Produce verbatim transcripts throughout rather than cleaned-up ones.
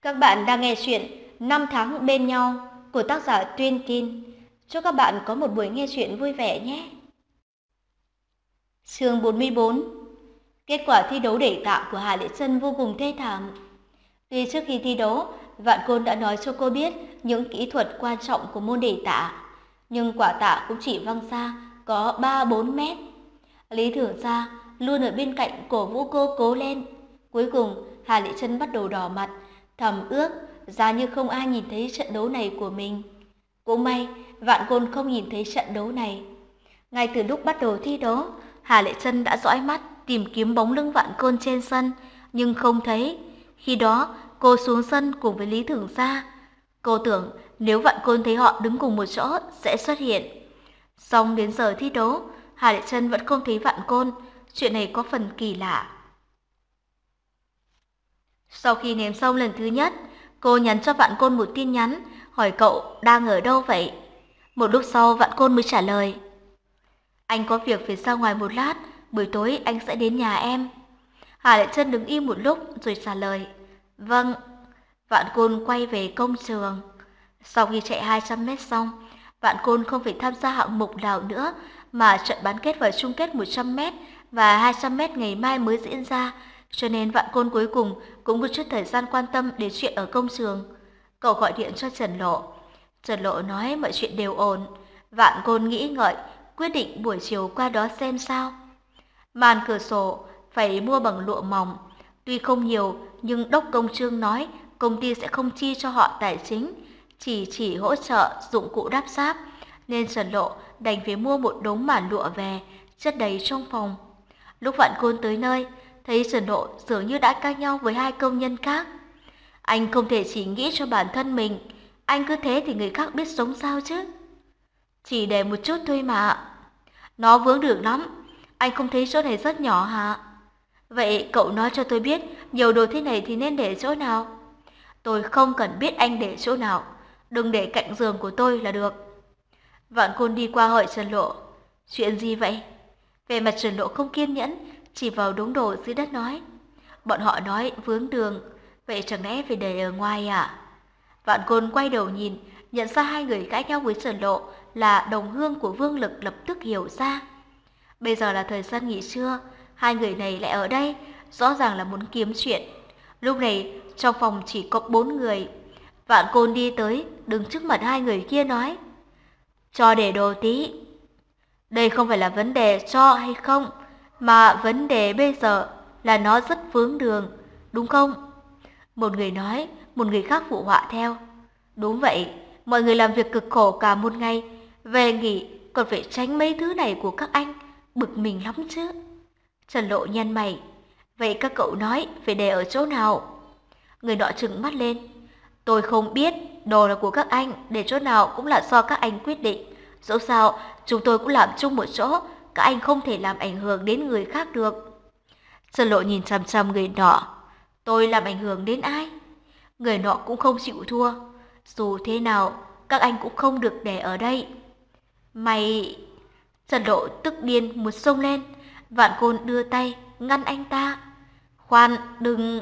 Các bạn đang nghe chuyện Năm tháng bên nhau của tác giả Tuyên Tin. Chúc các bạn có một buổi nghe chuyện vui vẻ nhé. Chương bốn mươi bốn. Kết quả thi đấu đẩy tạ của Hà Lệ Trân vô cùng thê thảm. Tuy trước khi thi đấu, Vạn Côn đã nói cho cô biết những kỹ thuật quan trọng của môn đẩy tạ, nhưng quả tạ cũng chỉ văng xa có ba bốn mét. Lý Thưởng Gia luôn ở bên cạnh cổ vũ cô cố lên. Cuối cùng, Hà Lệ Trân bắt đầu đỏ mặt, thầm ước giá như không ai nhìn thấy trận đấu này của mình. Cũng may, Vạn Côn không nhìn thấy trận đấu này. Ngay từ lúc bắt đầu thi đấu, Hà Lệ Trân đã dõi mắt tìm kiếm bóng lưng Vạn Côn trên sân, nhưng không thấy. Khi đó, cô xuống sân cùng với Lý Thưởng Gia. Cô tưởng nếu Vạn Côn thấy họ đứng cùng một chỗ sẽ xuất hiện. Xong đến giờ thi đấu, Hà Lệ Trân vẫn không thấy Vạn Côn. Chuyện này có phần kỳ lạ. Sau khi ném xong lần thứ nhất, cô nhắn cho Vạn Côn một tin nhắn, hỏi cậu đang ở đâu vậy. Một lúc sau Vạn Côn mới trả lời: anh có việc phải ra ngoài một lát, buổi tối anh sẽ đến nhà em. Hà Lệ Trân đứng im một lúc rồi trả lời: vâng. Vạn Côn quay về công trường. Sau khi chạy hai trăm mét xong, Vạn Côn không phải tham gia hạng mục nào nữa, mà trận bán kết và chung kết một trăm mét và hai trăm mét ngày mai mới diễn ra, cho nên Vạn Côn cuối cùng cũng có chút thời gian quan tâm đến chuyện ở công trường. Cậu gọi điện cho Trần Lộ. Trần Lộ nói mọi chuyện đều ổn. Vạn Côn nghĩ ngợi, quyết định buổi chiều qua đó xem sao. Màn cửa sổ phải mua bằng lụa mỏng, tuy không nhiều nhưng đốc công Trương nói công ty sẽ không chi cho họ tài chính, chỉ chỉ hỗ trợ dụng cụ đắp ráp, nên Trần Lộ đành phải mua một đống màn lụa về, chất đầy trong phòng. Lúc Vạn Côn tới nơi, thấy Trần Lộ dường như đã cãi nhau với hai công nhân khác. Anh không thể chỉ nghĩ cho bản thân mình, anh cứ thế thì người khác biết sống sao chứ. Chỉ để một chút thôi mà. Nó vướng đường lắm, anh không thấy chỗ này rất nhỏ hả? Vậy cậu nói cho tôi biết nhiều đồ thế này thì nên để chỗ nào? Tôi không cần biết anh để chỗ nào, đừng để cạnh giường của tôi là được. Vạn Côn đi qua hỏi Trần Lộ: chuyện gì vậy? Về mặt Trần Lộ không kiên nhẫn, chỉ vào đống đồ dưới đất nói: bọn họ nói vướng đường, vậy chẳng lẽ phải để ở ngoài à? Vạn Côn quay đầu nhìn, nhận ra hai người cãi nhau với Trần Lộ là đồng hương của Vương Lực, lập tức hiểu ra. Bây giờ là thời gian nghỉ trưa, hai người này lại ở đây, rõ ràng là muốn kiếm chuyện. Lúc này trong phòng chỉ có bốn người. Vạn Côn đi tới, đứng trước mặt hai người kia nói: cho để đồ tí. Đây không phải là vấn đề cho hay không, mà vấn đề bây giờ là nó rất vướng đường, đúng không? Một người nói, một người khác phụ họa theo: đúng vậy, mọi người làm việc cực khổ cả một ngày, về nghỉ còn phải tránh mấy thứ này của các anh, bực mình lắm chứ. Trần Lộ nhăn mày: vậy các cậu nói phải để ở chỗ nào? Người nọ trừng mắt lên: tôi không biết, đồ là của các anh, để chỗ nào cũng là do các anh quyết định. Dẫu sao chúng tôi cũng làm chung một chỗ, các anh không thể làm ảnh hưởng đến người khác được. Trần Lộ nhìn chằm chằm người nọ: tôi làm ảnh hưởng đến ai? Người nọ cũng không chịu thua: dù thế nào các anh cũng không được để ở đây. Mày... Trần Lộ tức điên muốn xông lên. Vạn Côn đưa tay ngăn anh ta: khoan, đừng...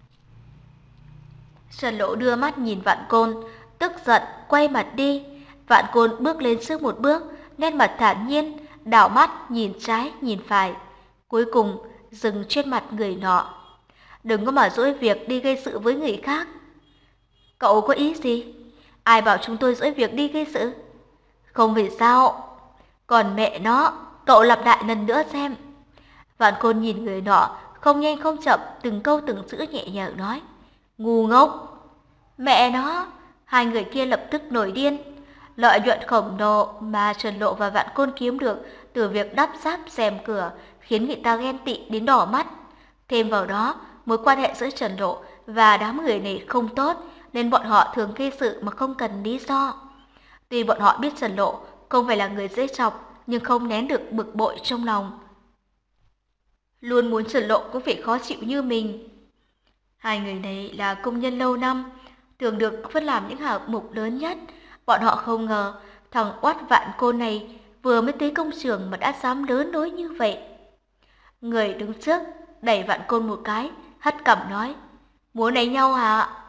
Trần Lộ đưa mắt nhìn Vạn Côn, tức giận quay mặt đi. Vạn Côn bước lên trước một bước, nét mặt thản nhiên, đảo mắt nhìn trái nhìn phải, cuối cùng dừng trên mặt người nọ: đừng có mà dỗi việc đi gây sự với người khác. Cậu có ý gì? Ai bảo chúng tôi dỗi việc đi gây sự? Không phải sao? Còn mẹ nó, cậu lặp lại lần nữa xem. Vạn Côn nhìn người nọ, không nhanh không chậm, từng câu từng chữ nhẹ nhàng nói: ngu ngốc. Mẹ nó! Hai người kia lập tức nổi điên. Lợi nhuận khổng lồ mà Trần Lộ và Vạn Côn kiếm được từ việc đắp ráp rèm cửa khiến người ta ghen tị đến đỏ mắt. Thêm vào đó, mối quan hệ giữa Trần Lộ và đám người này không tốt, nên bọn họ thường gây sự mà không cần lý do. Tuy bọn họ biết Trần Lộ không phải là người dễ chọc, nhưng không nén được bực bội trong lòng, luôn muốn Trần Lộ cũng phải khó chịu như mình. Hai người này là công nhân lâu năm, thường được phân làm những hạng mục lớn nhất. Bọn họ không ngờ thằng oát Vạn Côn này vừa mới tới công trường mà đã dám lớn lối như vậy. Người đứng trước đẩy Vạn Côn một cái, hất cằm nói: muốn đánh nhau hả?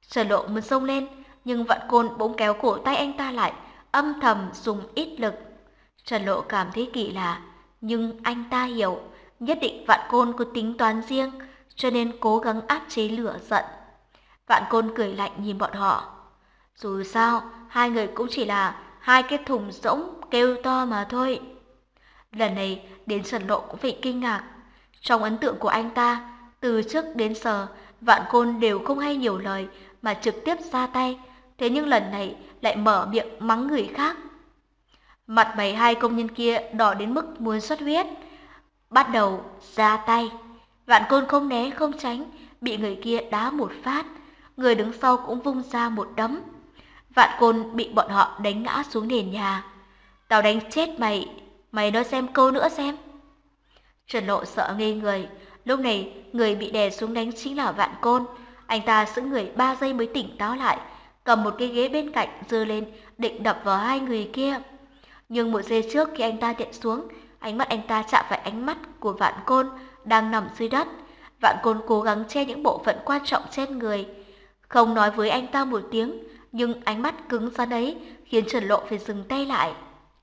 Trần Lộ muốn xông lên, nhưng Vạn Côn bỗng kéo cổ tay anh ta lại, âm thầm dùng ít lực. Trần Lộ cảm thấy kỳ lạ, nhưng anh ta hiểu, nhất định Vạn Côn có tính toán riêng, cho nên cố gắng áp chế lửa giận. Vạn Côn cười lạnh nhìn bọn họ. Dù sao, hai người cũng chỉ là hai cái thùng rỗng kêu to mà thôi. Lần này đến Trần Lộ cũng phải kinh ngạc. Trong ấn tượng của anh ta, từ trước đến giờ, Vạn Côn đều không hay nhiều lời mà trực tiếp ra tay. Thế nhưng lần này lại mở miệng mắng người khác. Mặt mày hai công nhân kia đỏ đến mức muốn xuất huyết. Bắt đầu ra tay. Vạn Côn không né không tránh, bị người kia đá một phát. Người đứng sau cũng vung ra một đấm. Vạn Côn bị bọn họ đánh ngã xuống nền nhà. Tao đánh chết mày, mày nói xem câu nữa xem. Trần Lộ sợ ngây người. Lúc này người bị đè xuống đánh chính là Vạn Côn. Anh ta sững người ba giây mới tỉnh táo lại, cầm một cái ghế bên cạnh giơ lên định đập vào hai người kia. Nhưng một giây trước khi anh ta nhận xuống, ánh mắt anh ta chạm phải ánh mắt của Vạn Côn đang nằm dưới đất. Vạn Côn cố gắng che những bộ phận quan trọng trên người, không nói với anh ta một tiếng, nhưng ánh mắt cứng rắn ấy khiến Trần Lộ phải dừng tay lại.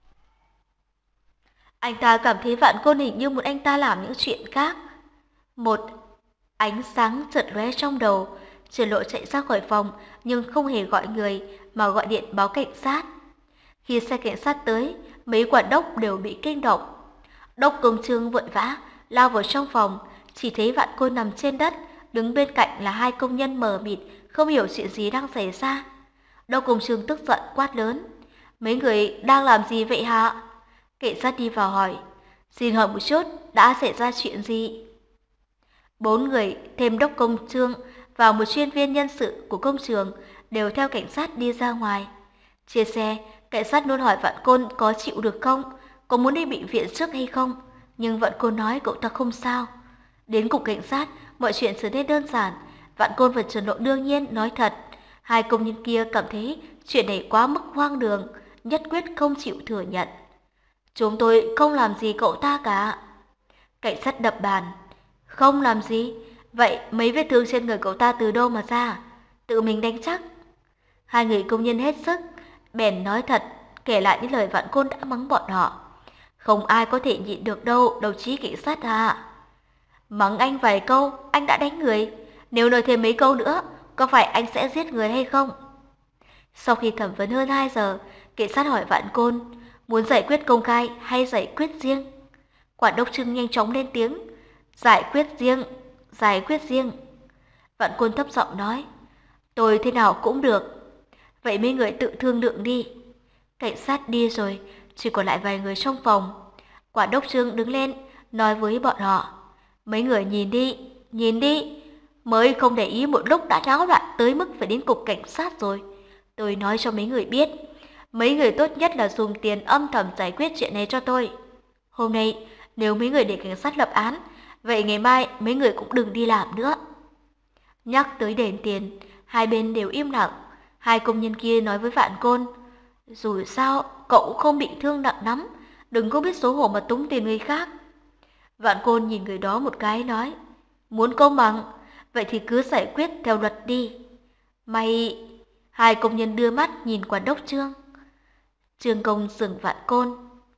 Anh ta cảm thấy Vạn Côn hình như muốn anh ta làm những chuyện khác. Một ánh sáng chợt lóe trong đầu, Trần Lộ chạy ra khỏi phòng nhưng không hề gọi người mà gọi điện báo cảnh sát. Khi xe cảnh sát tới, mấy quản đốc đều bị kinh động. Đốc Công Trương vội vã lao vào trong phòng, chỉ thấy Vạn Côn nằm trên đất, đứng bên cạnh là hai công nhân mờ mịt, không hiểu chuyện gì đang xảy ra. Đốc Công Trương tức giận quát lớn: "Mấy người đang làm gì vậy hả?" Cảnh sát đi vào hỏi: "Xin hỏi một chút, đã xảy ra chuyện gì?" Bốn người thêm Đốc Công Trương và một chuyên viên nhân sự của công trường đều theo cảnh sát đi ra ngoài. Trên xe, cảnh sát luôn hỏi Vạn Côn có chịu được không, có muốn đi bệnh viện trước hay không, nhưng Vạn Côn nói cậu ta không sao. Đến cục cảnh sát, mọi chuyện trở nên đơn giản. Vạn Côn và Trần Lộ đương nhiên nói thật. Hai công nhân kia cảm thấy chuyện này quá mức hoang đường, nhất quyết không chịu thừa nhận. "Chúng tôi không làm gì cậu ta cả." Cảnh sát đập bàn: "Không làm gì? Vậy mấy vết thương trên người cậu ta từ đâu mà ra? Tự mình đánh chắc?" Hai người công nhân hết sức, bèn nói thật, kể lại những lời Vạn Côn đã mắng bọn họ. "Không ai có thể nhịn được đâu, đồng chí cảnh sát à. Mắng anh vài câu, anh đã đánh người. Nếu nói thêm mấy câu nữa, có phải anh sẽ giết người hay không?" Sau khi thẩm vấn hơn hai giờ, cảnh sát hỏi Vạn Côn muốn giải quyết công khai hay giải quyết riêng. Quản đốc Trương nhanh chóng lên tiếng: "Giải quyết riêng, giải quyết riêng." Vạn Côn thấp giọng nói: "Tôi thế nào cũng được." "Vậy mấy người tự thương lượng đi." Cảnh sát đi rồi, chỉ còn lại vài người trong phòng. Quản đốc Trương đứng lên, nói với bọn họ: "Mấy người nhìn đi, nhìn đi, mới không để ý một lúc đã náo loạn tới mức phải đến cục cảnh sát rồi. Tôi nói cho mấy người biết, mấy người tốt nhất là dùng tiền âm thầm giải quyết chuyện này cho tôi. Hôm nay nếu mấy người để cảnh sát lập án, vậy ngày mai mấy người cũng đừng đi làm nữa." Nhắc tới đền tiền, hai bên đều im lặng. Hai công nhân kia nói với Vạn Côn: "Dù sao cậu không bị thương nặng lắm, đừng có biết xấu hổ mà tống tiền người khác." Vạn Côn nhìn người đó một cái nói: "Muốn công bằng, vậy thì cứ giải quyết theo luật đi." "Mày..." Hai công nhân đưa mắt nhìn quản đốc Trương. Trương Công dừng Vạn Côn: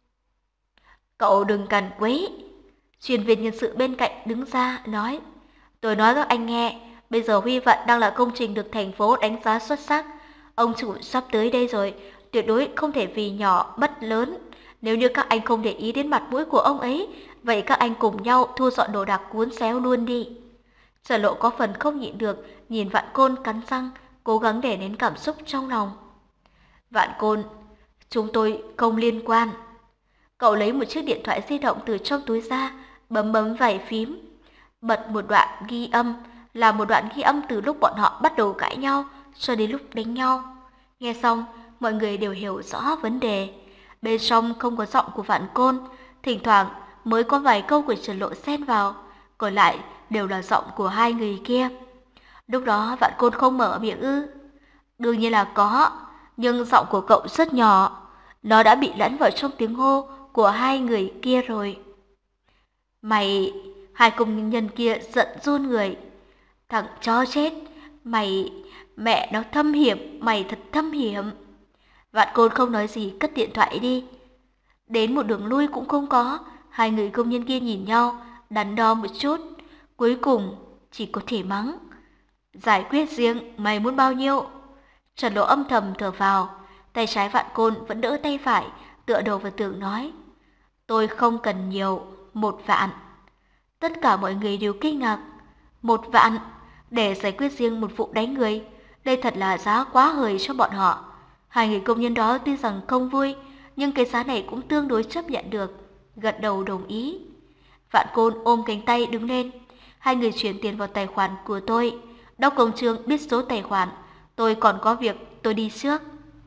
"Cậu đừng càn quấy." Chuyên viên nhân sự bên cạnh đứng ra nói: "Tôi nói các anh nghe, bây giờ Huy Vận đang là công trình được thành phố đánh giá xuất sắc. Ông chủ sắp tới đây rồi, tuyệt đối không thể vì nhỏ mất lớn. Nếu như các anh không để ý đến mặt mũi của ông ấy, vậy các anh cùng nhau thu dọn đồ đạc cuốn xéo luôn đi." Trần Lộ có phần không nhịn được, nhìn Vạn Côn cắn răng, cố gắng để nén cảm xúc trong lòng. "Vạn Côn, chúng tôi không liên quan." Cậu lấy một chiếc điện thoại di động từ trong túi ra, bấm bấm vài phím, bật một đoạn ghi âm, là một đoạn ghi âm từ lúc bọn họ bắt đầu cãi nhau cho đến lúc đánh nhau. Nghe xong, mọi người đều hiểu rõ vấn đề. Bên trong không có giọng của Vạn Côn, thỉnh thoảng mới có vài câu của Trần Lộ xen vào, còn lại đều là giọng của hai người kia. Lúc đó Vạn Côn không mở miệng ư? Đương nhiên là có, nhưng giọng của cậu rất nhỏ, nó đã bị lẫn vào trong tiếng hô của hai người kia rồi. "Mày..." Hai công nhân kia giận run người: "Thằng chó chết, mày... Mẹ nó thâm hiểm, mày thật thâm hiểm. Vạn Côn không nói gì cất điện thoại đi. Đến một đường lui cũng không có, hai người công nhân kia nhìn nhau, đắn đo một chút, cuối cùng chỉ có thể mắng. Giải quyết riêng, mày muốn bao nhiêu? Trần Lộ âm thầm thở vào, tay trái Vạn Côn vẫn đỡ tay phải, tựa đầu vào tường nói. Tôi không cần nhiều, một vạn. Tất cả mọi người đều kinh ngạc. Một vạn để giải quyết riêng một vụ đánh người, đây thật là giá quá hời cho bọn họ. Hai người công nhân đó tuy rằng không vui, nhưng cái giá này cũng tương đối chấp nhận được, gật đầu đồng ý. Vạn Côn ôm cánh tay đứng lên. Hai người chuyển tiền vào tài khoản của tôi. Đốc công Trương biết số tài khoản. Tôi còn có việc, tôi đi trước.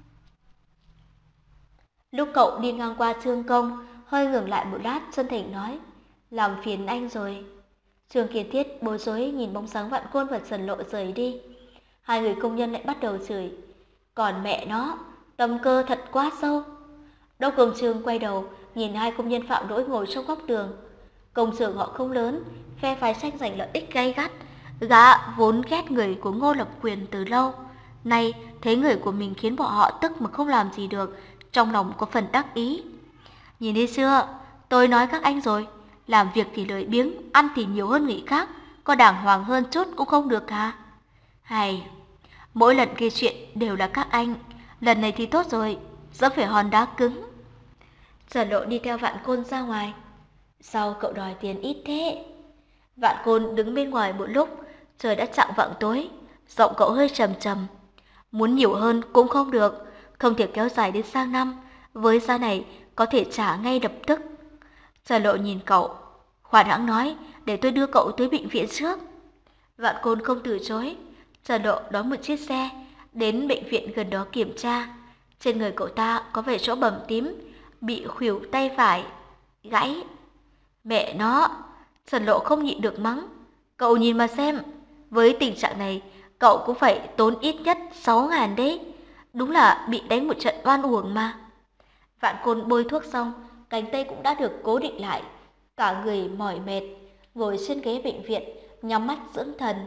Lúc cậu đi ngang qua Trương Công, hơi ngừng lại một lát, chân thành nói, làm phiền anh rồi. Trương Kiên Thiết bối rối nhìn bóng dáng Vạn Côn và Trần Lộ rời đi. Hai người công nhân lại bắt đầu chửi. Còn mẹ nó, tâm cơ thật quá sâu. Đốc công Trương quay đầu, nhìn hai công nhân phạm lỗi ngồi trong góc tường. Công xưởng họ không lớn, phe phái tranh giành lợi ích gay gắt. Gã vốn ghét người của Ngô Lập Quyền từ lâu, nay thấy người của mình khiến bọn họ tức mà không làm gì được, trong lòng có phần đắc ý. Nhìn đi chưa, tôi nói các anh rồi, làm việc thì lười biếng, ăn thì nhiều hơn người khác, có đàng hoàng hơn chút cũng không được hả? Hay, mỗi lần gây chuyện đều là các anh, lần này thì tốt rồi, dẫm phải hòn đá cứng. Trần Lộ đi theo Vạn Côn ra ngoài. Sao cậu đòi tiền ít thế? Vạn Côn đứng bên ngoài một lúc, trời đã chạng vạng tối, giọng cậu hơi trầm trầm. Muốn nhiều hơn cũng không được, không thể kéo dài đến sang năm, với giá này có thể trả ngay lập tức. Trần Lộ nhìn cậu, khoan hãng nói, để tôi đưa cậu tới bệnh viện trước. Vạn Côn không từ chối. Trần Lộ đón một chiếc xe, đến bệnh viện gần đó kiểm tra. Trên người cậu ta có vẻ chỗ bầm tím, bị khuỷu tay phải, gãy. Mẹ nó, Trần Lộ không nhịn được mắng. Cậu nhìn mà xem, với tình trạng này, cậu cũng phải tốn ít nhất sáu ngàn đấy. Đúng là bị đánh một trận oan uổng mà. Vạn Côn bôi thuốc xong, cánh tay cũng đã được cố định lại. Cả người mỏi mệt, ngồi trên ghế bệnh viện, nhắm mắt dưỡng thần.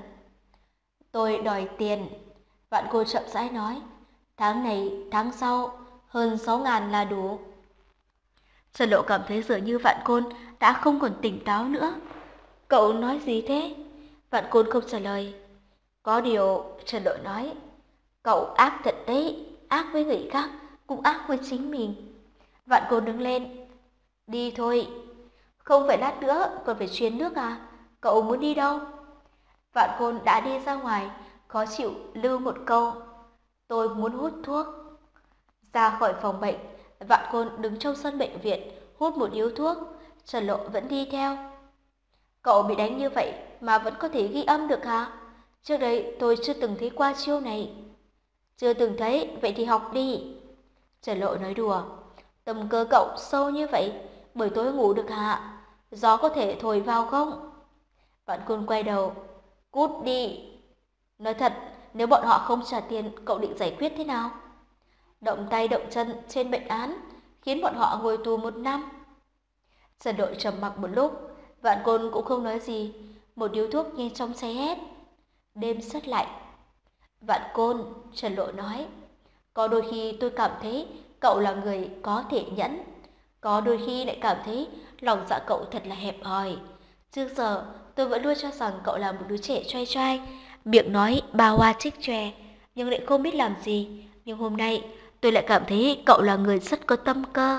Tôi đòi tiền. Vạn Côn chậm rãi nói. Tháng này, tháng sau, hơn sáu ngàn là đủ. Trần Lộ cảm thấy dường như Vạn Côn đã không còn tỉnh táo nữa. Cậu nói gì thế? Vạn Côn không trả lời. Có điều, Trần Lộ nói, cậu ác thật đấy, ác với người khác, cũng ác với chính mình. Vạn Côn đứng lên. Đi thôi. Không phải lát nữa, còn phải chuyến nước à? Cậu muốn đi đâu? Vạn Côn đã đi ra ngoài, khó chịu lưu một câu. Tôi muốn hút thuốc. Ra khỏi phòng bệnh, Vạn Côn đứng trong sân bệnh viện, hút một điếu thuốc. Trần Lộ vẫn đi theo. Cậu bị đánh như vậy mà vẫn có thể ghi âm được hả? Trước đây tôi chưa từng thấy qua chiêu này. Chưa từng thấy, vậy thì học đi. Trần Lộ nói đùa. Tầm cơ cậu sâu như vậy, buổi tối ngủ được hả? Gió có thể thổi vào không? Vạn Côn quay đầu. Cút đi. Nói thật, nếu bọn họ không trả tiền, cậu định giải quyết thế nào? Động tay động chân trên bệnh án, khiến bọn họ ngồi tù một năm. Trần Lộ trầm mặc một lúc, Vạn Côn cũng không nói gì, một điếu thuốc nghe trong say hết. Đêm rất lạnh. Vạn Côn, Trần Lộ nói, có đôi khi tôi cảm thấy cậu là người có thể nhẫn, có đôi khi lại cảm thấy lòng dạ cậu thật là hẹp hòi. Trước giờ tôi vẫn luôn cho rằng cậu là một đứa trẻ trai trai, miệng nói ba hoa trích chòe, nhưng lại không biết làm gì. Nhưng hôm nay tôi lại cảm thấy cậu là người rất có tâm cơ.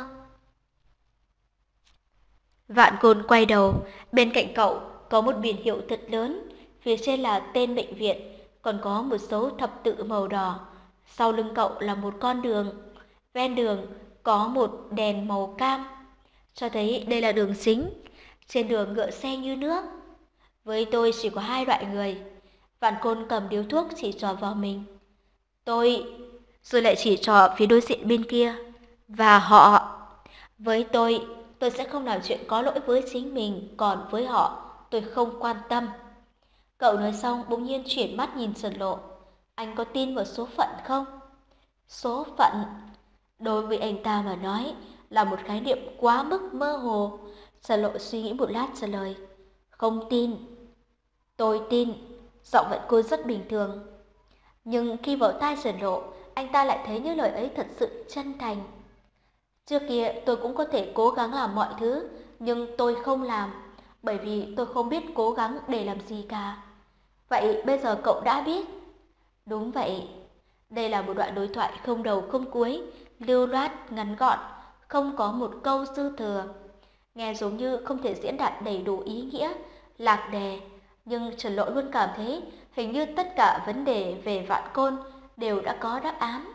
Vạn Côn quay đầu, bên cạnh cậu có một biển hiệu thật lớn, phía trên là tên bệnh viện, còn có một dấu thập tự màu đỏ. Sau lưng cậu là một con đường, ven đường có một đèn màu cam, cho thấy đây là đường chính. Trên đường ngựa xe như nước. Với tôi chỉ có hai loại người. Vạn Côn cầm điếu thuốc chỉ trỏ vào mình. Tôi, rồi lại chỉ trỏ phía đối diện bên kia. Và họ. Với tôi, tôi sẽ không làm chuyện có lỗi với chính mình, còn với họ, tôi không quan tâm. Cậu nói xong bỗng nhiên chuyển mắt nhìn Trần Lộ. Anh có tin vào số phận không? Số phận, đối với anh ta mà nói, là một khái niệm quá mức mơ hồ. Trần Lộ suy nghĩ một lát trả lời. Không tin. Tôi tin. Giọng Vạn Côn rất bình thường. Nhưng khi vào tai Trần Lộ, anh ta lại thấy những lời ấy thật sự chân thành. Trước kia tôi cũng có thể cố gắng làm mọi thứ, nhưng tôi không làm, bởi vì tôi không biết cố gắng để làm gì cả. Vậy bây giờ cậu đã biết. Đúng vậy. Đây là một đoạn đối thoại không đầu không cuối, lưu loát, ngắn gọn, không có một câu dư thừa. Nghe giống như không thể diễn đạt đầy đủ ý nghĩa, lạc đề, nhưng Trần Lộ luôn cảm thấy hình như tất cả vấn đề về Vạn Côn đều đã có đáp án.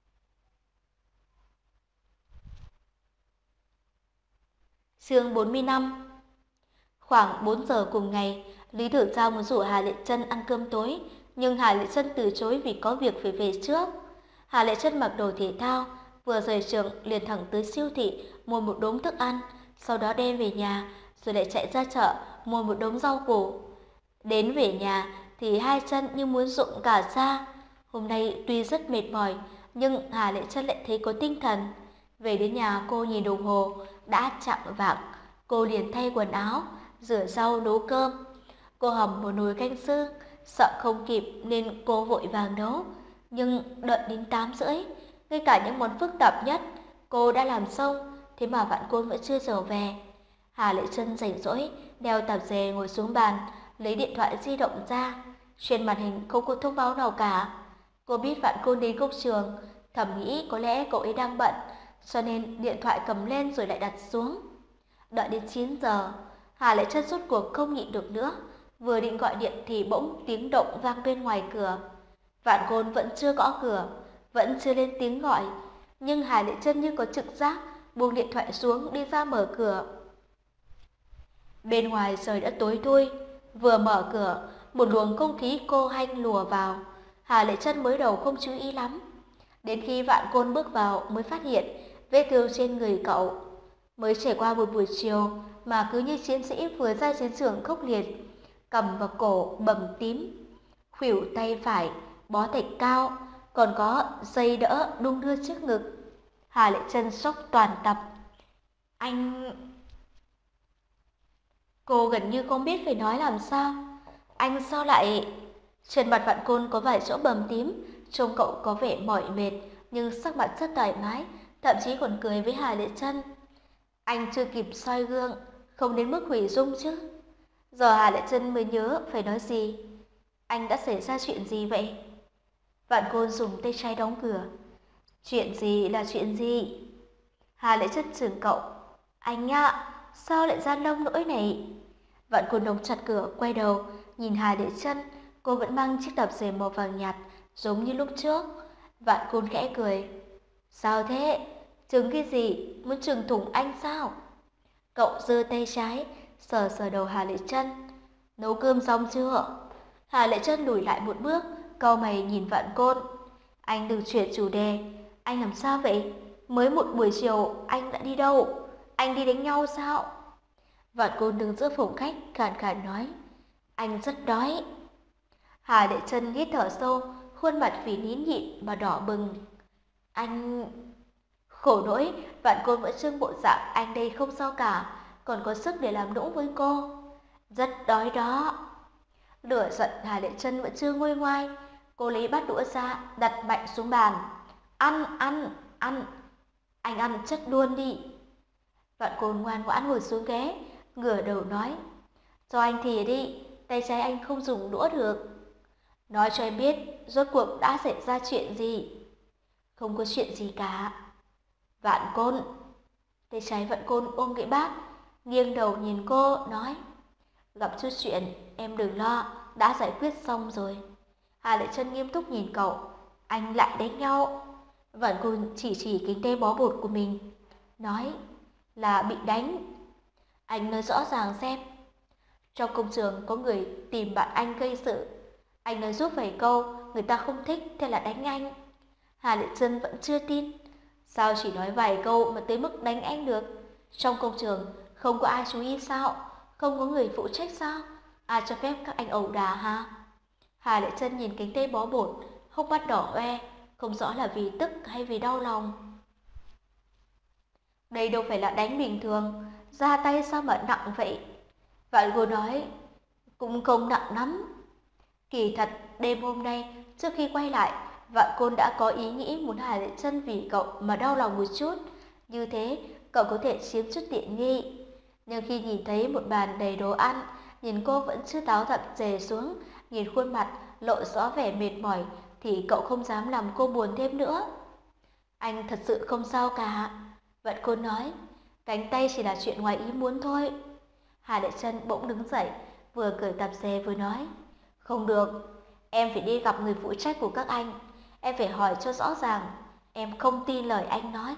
Chương bốn mươi lăm. Khoảng bốn giờ cùng ngày, Lý Tử Giao muốn rủ Hà Lệ Trân ăn cơm tối, nhưng Hà Lệ Trân từ chối vì có việc phải về trước. Hà Lệ Trân mặc đồ thể thao, vừa rời trường liền thẳng tới siêu thị mua một đống thức ăn, sau đó đem về nhà, rồi lại chạy ra chợ mua một đống rau củ. Đến về nhà thì hai chân như muốn rụng cả ra. Hôm nay tuy rất mệt mỏi, nhưng Hà Lệ Trân lại thấy có tinh thần. Về đến nhà cô nhìn đồng hồ, đã chạng vạng, cô liền thay quần áo, rửa rau nấu cơm. Cô hầm một nồi canh xương, sợ không kịp nên cô vội vàng nấu. Nhưng đợi đến tám rưỡi, ngay cả những món phức tạp nhất cô đã làm xong, thế mà Vạn Côn vẫn chưa trở về. Hà Lệ Trân rảnh rỗi, đeo tạp dề ngồi xuống bàn, lấy điện thoại di động ra. Trên màn hình không có thông báo nào cả. Cô biết Vạn Côn đến công trường, thầm nghĩ có lẽ cậu ấy đang bận, cho nên điện thoại cầm lên rồi lại đặt xuống. Đợi đến chín giờ, Hà Lệ Trân rốt cuộc không nhịn được nữa, vừa định gọi điện thì bỗng tiếng động vang bên ngoài cửa. Vạn Côn vẫn chưa gõ cửa, vẫn chưa lên tiếng gọi, nhưng Hà Lệ Trân như có trực giác, buông điện thoại xuống đi ra mở cửa. Bên ngoài trời đã tối thui, vừa mở cửa, một luồng không khí cô hanh lùa vào. Hà Lệ Trân mới đầu không chú ý lắm, đến khi Vạn Côn bước vào mới phát hiện vết thương trên người cậu. Mới trải qua một buổi chiều mà cứ như chiến sĩ vừa ra chiến trường khốc liệt, cầm vào cổ bầm tím, khuỷu tay phải bó thạch cao, còn có dây đỡ đung đưa trước ngực. Hà Lệ Trân sốc toàn tập. Anh... Cô gần như không biết phải nói làm sao. Anh sao lại... Trên mặt Vạn Côn có vài chỗ bầm tím, trông cậu có vẻ mỏi mệt, nhưng sắc mặt rất thoải mái, thậm chí còn cười với Hà Lệ Trân. Anh chưa kịp soi gương, không đến mức hủy dung chứ. Giờ Hà Lệ Trân mới nhớ phải nói gì. Anh đã xảy ra chuyện gì vậy? Vạn Côn dùng tay trái đóng cửa. Chuyện gì là chuyện gì? Hà Lệ Trân chừng cậu. Anh ạ, sao lại ra nông nỗi này? Vạn Côn đóng chặt cửa, quay đầu, nhìn Hà Lệ Trân. Cô vẫn mang chiếc tạp dề màu vàng nhạt, giống như lúc trước. Vạn Côn khẽ cười. Sao thế? Trừng cái gì? Muốn trừng thủng anh sao? Cậu giơ tay trái, sờ sờ đầu Hà Lệ Trân. Nấu cơm xong chưa? Hà Lệ Trân lùi lại một bước, cau mày nhìn Vạn Côn. Anh đừng chuyển chủ đề. Anh làm sao vậy? Mới một buổi chiều anh đã đi đâu? Anh đi đánh nhau sao? Vạn Côn đứng giữa phòng khách, khàn khàn nói. Anh rất đói. Hà Lệ Trân hít thở sâu, khuôn mặt vì nín nhịn mà đỏ bừng. Anh... Khổ nỗi, Vạn Côn vẫn trưng bộ dạng anh đây không sao cả, còn có sức để làm nũng với cô. Rất đói đó. Lửa giận Hà Lệ Trân vẫn chưa nguôi ngoai. Cô lấy bát đũa ra, đặt mạnh xuống bàn. Ăn, ăn, ăn. Anh ăn chất luôn đi. Vạn Côn ngoan ngoãn ngồi xuống ghế, ngửa đầu nói. Cho anh thìa đi, tay trái anh không dùng đũa được. Nói cho em biết, rốt cuộc đã xảy ra chuyện gì? Không có chuyện gì cả. Vạn Côn. Tay trái Vạn Côn ôm cái bát, nghiêng đầu nhìn cô, nói. Gặp chút chuyện, em đừng lo, đã giải quyết xong rồi. Hà Lệ Trân nghiêm túc nhìn cậu. Anh lại đánh nhau. Vạn Côn chỉ chỉ cánh tay bó bột của mình, nói là bị đánh. Anh nói rõ ràng xem. Trong công trường có người tìm bạn anh gây sự. Anh nói giúp vài câu, người ta không thích, thế là đánh anh. Hà Lệ Trân vẫn chưa tin. Sao chỉ nói vài câu mà tới mức đánh anh được? Trong công trường không có ai chú ý sao? Không có người phụ trách sao? Ai cho phép các anh ẩu đả ha? Hà Lệ Trân nhìn cánh tay bó bột, hốc mắt đỏ hoe, không rõ là vì tức hay vì đau lòng. Đây đâu phải là đánh bình thường, ra tay sao mà nặng vậy? Vạn Côn nói, cũng không nặng lắm. Kỳ thật, đêm hôm nay trước khi quay lại, Vạn Côn đã có ý nghĩ muốn Hà Lệ Chân vì cậu mà đau lòng một chút, như thế cậu có thể chiếm chút tiện nghi. Nhưng khi nhìn thấy một bàn đầy đồ ăn, nhìn cô vẫn chưa táo thật dề xuống, nhìn khuôn mặt lộ rõ vẻ mệt mỏi, thì cậu không dám làm cô buồn thêm nữa. Anh thật sự không sao cả, Vạn Côn nói, cánh tay chỉ là chuyện ngoài ý muốn thôi. Hà Lệ Chân bỗng đứng dậy, vừa cởi tạp dề vừa nói, không được, em phải đi gặp người phụ trách của các anh, em phải hỏi cho rõ ràng, em không tin lời anh nói.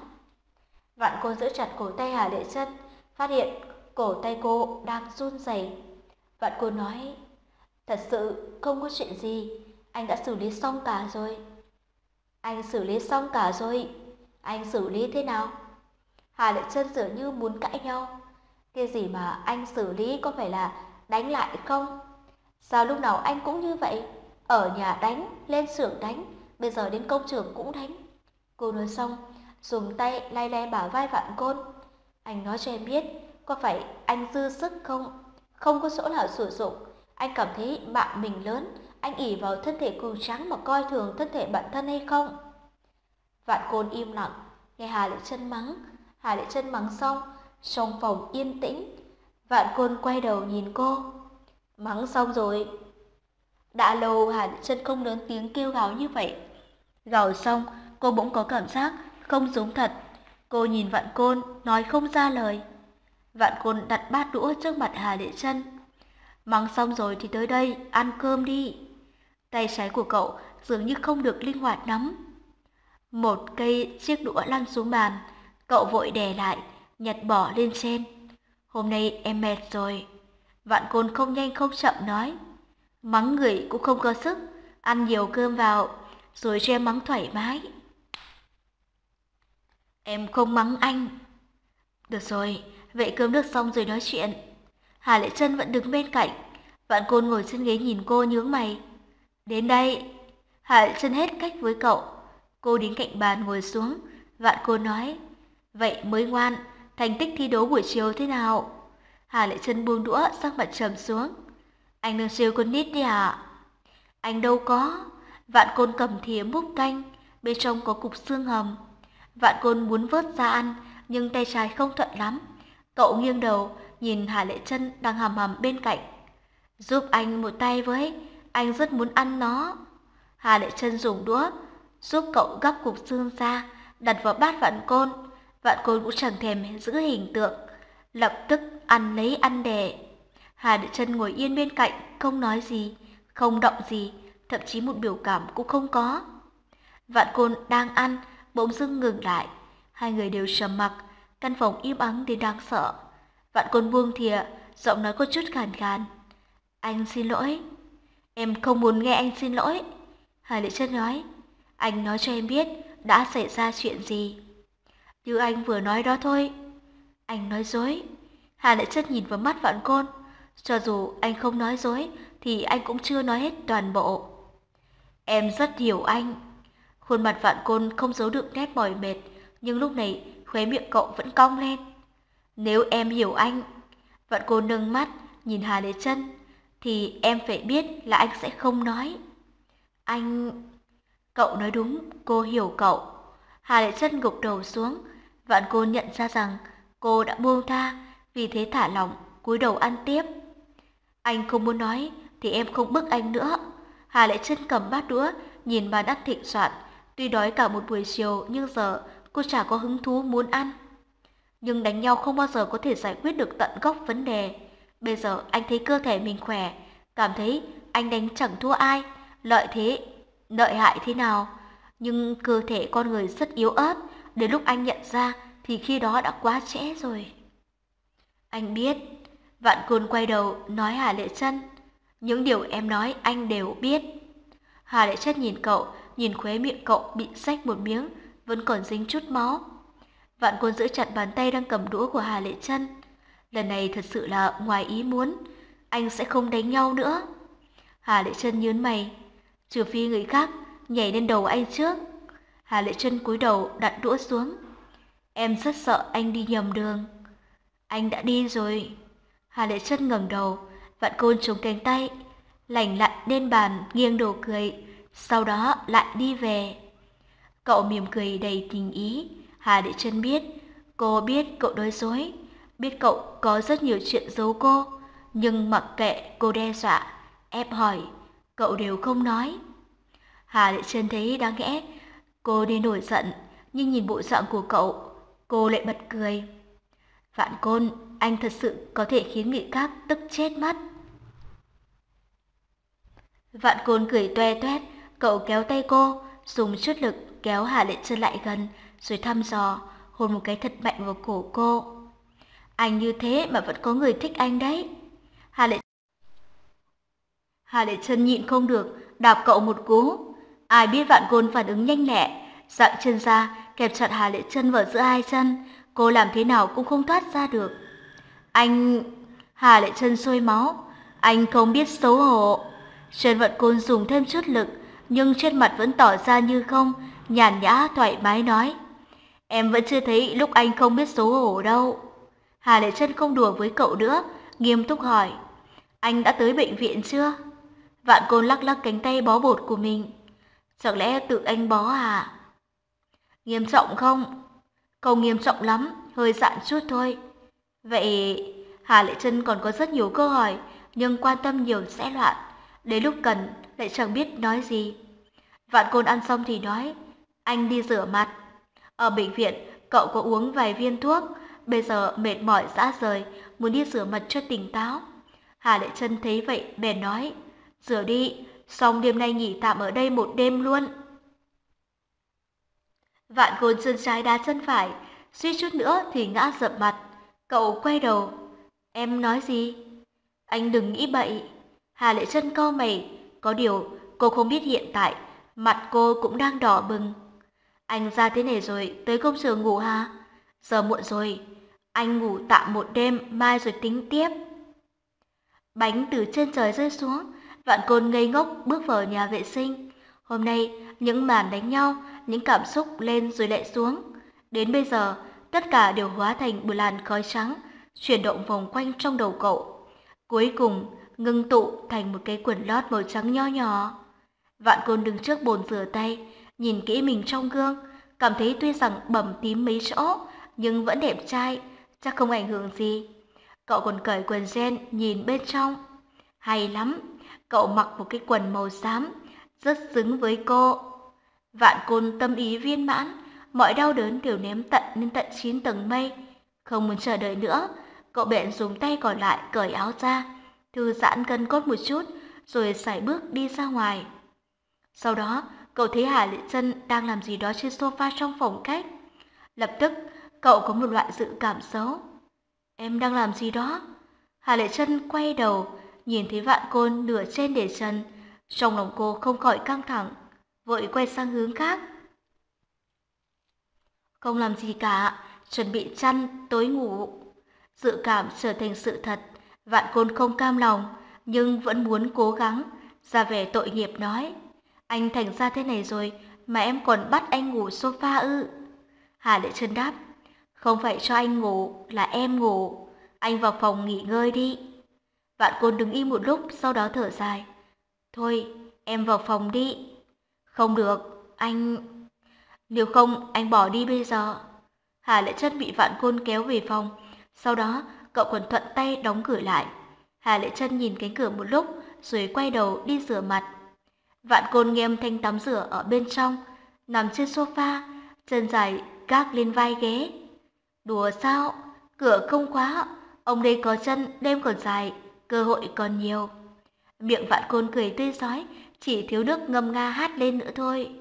Vạn Côn giữ chặt cổ tay Hà Lệ Chân, phát hiện cổ tay cô đang run rẩy. Vạn Côn nói, thật sự không có chuyện gì, anh đã xử lý xong cả rồi. Anh xử lý xong cả rồi, anh xử lý thế nào? Hà Lệ Chân dường như muốn cãi nhau. Cái gì mà anh xử lý có phải là đánh lại không? Sao lúc nào anh cũng như vậy? Ở nhà đánh, lên xưởng đánh, bây giờ đến công trường cũng đánh. Cô nói xong, dùng tay lay lay bả vai Vạn Côn. Anh nói cho em biết, có phải anh dư sức không? Không có chỗ nào sử dụng. Anh cảm thấy bạn mình lớn, anh ỷ vào thân thể cường tráng mà coi thường thân thể bản thân hay không? Vạn Côn im lặng, nghe Hà Lệ Chân mắng. Hà Lệ Chân mắng xong, trong phòng yên tĩnh. Vạn Côn quay đầu nhìn cô. Mắng xong rồi. Đã lâu Hà Lệ Chân không lớn tiếng kêu gào như vậy. Gào xong, cô bỗng có cảm giác không giống thật. Cô nhìn Vạn Côn, nói không ra lời. Vạn Côn đặt bát đũa trước mặt Hà Lệ Chân. Mắng xong rồi thì tới đây, ăn cơm đi. Tay trái của cậu dường như không được linh hoạt lắm. Một cây chiếc đũa lăn xuống bàn, cậu vội đè lại, nhặt bỏ lên trên. Hôm nay em mệt rồi. Vạn Côn không nhanh không chậm nói. Mắng người cũng không có sức, ăn nhiều cơm vào, rồi cho em mắng thoải mái. Em không mắng anh. Được rồi, vậy cơm nước xong rồi nói chuyện. Hà Lệ Chân vẫn đứng bên cạnh. Vạn Côn ngồi trên ghế nhìn cô nhướng mày. Đến đây. Hà Lệ Chân hết cách với cậu. Cô đến cạnh bàn ngồi xuống. Vạn Côn nói, vậy mới ngoan, thành tích thi đấu buổi chiều thế nào? Hà Lệ Chân buông đũa, sắc mặt trầm xuống. Anh đừng trêu con nít đi à? Anh đâu có. Vạn Côn cầm thìa múc canh, bên trong có cục xương hầm. Vạn Côn muốn vớt ra ăn, nhưng tay trái không thuận lắm. Cậu nghiêng đầu, nhìn Hà Lệ Chân đang hầm hầm bên cạnh. Giúp anh một tay với, anh rất muốn ăn nó. Hà Lệ Chân dùng đũa, giúp cậu gắp cục xương ra, đặt vào bát Vạn Côn. Vạn Côn cũng chẳng thèm giữ hình tượng, lập tức ăn lấy ăn đè. Hà Lệ Chân ngồi yên bên cạnh, không nói gì, không động gì, thậm chí một biểu cảm cũng không có. Vạn Côn đang ăn, bỗng dưng ngừng lại. Hai người đều trầm mặc, căn phòng im ắng đến đáng sợ. Vạn Côn buông thìa, giọng nói có chút khàn khàn. Anh xin lỗi. Em không muốn nghe anh xin lỗi. Hà Lệ Chân nói. Anh nói cho em biết đã xảy ra chuyện gì. Như anh vừa nói đó thôi. Anh nói dối. Hà Lệ Chân nhìn vào mắt Vạn Côn. Cho dù anh không nói dối thì anh cũng chưa nói hết toàn bộ. Em rất hiểu anh. Khuôn mặt Vạn Côn không giấu được nét mỏi mệt, nhưng lúc này khóe miệng cậu vẫn cong lên. Nếu em hiểu anh, Vạn Côn nâng mắt nhìn Hà Lệ Chân, thì em phải biết là anh sẽ không nói. Anh... Cậu nói đúng, cô hiểu cậu. Hà Lệ Chân gục đầu xuống. Vạn Côn nhận ra rằng cô đã buông tha, vì thế thả lỏng, cúi đầu ăn tiếp. Anh không muốn nói thì em không bức anh nữa. Hà Lệ Chân cầm bát đũa, nhìn bàn ăn thịnh soạn. Tuy đói cả một buổi chiều nhưng giờ cô chả có hứng thú muốn ăn. Nhưng đánh nhau không bao giờ có thể giải quyết được tận gốc vấn đề. Bây giờ anh thấy cơ thể mình khỏe, cảm thấy anh đánh chẳng thua ai, lợi thế, lợi hại thế nào. Nhưng cơ thể con người rất yếu ớt, đến lúc anh nhận ra thì khi đó đã quá trễ rồi. Anh biết. Vạn Côn quay đầu nói Hà Lệ Chân. Những điều em nói anh đều biết. Hà Lệ Chân nhìn cậu, nhìn khóe miệng cậu bị rách một miếng, vẫn còn dính chút máu. Vạn Côn giữ chặt bàn tay đang cầm đũa của Hà Lệ Chân. Lần này thật sự là ngoài ý muốn, anh sẽ không đánh nhau nữa. Hà Lệ Chân nhướng mày, trừ phi người khác nhảy lên đầu anh trước. Hà Lệ Chân cúi đầu đặt đũa xuống. Em rất sợ anh đi nhầm đường. Anh đã đi rồi. Hà Lệ Chân ngẩng đầu, Vạn Côn chống cánh tay, lành lặn lên bàn nghiêng đầu cười, sau đó lại đi về. Cậu mỉm cười đầy tình ý. Hà Lệ Trân biết, cô biết cậu nói dối, biết cậu có rất nhiều chuyện giấu cô, nhưng mặc kệ cô đe dọa, ép hỏi, cậu đều không nói. Hà Lệ Trân thấy đáng lẽ cô nên nổi giận, nhưng nhìn bộ dạng của cậu, cô lại bật cười. Vạn Côn, anh thật sự có thể khiến người khác tức chết mất. Vạn Côn cười toe toét, cậu kéo tay cô, dùng chút lực kéo Hà Lệ Trân lại gần, rồi thăm dò, hôn một cái thật mạnh vào cổ cô. Anh như thế mà vẫn có người thích anh đấy. Hà Lệ Hà Lệ Trân nhịn không được, đạp cậu một cú. Ai biết Vạn Côn phản ứng nhanh lẹ, giằng chân ra, kẹp chặt Hà Lệ Trân vào giữa hai chân, cô làm thế nào cũng không thoát ra được. Anh... Hà Lệ Trân sôi máu. Anh không biết xấu hổ. Trần Vạn Côn dùng thêm chút lực, nhưng trên mặt vẫn tỏ ra như không, nhàn nhã thoải mái nói. Em vẫn chưa thấy lúc anh không biết xấu hổ đâu. Hà Lệ Trân không đùa với cậu nữa, nghiêm túc hỏi. Anh đã tới bệnh viện chưa? Vạn Côn lắc lắc cánh tay bó bột của mình. Chẳng lẽ tự anh bó à? Nghiêm trọng không? Không nghiêm trọng lắm, hơi dạn chút thôi. Vậy Hà Lệ Trân còn có rất nhiều câu hỏi, nhưng quan tâm nhiều sẽ loạn. Đến lúc cần lại chẳng biết nói gì. Vạn Côn ăn xong thì nói, anh đi rửa mặt. Ở bệnh viện cậu có uống vài viên thuốc, bây giờ mệt mỏi rã rời, muốn đi rửa mặt cho tỉnh táo. Hà Lệ Trân thấy vậy bèn nói, rửa đi, xong đêm nay nghỉ tạm ở đây một đêm luôn. Vạn Côn chân trái đá chân phải, suýt chút nữa thì ngã dập mặt. Cậu quay đầu, em nói gì? Anh đừng nghĩ bậy. Hà Lệ Trân cau mày, có điều cô không biết hiện tại mặt cô cũng đang đỏ bừng. Anh ra thế này rồi tới công trường ngủ hả? Giờ muộn rồi, anh ngủ tạm một đêm, mai rồi tính tiếp. Bánh từ trên trời rơi xuống, Vạn Côn ngây ngốc bước vào nhà vệ sinh. Hôm nay những màn đánh nhau, những cảm xúc lên rồi lại xuống. Đến bây giờ tất cả đều hóa thành một làn khói trắng, chuyển động vòng quanh trong đầu cậu. Cuối cùng ngưng tụ thành một cái quần lót màu trắng nho nhỏ. Vạn Côn đứng trước bồn rửa tay, nhìn kỹ mình trong gương, cảm thấy tuy rằng bầm tím mấy chỗ, nhưng vẫn đẹp trai, chắc không ảnh hưởng gì. Cậu còn cởi quần jean nhìn bên trong. Hay lắm, cậu mặc một cái quần màu xám, rất xứng với cô. Vạn Côn tâm ý viên mãn, mọi đau đớn đều ném tận lên tận chín tầng mây. Không muốn chờ đợi nữa, cậu bèn dùng tay còn lại cởi áo ra, thư giãn gân cốt một chút, rồi sải bước đi ra ngoài. Sau đó, cậu thấy Hà Lệ Trân đang làm gì đó trên sofa trong phòng khách. Lập tức, cậu có một loại dự cảm xấu. Em đang làm gì đó? Hà Lệ Trân quay đầu, nhìn thấy Vạn Côn nửa trên để trần. Trong lòng cô không khỏi căng thẳng, vội quay sang hướng khác. Không làm gì cả, chuẩn bị chăn, tối ngủ. Dự cảm trở thành sự thật, Vạn Côn không cam lòng, nhưng vẫn muốn cố gắng, ra vẻ tội nghiệp nói. Anh thành ra thế này rồi, mà em còn bắt anh ngủ sofa ư? Hà Lệ Trân đáp, không phải cho anh ngủ, là em ngủ. Anh vào phòng nghỉ ngơi đi. Vạn Côn đứng im một lúc, sau đó thở dài. Thôi, em vào phòng đi. Không được, anh... Nếu không, anh bỏ đi bây giờ. Hà Lệ Trân bị Vạn Côn kéo về phòng. Sau đó, cậu còn thuận tay đóng cửa lại. Hà Lệ Trân nhìn cánh cửa một lúc, rồi quay đầu đi rửa mặt. Vạn Côn nghe âm thanh tắm rửa ở bên trong, nằm trên sofa, chân dài gác lên vai ghế. Đùa sao? Cửa không khóa, ông đây có chân, đêm còn dài, cơ hội còn nhiều. Miệng Vạn Côn cười tươi rói, chỉ thiếu nước ngâm nga hát lên nữa thôi.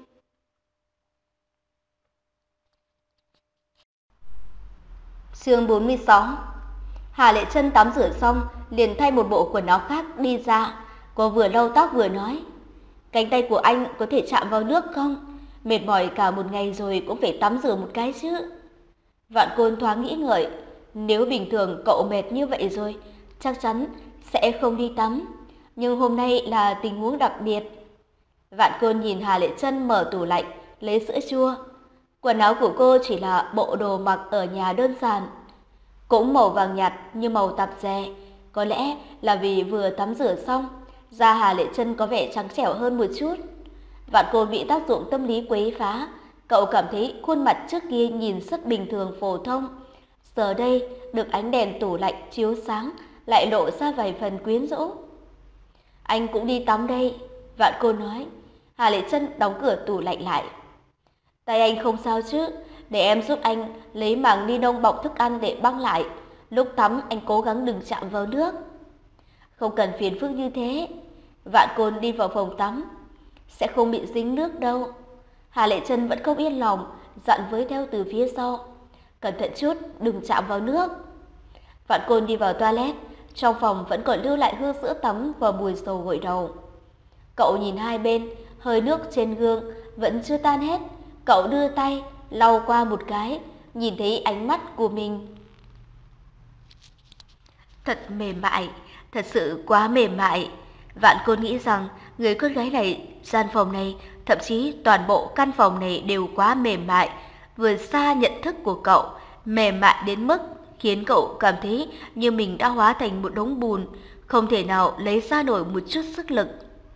Chương bốn mươi sáu. Hà Lệ Trân tắm rửa xong, liền thay một bộ quần áo khác đi ra. Cô vừa lau tóc vừa nói, cánh tay của anh có thể chạm vào nước không? Mệt mỏi cả một ngày rồi cũng phải tắm rửa một cái chứ. Vạn Côn thoáng nghĩ ngợi, nếu bình thường cậu mệt như vậy rồi, chắc chắn sẽ không đi tắm. Nhưng hôm nay là tình huống đặc biệt. Vạn Côn nhìn Hà Lệ Trân mở tủ lạnh, lấy sữa chua. Quần áo của cô chỉ là bộ đồ mặc ở nhà đơn giản, cũng màu vàng nhạt như màu tạp dề. Có lẽ là vì vừa tắm rửa xong, da Hà Lệ Trân có vẻ trắng trẻo hơn một chút. Vạn Côn bị tác dụng tâm lý quấy phá, cậu cảm thấy khuôn mặt trước kia nhìn rất bình thường phổ thông, giờ đây được ánh đèn tủ lạnh chiếu sáng lại lộ ra vài phần quyến rũ. Anh cũng đi tắm đây, Vạn Côn nói. Hà Lệ Trân đóng cửa tủ lạnh lại. Tay anh không sao chứ, để em giúp anh lấy màng ni lông bọc thức ăn để băng lại. Lúc tắm anh cố gắng đừng chạm vào nước. Không cần phiền phức như thế. Vạn Côn đi vào phòng tắm. Sẽ không bị dính nước đâu. Hà Lệ Trân vẫn không yên lòng, dặn với theo từ phía sau. Cẩn thận chút, đừng chạm vào nước. Vạn Côn đi vào toilet. Trong phòng vẫn còn lưu lại hương sữa tắm và mùi dầu gội đầu. Cậu nhìn hai bên, hơi nước trên gương vẫn chưa tan hết. Cậu đưa tay lau qua một cái, nhìn thấy ánh mắt của mình. Thật mềm mại, thật sự quá mềm mại. Vạn Côn nghĩ rằng người con gái này, gian phòng này, thậm chí toàn bộ căn phòng này đều quá mềm mại, vượt xa nhận thức của cậu, mềm mại đến mức khiến cậu cảm thấy như mình đã hóa thành một đống bùn, không thể nào lấy ra nổi một chút sức lực.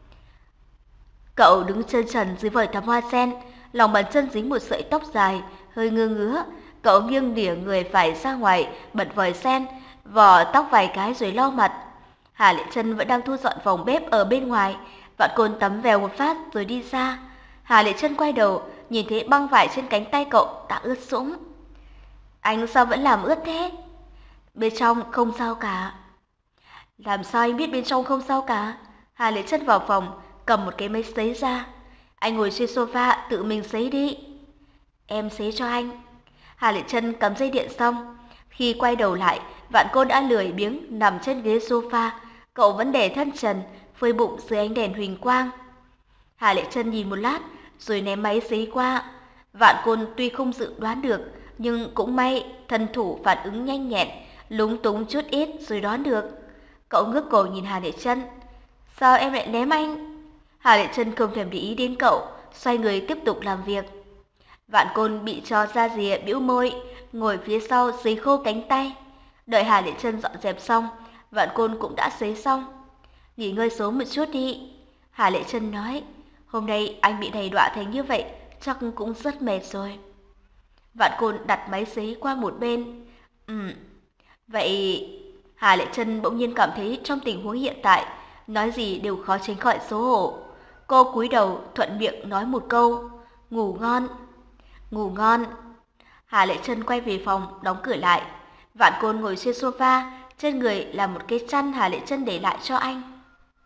Cậu đứng chân trần dưới vòi tắm hoa sen, lòng bàn chân dính một sợi tóc dài, hơi ngơ ngứa. Cậu nghiêng đỉa người phải ra ngoài, bật vòi sen, vò tóc vài cái rồi lau mặt. Hà Lệ Trân vẫn đang thu dọn phòng bếp ở bên ngoài. Vạn Côn tắm vèo một phát rồi đi ra. Hà Lệ Trân quay đầu, nhìn thấy băng vải trên cánh tay cậu đã ướt sũng. Anh sao vẫn làm ướt thế? Bên trong không sao cả. Làm sao anh biết bên trong không sao cả? Hà Lệ Trân vào phòng, cầm một cái máy sấy ra. Anh ngồi trên sofa tự mình sấy đi. Em sấy cho anh. Hà Lệ Trân cắm dây điện xong. Khi quay đầu lại, Vạn Côn đã lười biếng nằm trên ghế sofa. Cậu vẫn để thân trần, phơi bụng dưới ánh đèn huỳnh quang. Hà Lệ Trân nhìn một lát, rồi ném máy sấy qua. Vạn Côn tuy không dự đoán được, nhưng cũng may thân thủ phản ứng nhanh nhẹn, lúng túng chút ít rồi đoán được. Cậu ngước cổ nhìn Hà Lệ Trân. Sao em lại ném anh? Hà Lệ Trân không thèm để ý đến cậu, xoay người tiếp tục làm việc. Vạn Côn bị cho ra rìa bĩu môi, ngồi phía sau sấy khô cánh tay. Đợi Hà Lệ Trân dọn dẹp xong, Vạn Côn cũng đã sấy xong. Nghỉ ngơi sớm một chút đi. Hà Lệ Trân nói, hôm nay anh bị đầy đọa thành như vậy, chắc cũng rất mệt rồi. Vạn Côn đặt máy sấy qua một bên. Ừm, vậy... Hà Lệ Trân bỗng nhiên cảm thấy trong tình huống hiện tại, nói gì đều khó tránh khỏi xấu hổ. Cô cúi đầu thuận miệng nói một câu, ngủ ngon. Ngủ ngon. Hà Lệ Trân quay về phòng, đóng cửa lại. Vạn Côn ngồi trên sofa, trên người là một cái chăn Hà Lệ Trân để lại cho anh.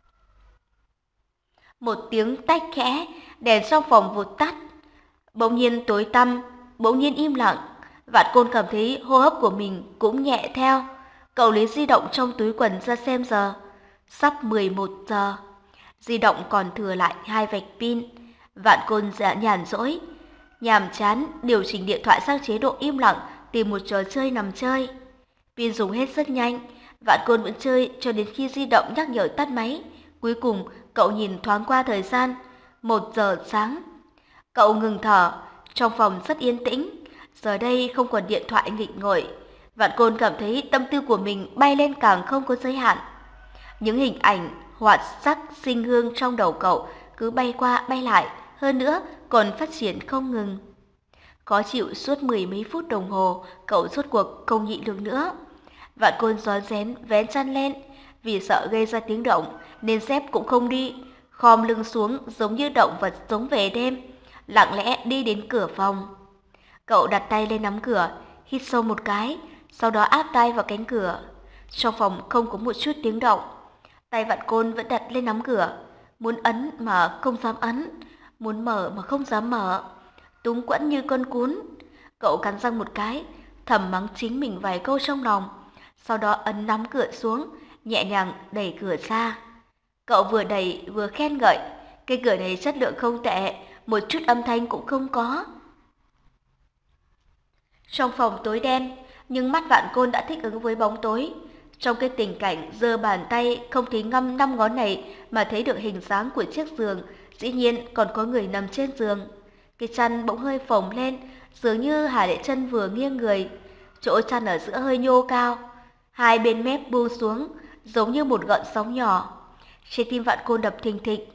Một tiếng tách khẽ, đèn trong phòng vụt tắt. Bỗng nhiên tối tăm, bỗng nhiên im lặng. Vạn Côn cảm thấy hô hấp của mình cũng nhẹ theo. Cậu lấy di động trong túi quần ra xem giờ. Sắp mười một giờ. Di động còn thừa lại hai vạch pin. Vạn Côn dạ nhàn rỗi, nhàm chán điều chỉnh điện thoại sang chế độ im lặng, tìm một trò chơi nằm chơi. Pin dùng hết rất nhanh. Vạn Côn vẫn chơi cho đến khi di động nhắc nhở tắt máy. Cuối cùng cậu nhìn thoáng qua thời gian, một giờ sáng. Cậu ngừng thở. Trong phòng rất yên tĩnh. Giờ đây không còn điện thoại nghịch ngợm. Vạn Côn cảm thấy tâm tư của mình bay lên càng không có giới hạn. Những hình ảnh hoạt sắc sinh hương trong đầu cậu cứ bay qua bay lại, hơn nữa còn phát triển không ngừng. Khó chịu suốt mười mấy phút đồng hồ, cậu rốt cuộc không nhịn được nữa. Vạn Côn rón rén vén chăn lên, vì sợ gây ra tiếng động nên dép cũng không đi, khom lưng xuống giống như động vật sống về đêm, lặng lẽ đi đến cửa phòng. Cậu đặt tay lên nắm cửa, hít sâu một cái, sau đó áp tay vào cánh cửa. Trong phòng không có một chút tiếng động. Tay Vạn Côn vẫn đặt lên nắm cửa, muốn ấn mà không dám ấn, muốn mở mà không dám mở, túng quẫn như con cún. Cậu cắn răng một cái, thầm mắng chính mình vài câu trong lòng, sau đó ấn nắm cửa xuống, nhẹ nhàng đẩy cửa ra. Cậu vừa đẩy vừa khen ngợi, cái cửa này chất lượng không tệ, một chút âm thanh cũng không có. Trong phòng tối đen, nhưng mắt Vạn Côn đã thích ứng với bóng tối. Trong cái tình cảnh giơ bàn tay không thấy ngăm năm ngón này mà thấy được hình dáng của chiếc giường, dĩ nhiên còn có người nằm trên giường. Cái chăn bỗng hơi phồng lên, dường như Hà Lệ Trân vừa nghiêng người. Chỗ chăn ở giữa hơi nhô cao, hai bên mép buông xuống, giống như một gợn sóng nhỏ. Trái tim Vạn Côn đập thình thịch.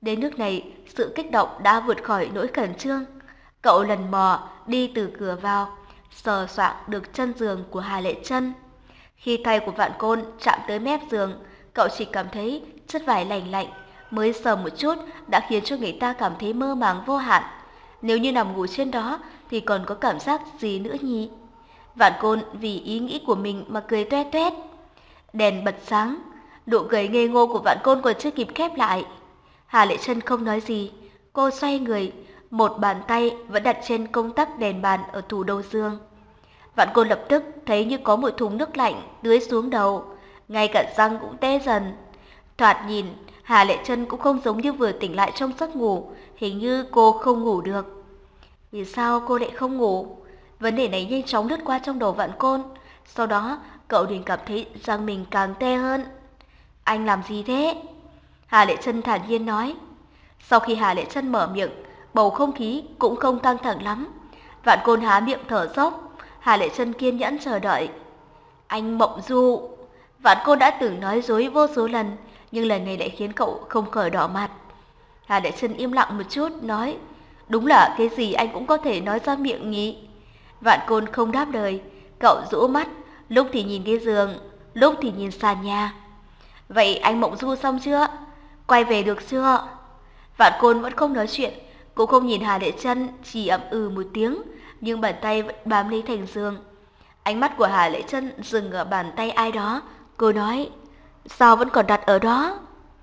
Đến nước này, sự kích động đã vượt khỏi nỗi khẩn trương. Cậu lần mò đi từ cửa vào, sờ soạng được chân giường của Hà Lệ Chân. Khi tay của Vạn Côn chạm tới mép giường, cậu chỉ cảm thấy chất vải lành lạnh, mới sờ một chút đã khiến cho người ta cảm thấy mơ màng vô hạn. Nếu như nằm ngủ trên đó thì còn có cảm giác gì nữa nhỉ? Vạn Côn vì ý nghĩ của mình mà cười toe toét. Đèn bật sáng, nụ cười ngây ngô của Vạn Côn còn chưa kịp khép lại. Hà Lệ Chân không nói gì, cô xoay người, một bàn tay vẫn đặt trên công tắc đèn bàn ở tủ đầu giường. Vạn Côn lập tức thấy như có một thùng nước lạnh tưới xuống đầu, ngay cả răng cũng tê dần. Thoạt nhìn, Hà Lệ Chân cũng không giống như vừa tỉnh lại trong giấc ngủ, hình như cô không ngủ được. Vì sao cô lại không ngủ? Vấn đề này nhanh chóng lướt qua trong đầu Vạn Côn, sau đó cậu liền cảm thấy răng mình càng tê hơn. Anh làm gì thế? Hà Lệ Chân thản nhiên nói. Sau khi Hà Lệ Chân mở miệng, bầu không khí cũng không căng thẳng lắm. Vạn Côn há miệng thở dốc, Hà Lệ Chân kiên nhẫn chờ đợi. Anh mộng du. Vạn Côn đã từng nói dối vô số lần, nhưng lần này lại khiến cậu không khỏi đỏ mặt. Hà Lệ Chân im lặng một chút, nói, đúng là cái gì anh cũng có thể nói ra miệng nhỉ. Vạn Côn không đáp lời, cậu rũ mắt, lúc thì nhìn cái giường, lúc thì nhìn sàn nhà. Vậy anh mộng du xong chưa? Quay về được chưa? Vạn Côn vẫn không nói chuyện, cũng không nhìn Hà Lệ Chân, chỉ ậm ừ một tiếng, nhưng bàn tay vẫn bám lấy thành giường. Ánh mắt của Hà Lệ Chân dừng ở bàn tay ai đó, cô nói, sao vẫn còn đặt ở đó?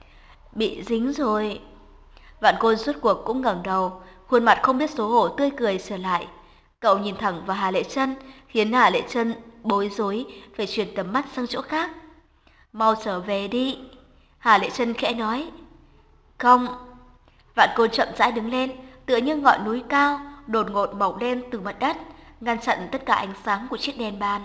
Bị dính rồi. Vạn Côn suốt cuộc cũng ngẩng đầu, khuôn mặt không biết xấu hổ tươi cười trở lại. Cậu nhìn thẳng vào Hà Lệ Chân, khiến Hà Lệ Chân bối rối phải chuyển tầm mắt sang chỗ khác. Mau trở về đi. Hà Lệ Chân khẽ nói. Không. Vạn Côn chậm rãi đứng lên, tựa như ngọn núi cao đột ngột mọc lên từ mặt đất, ngăn chặn tất cả ánh sáng của chiếc đèn bàn.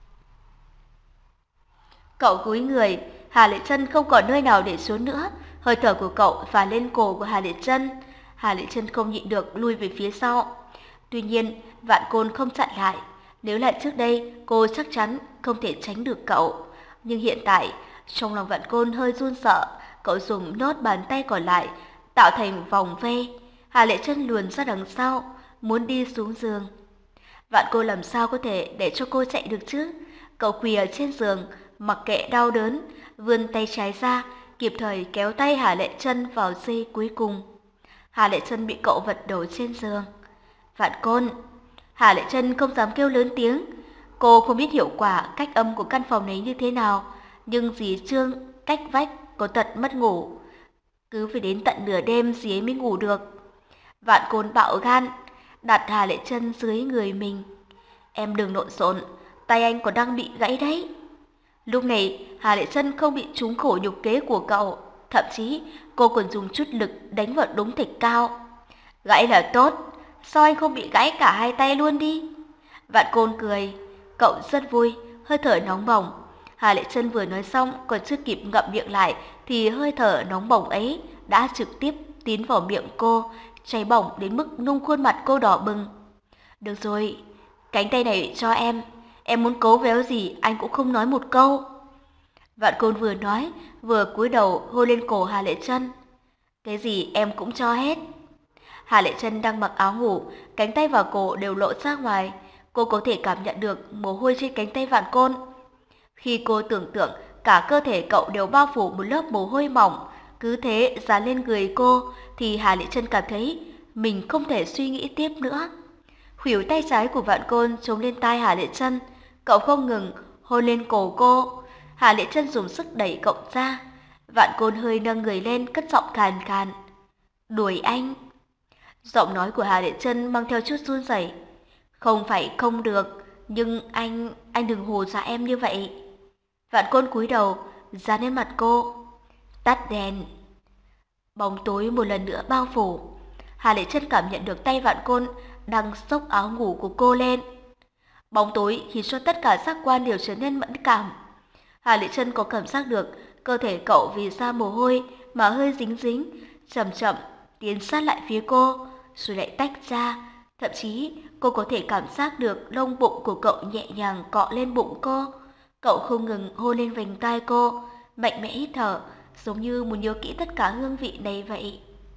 Cậu cúi người, Hà Lệ Chân không còn nơi nào để trốn nữa, hơi thở của cậu phả lên cổ của Hà Lệ Chân. Hà Lệ Chân không nhịn được lui về phía sau. Tuy nhiên, Vạn Côn không chặn lại. Nếu lại trước đây, cô chắc chắn không thể tránh được cậu. Nhưng hiện tại, trong lòng Vạn Côn hơi run sợ, cậu dùng nốt bàn tay còn lại, tạo thành vòng vây. Hà Lệ Chân luồn ra đằng sau, muốn đi xuống giường. Vạn Côn làm sao có thể để cho cô chạy được chứ? Cậu quỳ ở trên giường, mặc kệ đau đớn, vươn tay trái ra, kịp thời kéo tay Hà Lệ Chân vào giây cuối cùng. Hà Lệ Chân bị cậu vật đầu trên giường. Vạn Côn. Hà Lệ Chân không dám kêu lớn tiếng. Cô không biết hiệu quả cách âm của căn phòng này như thế nào, nhưng dì Trương cách vách có tật mất ngủ. Cứ phải đến tận nửa đêm dì ấy mới ngủ được. Vạn Côn bạo gan, đặt Hà Lệ Chân dưới người mình. Em đừng lộn xộn, tay anh còn đang bị gãy đấy. Lúc này Hà Lệ Chân không bị trúng khổ nhục kế của cậu, thậm chí cô còn dùng chút lực đánh vào đống thịt cao. Gãy là tốt, sao anh không bị gãy cả hai tay luôn đi? Vạn Côn cười, cậu rất vui, hơi thở nóng bỏng. Hà Lệ Chân vừa nói xong còn chưa kịp ngậm miệng lại thì hơi thở nóng bỏng ấy đã trực tiếp tiến vào miệng cô, cháy bỏng đến mức nung khuôn mặt cô đỏ bừng. Được rồi, cánh tay này cho em, em muốn cấu véo gì anh cũng không nói một câu. Vạn Côn vừa nói, vừa cúi đầu hôn lên cổ Hà Lệ Chân. Cái gì em cũng cho hết. Hà Lệ Chân đang mặc áo ngủ, cánh tay và cổ đều lộ ra ngoài. Cô có thể cảm nhận được mồ hôi trên cánh tay Vạn Côn. Khi cô tưởng tượng cả cơ thể cậu đều bao phủ một lớp mồ hôi mỏng, cứ thế dán lên người cô, thì Hà Lệ Chân cảm thấy mình không thể suy nghĩ tiếp nữa. Khuỷu tay trái của Vạn Côn chống lên tai Hà Lệ Chân, cậu không ngừng hôn lên cổ cô. Hà Lệ Chân dùng sức đẩy cậu ra. Vạn Côn hơi nâng người lên, cất giọng khàn khàn. Đuổi anh. Giọng nói của Hà Lệ Chân mang theo chút run rẩy. Không phải không được, nhưng anh, anh đừng hù dọa em như vậy. Vạn Côn cúi đầu, dán lên mặt cô. Tắt đèn. Bóng tối một lần nữa bao phủ. Hà Lệ Chân cảm nhận được tay Vạn Côn đang xốc áo ngủ của cô lên. Bóng tối khiến cho tất cả giác quan đều trở nên mẫn cảm. Hà Lệ Chân có cảm giác được cơ thể cậu vì ra mồ hôi mà hơi dính dính, chậm chậm tiến sát lại phía cô, rồi lại tách ra. Thậm chí cô có thể cảm giác được lông bụng của cậu nhẹ nhàng cọ lên bụng cô. Cậu không ngừng hôn lên vành tai cô, mạnh mẽ hít thở, giống như muốn nhớ kỹ tất cả hương vị này vậy.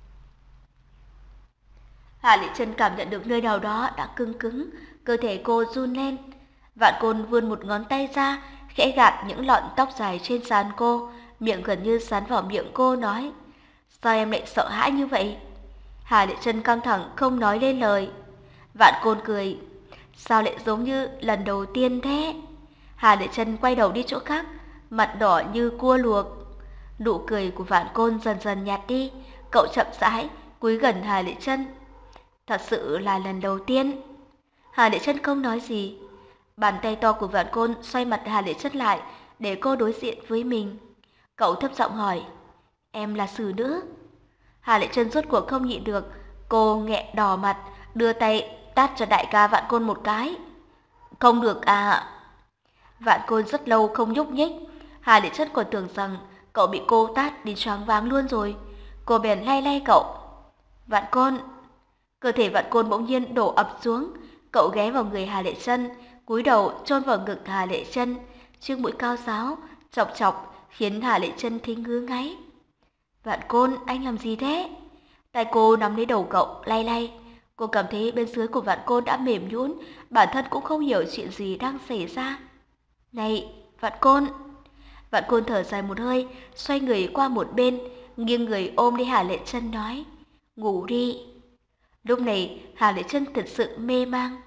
Hà Lệ Chân cảm nhận được nơi nào đó đã cứng cứng, cơ thể cô run lên. Vạn Côn vươn một ngón tay ra, khẽ gạt những lọn tóc dài trên trán cô, miệng gần như dán vào miệng cô nói: "Sao em lại sợ hãi như vậy?" Hà Lệ Chân căng thẳng không nói lên lời. Vạn Côn cười: "Sao lại giống như lần đầu tiên thế?" Hà Lệ Chân quay đầu đi chỗ khác, mặt đỏ như cua luộc. Nụ cười của Vạn Côn dần dần nhạt đi, cậu chậm rãi cúi gần Hà Lệ Chân. "Thật sự là lần đầu tiên." Hà Lệ Chân không nói gì. Bàn tay to của Vạn Côn xoay mặt Hà Lệ Chân lại để cô đối diện với mình. Cậu thấp giọng hỏi: "Em là xử nữ?" Hà Lệ Chân rốt cuộc không nhịn được, cô nghẹn đỏ mặt, đưa tay tát cho đại ca Vạn Côn một cái. "Không được à?" Vạn Côn rất lâu không nhúc nhích. Hà Lệ Chân còn tưởng rằng cậu bị cô tát đến choáng váng luôn rồi. Cô bèn lay lay cậu. "Vạn Côn." Cơ thể Vạn Côn bỗng nhiên đổ ập xuống. Cậu ghé vào người Hà Lệ Chân, cúi đầu chôn vào ngực Hà Lệ Chân, chiếc mũi cao giáo chọc chọc khiến Hà Lệ Chân thấy ngứa ngáy. "Vạn Côn, anh làm gì thế?" Tay cô nắm lấy đầu cậu, lay lay. Cô cảm thấy bên dưới của Vạn Côn đã mềm nhũn, bản thân cũng không hiểu chuyện gì đang xảy ra. "Này, Vạn Côn." Vạn Côn thở dài một hơi, xoay người qua một bên, nghiêng người ôm lấy Hà Lệ Chân nói: "Ngủ đi." Lúc này Hà Lệ Chân thật sự mê mang.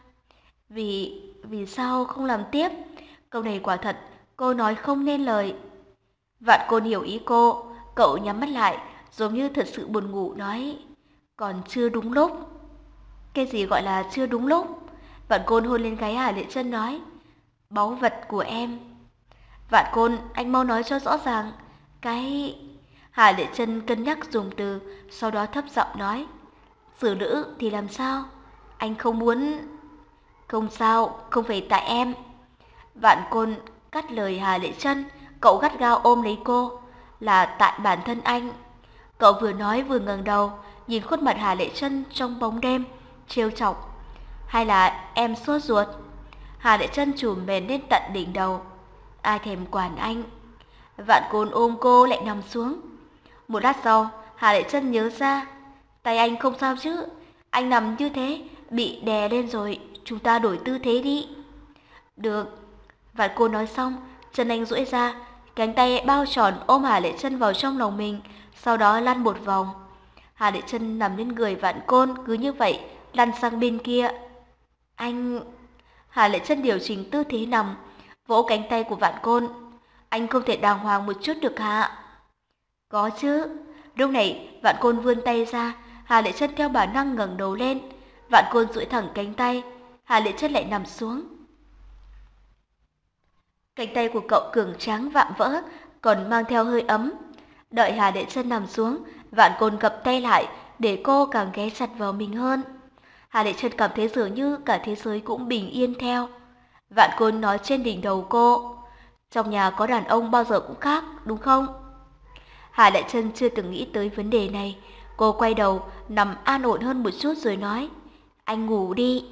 Vì, vì sao không làm tiếp? Câu này quả thật, cô nói không nên lời. Vạn Côn hiểu ý cô, cậu nhắm mắt lại, giống như thật sự buồn ngủ nói: "Còn chưa đúng lúc." Cái gì gọi là chưa đúng lúc? Vạn Côn hôn lên gáy Hà Lệ Chân nói: "Báu vật của em." "Vạn Côn, anh mau nói cho rõ ràng." Cái... Hà Lệ Chân cân nhắc dùng từ, sau đó thấp giọng nói: "Xử nữ thì làm sao? Anh không muốn..." "Không sao, không phải tại em." Vạn Côn cắt lời Hà Lệ Chân, cậu gắt gao ôm lấy cô: "Là tại bản thân anh." Cậu vừa nói vừa ngẩng đầu, nhìn khuôn mặt Hà Lệ Chân trong bóng đêm, trêu chọc: "Hay là em sốt ruột?" Hà Lệ Chân trùm mền lên tận đỉnh đầu: "Ai thèm quản anh." Vạn Côn ôm cô lại nằm xuống. Một lát sau, Hà Lệ Chân nhớ ra: "Tay anh không sao chứ? Anh nằm như thế, bị đè lên rồi, chúng ta đổi tư thế đi." "Được." Vạn Côn nói xong, chân anh duỗi ra, cánh tay bao tròn ôm Hà Lệ Chân vào trong lòng mình, sau đó lăn một vòng. Hà Lệ Chân nằm lên người Vạn Côn, cứ như vậy lăn sang bên kia. "Anh..." Hà Lệ Chân điều chỉnh tư thế nằm, vỗ cánh tay của Vạn Côn: "Anh không thể đàng hoàng một chút được hả?" "Có chứ." Lúc này Vạn Côn vươn tay ra, Hà Lệ Chân theo bản năng ngẩng đầu lên. Vạn Côn duỗi thẳng cánh tay, Hà Lệ Chân lại nằm xuống. Cánh tay của cậu cường tráng vạm vỡ, còn mang theo hơi ấm. Đợi Hà Lệ Chân nằm xuống, Vạn Côn gập tay lại để cô càng ghé chặt vào mình hơn. Hà Lệ Chân cảm thấy dường như cả thế giới cũng bình yên theo. Vạn Côn nói trên đỉnh đầu cô: "Trong nhà có đàn ông bao giờ cũng khác, đúng không?" Hà Lệ Chân chưa từng nghĩ tới vấn đề này. Cô quay đầu, nằm an ổn hơn một chút rồi nói: "Anh ngủ đi."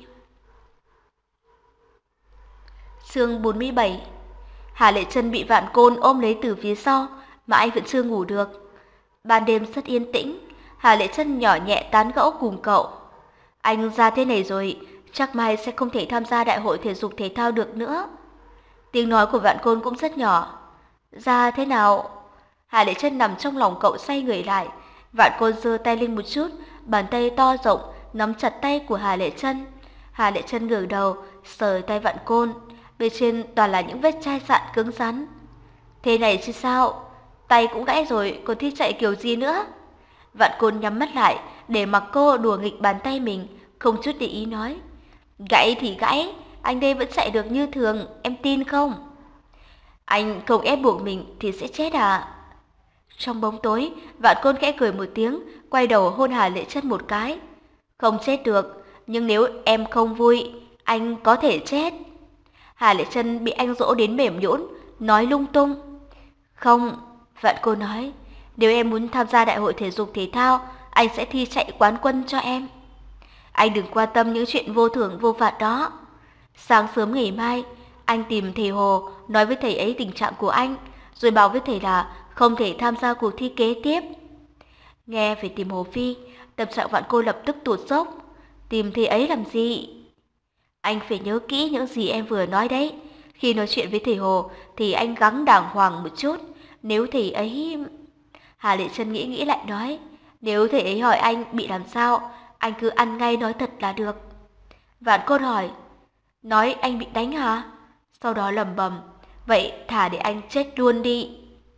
Chương bốn mươi bảy. Hà Lệ Chân bị Vạn Côn ôm lấy từ phía sau, mãi vẫn chưa ngủ được. Ban đêm rất yên tĩnh, Hà Lệ Chân nhỏ nhẹ tán gẫu cùng cậu: "Anh ra thế này rồi, chắc mai sẽ không thể tham gia đại hội thể dục thể thao được nữa." Tiếng nói của Vạn Côn cũng rất nhỏ. "Ra thế nào?" Hà Lệ Chân nằm trong lòng cậu xoay người lại. Vạn Côn giơ tay lên một chút, bàn tay to rộng nắm chặt tay của Hà Lệ Chân. Hà Lệ Chân ngửa đầu sờ tay Vạn Côn, bên trên toàn là những vết chai sạn cứng rắn. "Thế này chứ sao? Tay cũng gãy rồi, còn thi chạy kiểu gì nữa?" Vạn Côn nhắm mắt lại để mặc cô đùa nghịch bàn tay mình, không chút để ý nói: "Gãy thì gãy, anh đây vẫn chạy được như thường, em tin không?" "Anh không ép buộc mình thì sẽ chết à?" Trong bóng tối, Vạn Côn khẽ cười một tiếng, quay đầu hôn Hà Lệ Chân một cái. "Không chết được, nhưng nếu em không vui, anh có thể chết." Hà Lệ Chân bị anh dỗ đến mềm nhũn, nói lung tung. "Không," Vạn Côn nói, "nếu em muốn tham gia đại hội thể dục thể thao, anh sẽ thi chạy quán quân cho em. Anh đừng quan tâm những chuyện vô thưởng vô phạt đó. Sáng sớm ngày mai, anh tìm thầy Hồ, nói với thầy ấy tình trạng của anh, rồi bảo với thầy là không thể tham gia cuộc thi kế tiếp." Nghe về tìm Hồ Phi, tâm trạng Vạn Côn lập tức tụt dốc. Tìm thầy ấy làm gì? Anh phải nhớ kỹ những gì em vừa nói đấy. Khi nói chuyện với thầy Hồ thì anh gắng đàng hoàng một chút. Nếu thầy ấy... Hà Lệ Trân nghĩ nghĩ lại nói, nếu thầy ấy hỏi anh bị làm sao, anh cứ ăn ngay nói thật là được. Vạn Côn hỏi, nói anh bị đánh hả? Sau đó lẩm bẩm, vậy thả để anh chết luôn đi.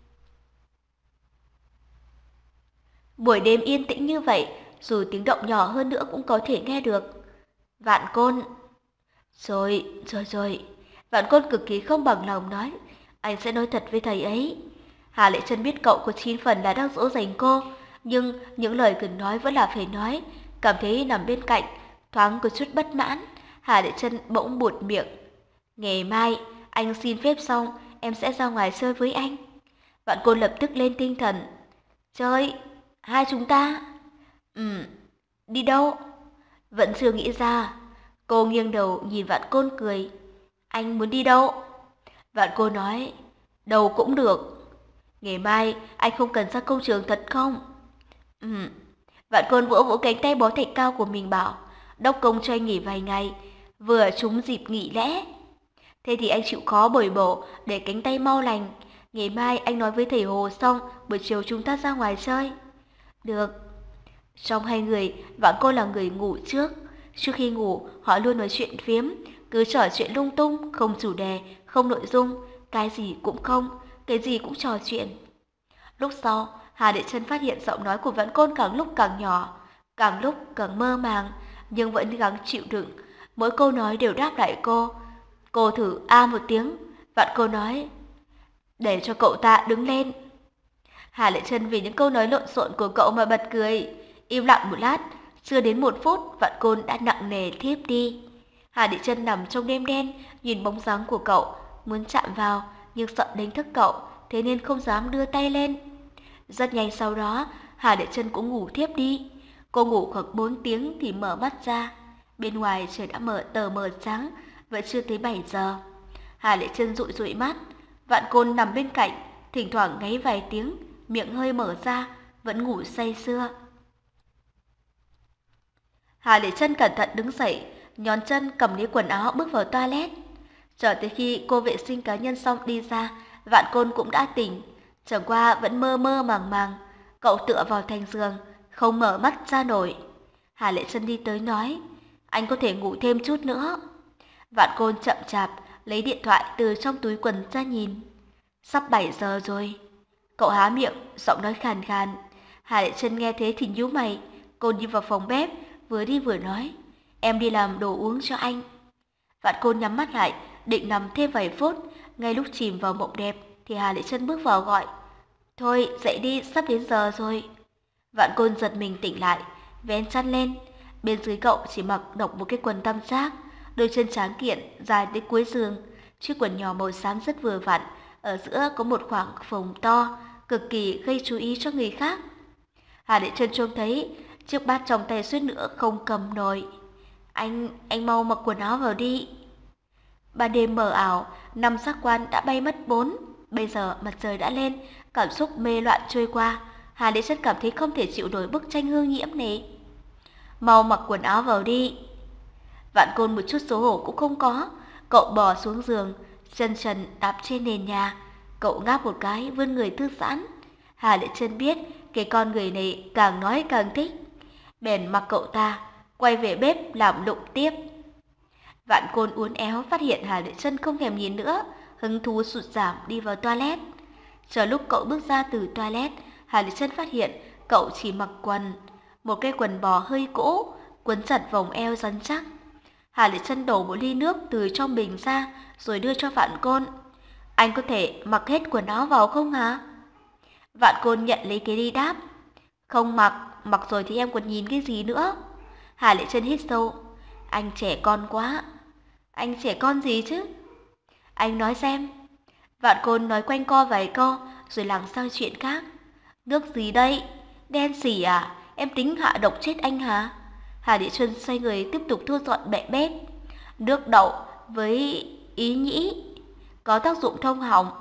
Buổi đêm yên tĩnh như vậy, dù tiếng động nhỏ hơn nữa cũng có thể nghe được. Vạn Côn... Rồi, rồi rồi. Vạn Côn cực kỳ không bằng lòng nói, anh sẽ nói thật với thầy ấy. Hà Lệ Trân biết cậu có chín phần là đang dỗ dành cô, nhưng những lời cần nói vẫn là phải nói. Cảm thấy nằm bên cạnh, thoáng có chút bất mãn, Hà Lệ Trân bỗng buột miệng. Ngày mai, anh xin phép xong, em sẽ ra ngoài chơi với anh. Vạn Côn lập tức lên tinh thần. Chơi? Hai chúng ta? Ừ, đi đâu? Vẫn chưa nghĩ ra. Cô nghiêng đầu nhìn Vạn Côn cười. Anh muốn đi đâu? Vạn Côn nói, đâu cũng được. Ngày mai anh không cần ra công trường thật không? Ừ. Vạn Côn vỗ vỗ cánh tay bó thạch cao của mình bảo, đốc công cho anh nghỉ vài ngày, vừa trúng dịp nghỉ lễ. Thế thì anh chịu khó bồi bổ để cánh tay mau lành. Ngày mai anh nói với thầy Hồ xong, buổi chiều chúng ta ra ngoài chơi. Được. Trong hai người, Vạn Côn là người ngủ trước. Trước khi ngủ, họ luôn nói chuyện phiếm, cứ trò chuyện lung tung, không chủ đề, không nội dung, cái gì cũng không, cái gì cũng trò chuyện. Lúc sau, Hà Đệ Trân phát hiện giọng nói của Vạn Côn càng lúc càng nhỏ, càng lúc càng mơ màng, nhưng vẫn gắng chịu đựng. Mỗi câu nói đều đáp lại cô. Cô thử a một tiếng, Vạn Côn nói, để cho cậu ta đứng lên. Hà Lệ Trân vì những câu nói lộn xộn của cậu mà bật cười. Im lặng một lát, chưa đến một phút, Vạn Côn đã nặng nề thiếp đi. Hà Lệ Trân nằm trong đêm đen, nhìn bóng dáng của cậu, muốn chạm vào nhưng sợ đánh thức cậu, thế nên không dám đưa tay lên. Rất nhanh sau đó, Hà Lệ Trân cũng ngủ thiếp đi. Cô ngủ khoảng bốn tiếng thì mở mắt ra. Bên ngoài trời đã mờ tờ mờ sáng, vẫn chưa tới bảy giờ. Hà Lệ Trân dụi dụi mắt, Vạn Côn nằm bên cạnh, thỉnh thoảng ngáy vài tiếng, miệng hơi mở ra, vẫn ngủ say sưa. Hà Lệ Trân cẩn thận đứng dậy, nhón chân cầm lấy quần áo bước vào toilet. Chờ tới khi cô vệ sinh cá nhân xong đi ra, Vạn Côn cũng đã tỉnh, chẳng qua vẫn mơ mơ màng màng. Cậu tựa vào thành giường, không mở mắt ra nổi. Hà Lệ Trân đi tới nói, anh có thể ngủ thêm chút nữa. Vạn Côn chậm chạp lấy điện thoại từ trong túi quần ra nhìn. Sắp bảy giờ rồi. Cậu há miệng, giọng nói khàn khàn. Hà Lệ Trân nghe thế thì nhíu mày. Cô đi vào phòng bếp, vừa đi vừa nói, em đi làm đồ uống cho anh. Vạn Côn nhắm mắt lại, định nằm thêm vài phút. Ngay lúc chìm vào mộng đẹp thì Hà Lệ Trân bước vào gọi, thôi dậy đi, sắp đến giờ rồi. Vạn Côn giật mình tỉnh lại, vén chăn lên. Bên dưới cậu chỉ mặc độc một cái quần tam giác, đôi chân tráng kiện dài tới cuối giường. Chiếc quần nhỏ màu xám rất vừa vặn, ở giữa có một khoảng phồng to, cực kỳ gây chú ý cho người khác. Hà Lệ Trân trông thấy chiếc bát trong tay suýt nữa không cầm nổi. Anh, anh mau mặc quần áo vào đi. Ban đêm mờ ảo, năm giác quan đã bay mất bốn. Bây giờ mặt trời đã lên, cảm xúc mê loạn trôi qua. Hà Lệ Trân cảm thấy không thể chịu nổi bức tranh hương nhiễm này. Mau mặc quần áo vào đi. Vạn Côn một chút xấu hổ cũng không có. Cậu bò xuống giường, chân trần đạp trên nền nhà. Cậu ngáp một cái, vươn người thư giãn. Hà Lệ Trân biết cái con người này càng nói càng thích, bèn mặc cậu ta, quay về bếp làm lụng tiếp. Vạn Côn uốn éo phát hiện Hà Lệ Trân không thèm nhìn nữa, hứng thú sụt giảm đi vào toilet. Chờ lúc cậu bước ra từ toilet, Hà Lệ Trân phát hiện cậu chỉ mặc quần, một cái quần bò hơi cũ, quấn chặt vòng eo rắn chắc. Hà Lệ Trân đổ một ly nước từ trong bình ra rồi đưa cho Vạn Côn. Anh có thể mặc hết quần áo vào không hả? Vạn Côn nhận lấy cái ly đáp, không mặc, mặc rồi thì em còn nhìn cái gì nữa. Hà Lệ Trân hít sâu, anh trẻ con quá. Anh trẻ con gì chứ? Anh nói xem. Vạn Côn nói quanh co vài câu rồi lảng sang chuyện khác. Nước gì đây? Đen xỉ à? Em tính hạ độc chết anh hả? Hà Lệ Trân xoay người tiếp tục thu dọn bệ bếp. Nước đậu với ý nhĩ có tác dụng thông họng.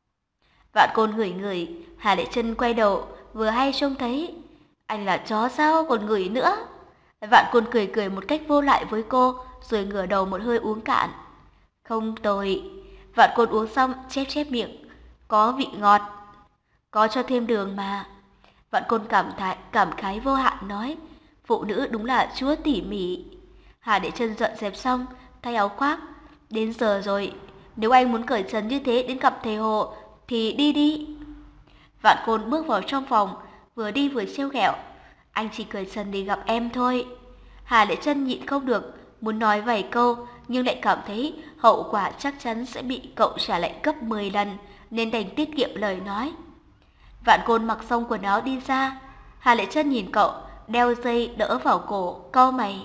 Vạn Côn ngửi ngửi, Hà Lệ Trân quay đầu, vừa hay trông thấy. Anh là chó sao còn ngửi nữa? Vạn Côn cười cười một cách vô lại với cô, rồi ngửa đầu một hơi uống cạn. Không tồi. Vạn Côn uống xong chép chép miệng. Có vị ngọt. Có cho thêm đường mà. Vạn Côn cảm thái, cảm khái vô hạn nói. Phụ nữ đúng là chúa tỉ mỉ. Hà Đệ Chân dọn dẹp xong, thay áo khoác. Đến giờ rồi, nếu anh muốn cởi trần như thế đến gặp thầy Hồ thì đi đi. Vạn Côn bước vào trong phòng, vừa đi vừa trêu ghẹo. Anh chỉ cởi trần để gặp em thôi. Hà Lệ Chân nhịn không được, muốn nói vài câu nhưng lại cảm thấy hậu quả chắc chắn sẽ bị cậu trả lại gấp mười lần, nên đành tiết kiệm lời nói. Vạn Côn mặc xong quần áo đi ra. Hà Lệ Chân nhìn cậu đeo dây đỡ vào cổ, cau mày.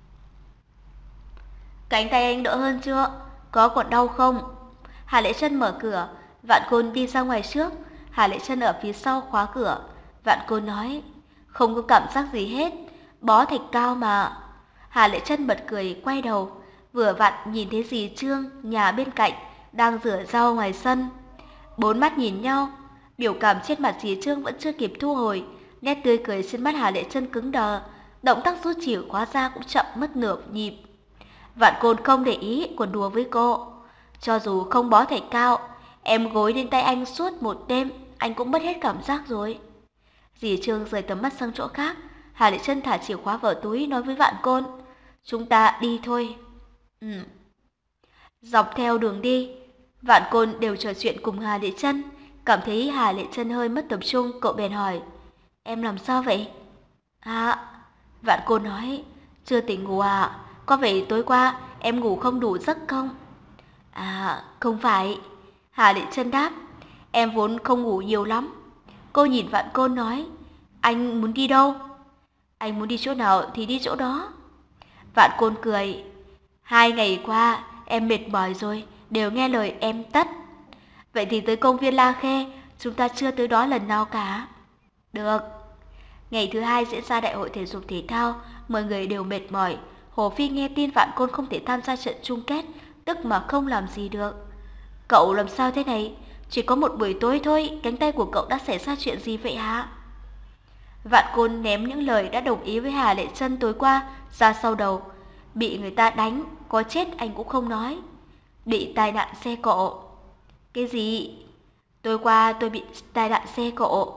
Cánh tay anh đỡ hơn chưa? Có còn đau không? Hà Lệ Chân mở cửa, Vạn Côn đi ra ngoài trước. Hà Lệ Chân ở phía sau khóa cửa. Vạn Côn nói, không có cảm giác gì hết, bó thạch cao mà. Hà Lệ Chân bật cười quay đầu, vừa vặn nhìn thấy dì Trương nhà bên cạnh đang rửa rau ngoài sân. Bốn mắt nhìn nhau, biểu cảm trên mặt dì Trương vẫn chưa kịp thu hồi, nét tươi cười trên mắt Hà Lệ Chân cứng đờ, động tác rút chìa khóa ra cũng chậm mất nửa nhịp. Vạn Côn không để ý, còn đùa với cô. Cho dù không bó thạch cao, em gối lên tay anh suốt một đêm, anh cũng mất hết cảm giác rồi. Dì Trương rời tầm mắt sang chỗ khác. Hà Lệ Chân thả chìa khóa vào túi nói với Vạn Côn, chúng ta đi thôi. Ừ. Dọc theo đường đi, Vạn Côn đều trò chuyện cùng Hà Lệ Chân. Cảm thấy Hà Lệ Chân hơi mất tập trung, cậu bèn hỏi, em làm sao vậy? À, Vạn Côn nói, chưa tỉnh ngủ à? Có vẻ tối qua em ngủ không đủ giấc không? À, không phải. Hà Lệ Chân đáp, em vốn không ngủ nhiều lắm. Cô nhìn Vạn Côn nói, anh muốn đi đâu? Anh muốn đi chỗ nào thì đi chỗ đó. Vạn Côn cười, hai ngày qua em mệt mỏi rồi, đều nghe lời em tất. Vậy thì tới công viên La Khê, chúng ta chưa tới đó lần nào cả. Được. Ngày thứ hai diễn ra đại hội thể dục thể thao, mọi người đều mệt mỏi. Hồ Phi nghe tin Vạn Côn không thể tham gia trận chung kết, tức mà không làm gì được. Cậu làm sao thế này? Chỉ có một buổi tối thôi, cánh tay của cậu đã xảy ra chuyện gì vậy hả? Vạn Côn ném những lời đã đồng ý với Hà Lệ Chân tối qua ra sau đầu. Bị người ta đánh, có chết anh cũng không nói. Bị tai nạn xe cộ. Cái gì? Tối qua tôi bị tai nạn xe cộ.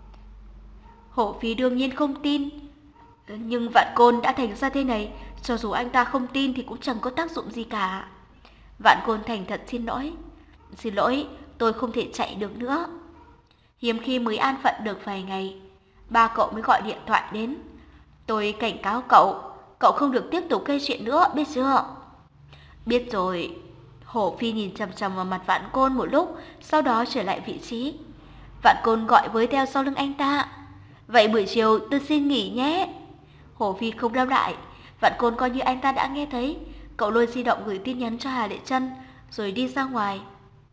Hổ Phi đương nhiên không tin. Nhưng Vạn Côn đã thành ra thế này, cho dù anh ta không tin thì cũng chẳng có tác dụng gì cả. Vạn Côn thành thật xin lỗi. Xin lỗi, tôi không thể chạy được nữa. Hiếm khi mới an phận được vài ngày, ba cậu mới gọi điện thoại đến. Tôi cảnh cáo cậu, cậu không được tiếp tục gây chuyện nữa, biết chưa? Biết rồi. Hổ Phi nhìn chằm chằm vào mặt Vạn Côn một lúc, sau đó trở lại vị trí. Vạn Côn gọi với theo sau lưng anh ta. Vậy buổi chiều tôi xin nghỉ nhé. Hổ Phi không đáp lại. Vạn Côn coi như anh ta đã nghe thấy. Cậu lôi di động gửi tin nhắn cho Hà Lệ Chân, rồi đi ra ngoài.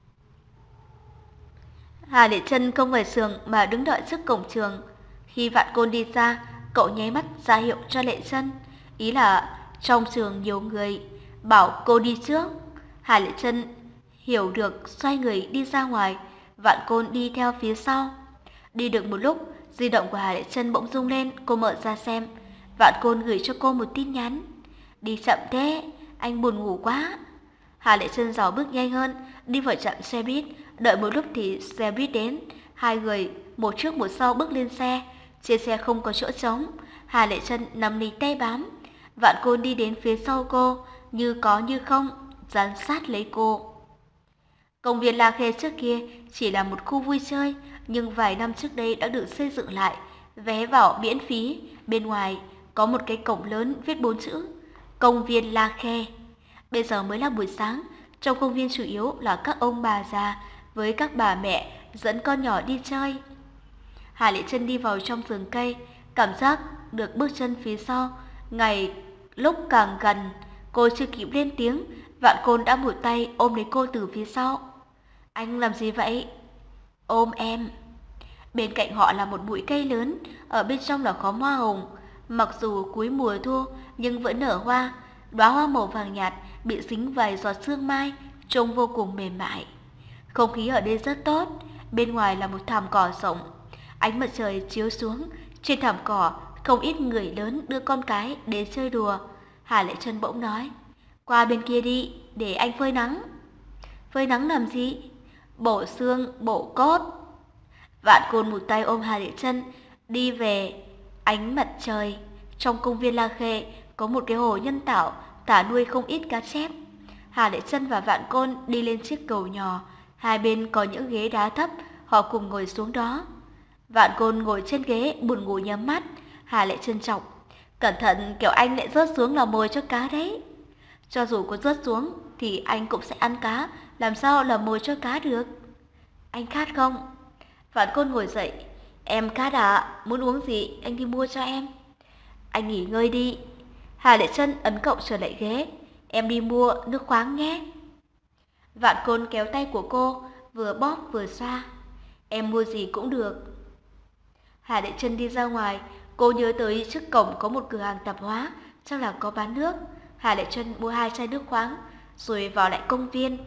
Hà Lệ Chân không về trường mà đứng đợi trước cổng trường. Khi Vạn Côn đi ra, cậu nháy mắt ra hiệu cho Lệ Chân, ý là trong trường nhiều người, bảo cô đi trước. Hà Lệ Chân hiểu được, xoay người đi ra ngoài. Vạn Côn đi theo phía sau. Đi được một lúc, di động của Hà Lệ Chân bỗng rung lên, cô mở ra xem. Vạn Côn gửi cho cô một tin nhắn. Đi chậm thế, anh buồn ngủ quá. Hà Lệ Chân dò bước nhanh hơn, đi vào trạm xe buýt. Đợi một lúc thì xe buýt đến. Hai người một trước một sau bước lên xe. Trên xe không có chỗ trống. Hà Lệ Chân nắm lấy tay bám. Vạn Côn đi đến phía sau cô, như có như không, dán sát lấy cô. Công viên La Khê trước kia chỉ là một khu vui chơi, nhưng vài năm trước đây đã được xây dựng lại. Vé vào miễn phí. Bên ngoài có một cái cổng lớn viết bốn chữ Công viên La Khê. Bây giờ mới là buổi sáng, trong công viên chủ yếu là các ông bà già với các bà mẹ dẫn con nhỏ đi chơi. Hà Lệ Chân đi vào trong rừng cây, cảm giác được bước chân phía sau ngày lúc càng gần. Cô chưa kịp lên tiếng, Vạn Côn đã một tay ôm lấy cô từ phía sau. Anh làm gì vậy? Ôm em. Bên cạnh họ là một bụi cây lớn, ở bên trong là khóm hoa hồng. Mặc dù cuối mùa thu nhưng vẫn nở hoa, đóa hoa màu vàng nhạt bị dính vài giọt sương mai, trông vô cùng mềm mại. Không khí ở đây rất tốt, bên ngoài là một thảm cỏ rộng. Ánh mặt trời chiếu xuống, trên thảm cỏ không ít người lớn đưa con cái đến chơi đùa. Hà Lệ Trân bỗng nói, qua bên kia đi, để anh phơi nắng. Phơi nắng làm gì? Bổ xương, bổ cốt. Vạn Côn một tay ôm Hà Lệ Trân đi về ánh mặt trời. Trong công viên La Khê có một cái hồ nhân tạo thả nuôi không ít cá chép. Hà Lệ Trân và Vạn Côn đi lên chiếc cầu nhỏ, hai bên có những ghế đá thấp, họ cùng ngồi xuống đó. Vạn Côn ngồi trên ghế buồn ngủ nhắm mắt. Hà Lệ Trân chọc, cẩn thận kiểu anh lại rớt xuống là mồi cho cá đấy. Cho dù có rớt xuống thì anh cũng sẽ ăn cá, làm sao là mồi cho cá được. Anh khát không? Vạn Côn ngồi dậy, em khát à, muốn uống gì anh đi mua cho em. Anh nghỉ ngơi đi. Hà Lệ Trân ấn cậu trở lại ghế, em đi mua nước khoáng nhé. Vạn Côn kéo tay của cô, vừa bóp vừa xoa. Em mua gì cũng được. Hà Lệ Trân đi ra ngoài, cô nhớ tới trước cổng có một cửa hàng tạp hóa, chắc là có bán nước. Hà Lệ Trân mua hai chai nước khoáng, rồi vào lại công viên.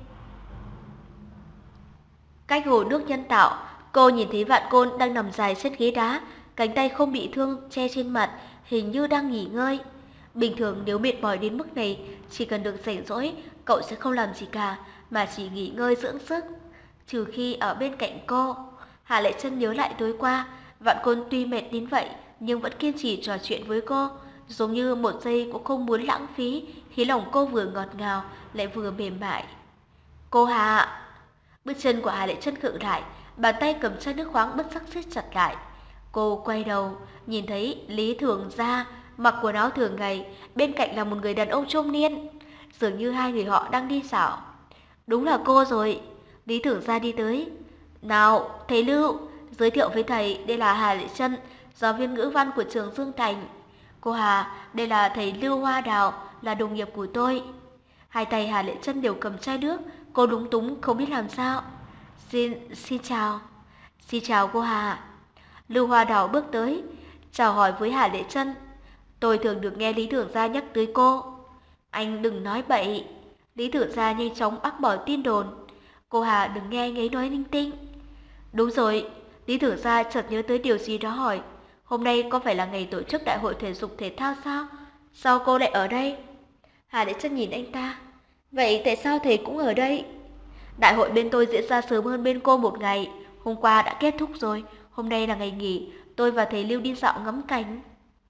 Cách hồ nước nhân tạo, cô nhìn thấy Vạn Côn đang nằm dài trên ghế đá, cánh tay không bị thương che trên mặt, hình như đang nghỉ ngơi. Bình thường nếu mệt mỏi đến mức này, chỉ cần được rảnh rỗi, cậu sẽ không làm gì cả, mà chỉ nghỉ ngơi dưỡng sức. Trừ khi ở bên cạnh cô. Hà Lệ Trân nhớ lại tối qua, Vạn Côn tuy mệt đến vậy, nhưng vẫn kiên trì trò chuyện với cô, giống như một giây cũng không muốn lãng phí, khiến lòng cô vừa ngọt ngào, lại vừa mềm mại. Cô Hà! Bước chân của Hà Lệ Trân khựng lại, bàn tay cầm chai nước khoáng bất giác siết chặt lại. Cô quay đầu, nhìn thấy Lý Thường Gia mặc quần áo thường ngày, bên cạnh là một người đàn ông trung niên. Dường như hai người họ đang đi dạo. Đúng là cô rồi. Lý Thường Gia đi tới. Nào, thầy Lưu, giới thiệu với thầy, đây là Hà Lệ Trân, giáo viên ngữ văn của trường Dương Thành. Cô Hà, đây là thầy Lưu Hoa Đào, là đồng nghiệp của tôi. Hai tay Hà Lệ Trân đều cầm chai nước, cô lúng túng không biết làm sao. Xin, xin chào. Xin chào cô Hà. Lưu Hoa Đào bước tới, chào hỏi với Hà Lệ Trân. Tôi thường được nghe Lý Thường Gia nhắc tới cô. Anh đừng nói bậy. Lý Thường Gia nhanh chóng bác bỏ tin đồn. Cô Hà đừng nghe anh ấy nói linh tinh. Đúng rồi. Lý Thường Gia chợt nhớ tới điều gì đó hỏi. Hôm nay có phải là ngày tổ chức đại hội thể dục thể thao sao? Sao cô lại ở đây? Hà Lệ Trân nhìn anh ta. Vậy tại sao thầy cũng ở đây? Đại hội bên tôi diễn ra sớm hơn bên cô một ngày. Hôm qua đã kết thúc rồi. Hôm nay là ngày nghỉ. Tôi và thầy Lưu đi dạo ngắm cảnh.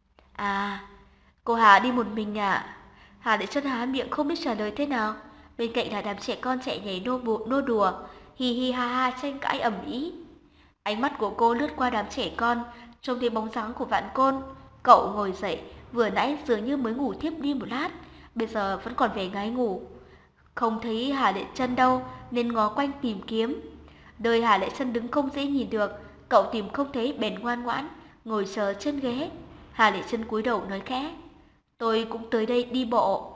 À, cô Hà đi một mình à? Hà Lệ Trân há miệng không biết trả lời thế nào. Bên cạnh là đám trẻ con chạy nhảy nô bộ nô đùa, hi hi ha ha tranh cãi ầm ĩ. Ánh mắt của cô lướt qua đám trẻ con, trông thấy bóng dáng của Vạn Côn. Cậu ngồi dậy, vừa nãy dường như mới ngủ thiếp đi một lát, bây giờ vẫn còn vẻ ngáy ngủ. Không thấy Hà Lệ Trân đâu nên ngó quanh tìm kiếm. Nơi Hà Lệ Trân đứng không dễ nhìn được, cậu tìm không thấy bèn ngoan ngoãn ngồi chờ trên ghế. Hà Lệ Trân cúi đầu nói khẽ, tôi cũng tới đây đi bộ.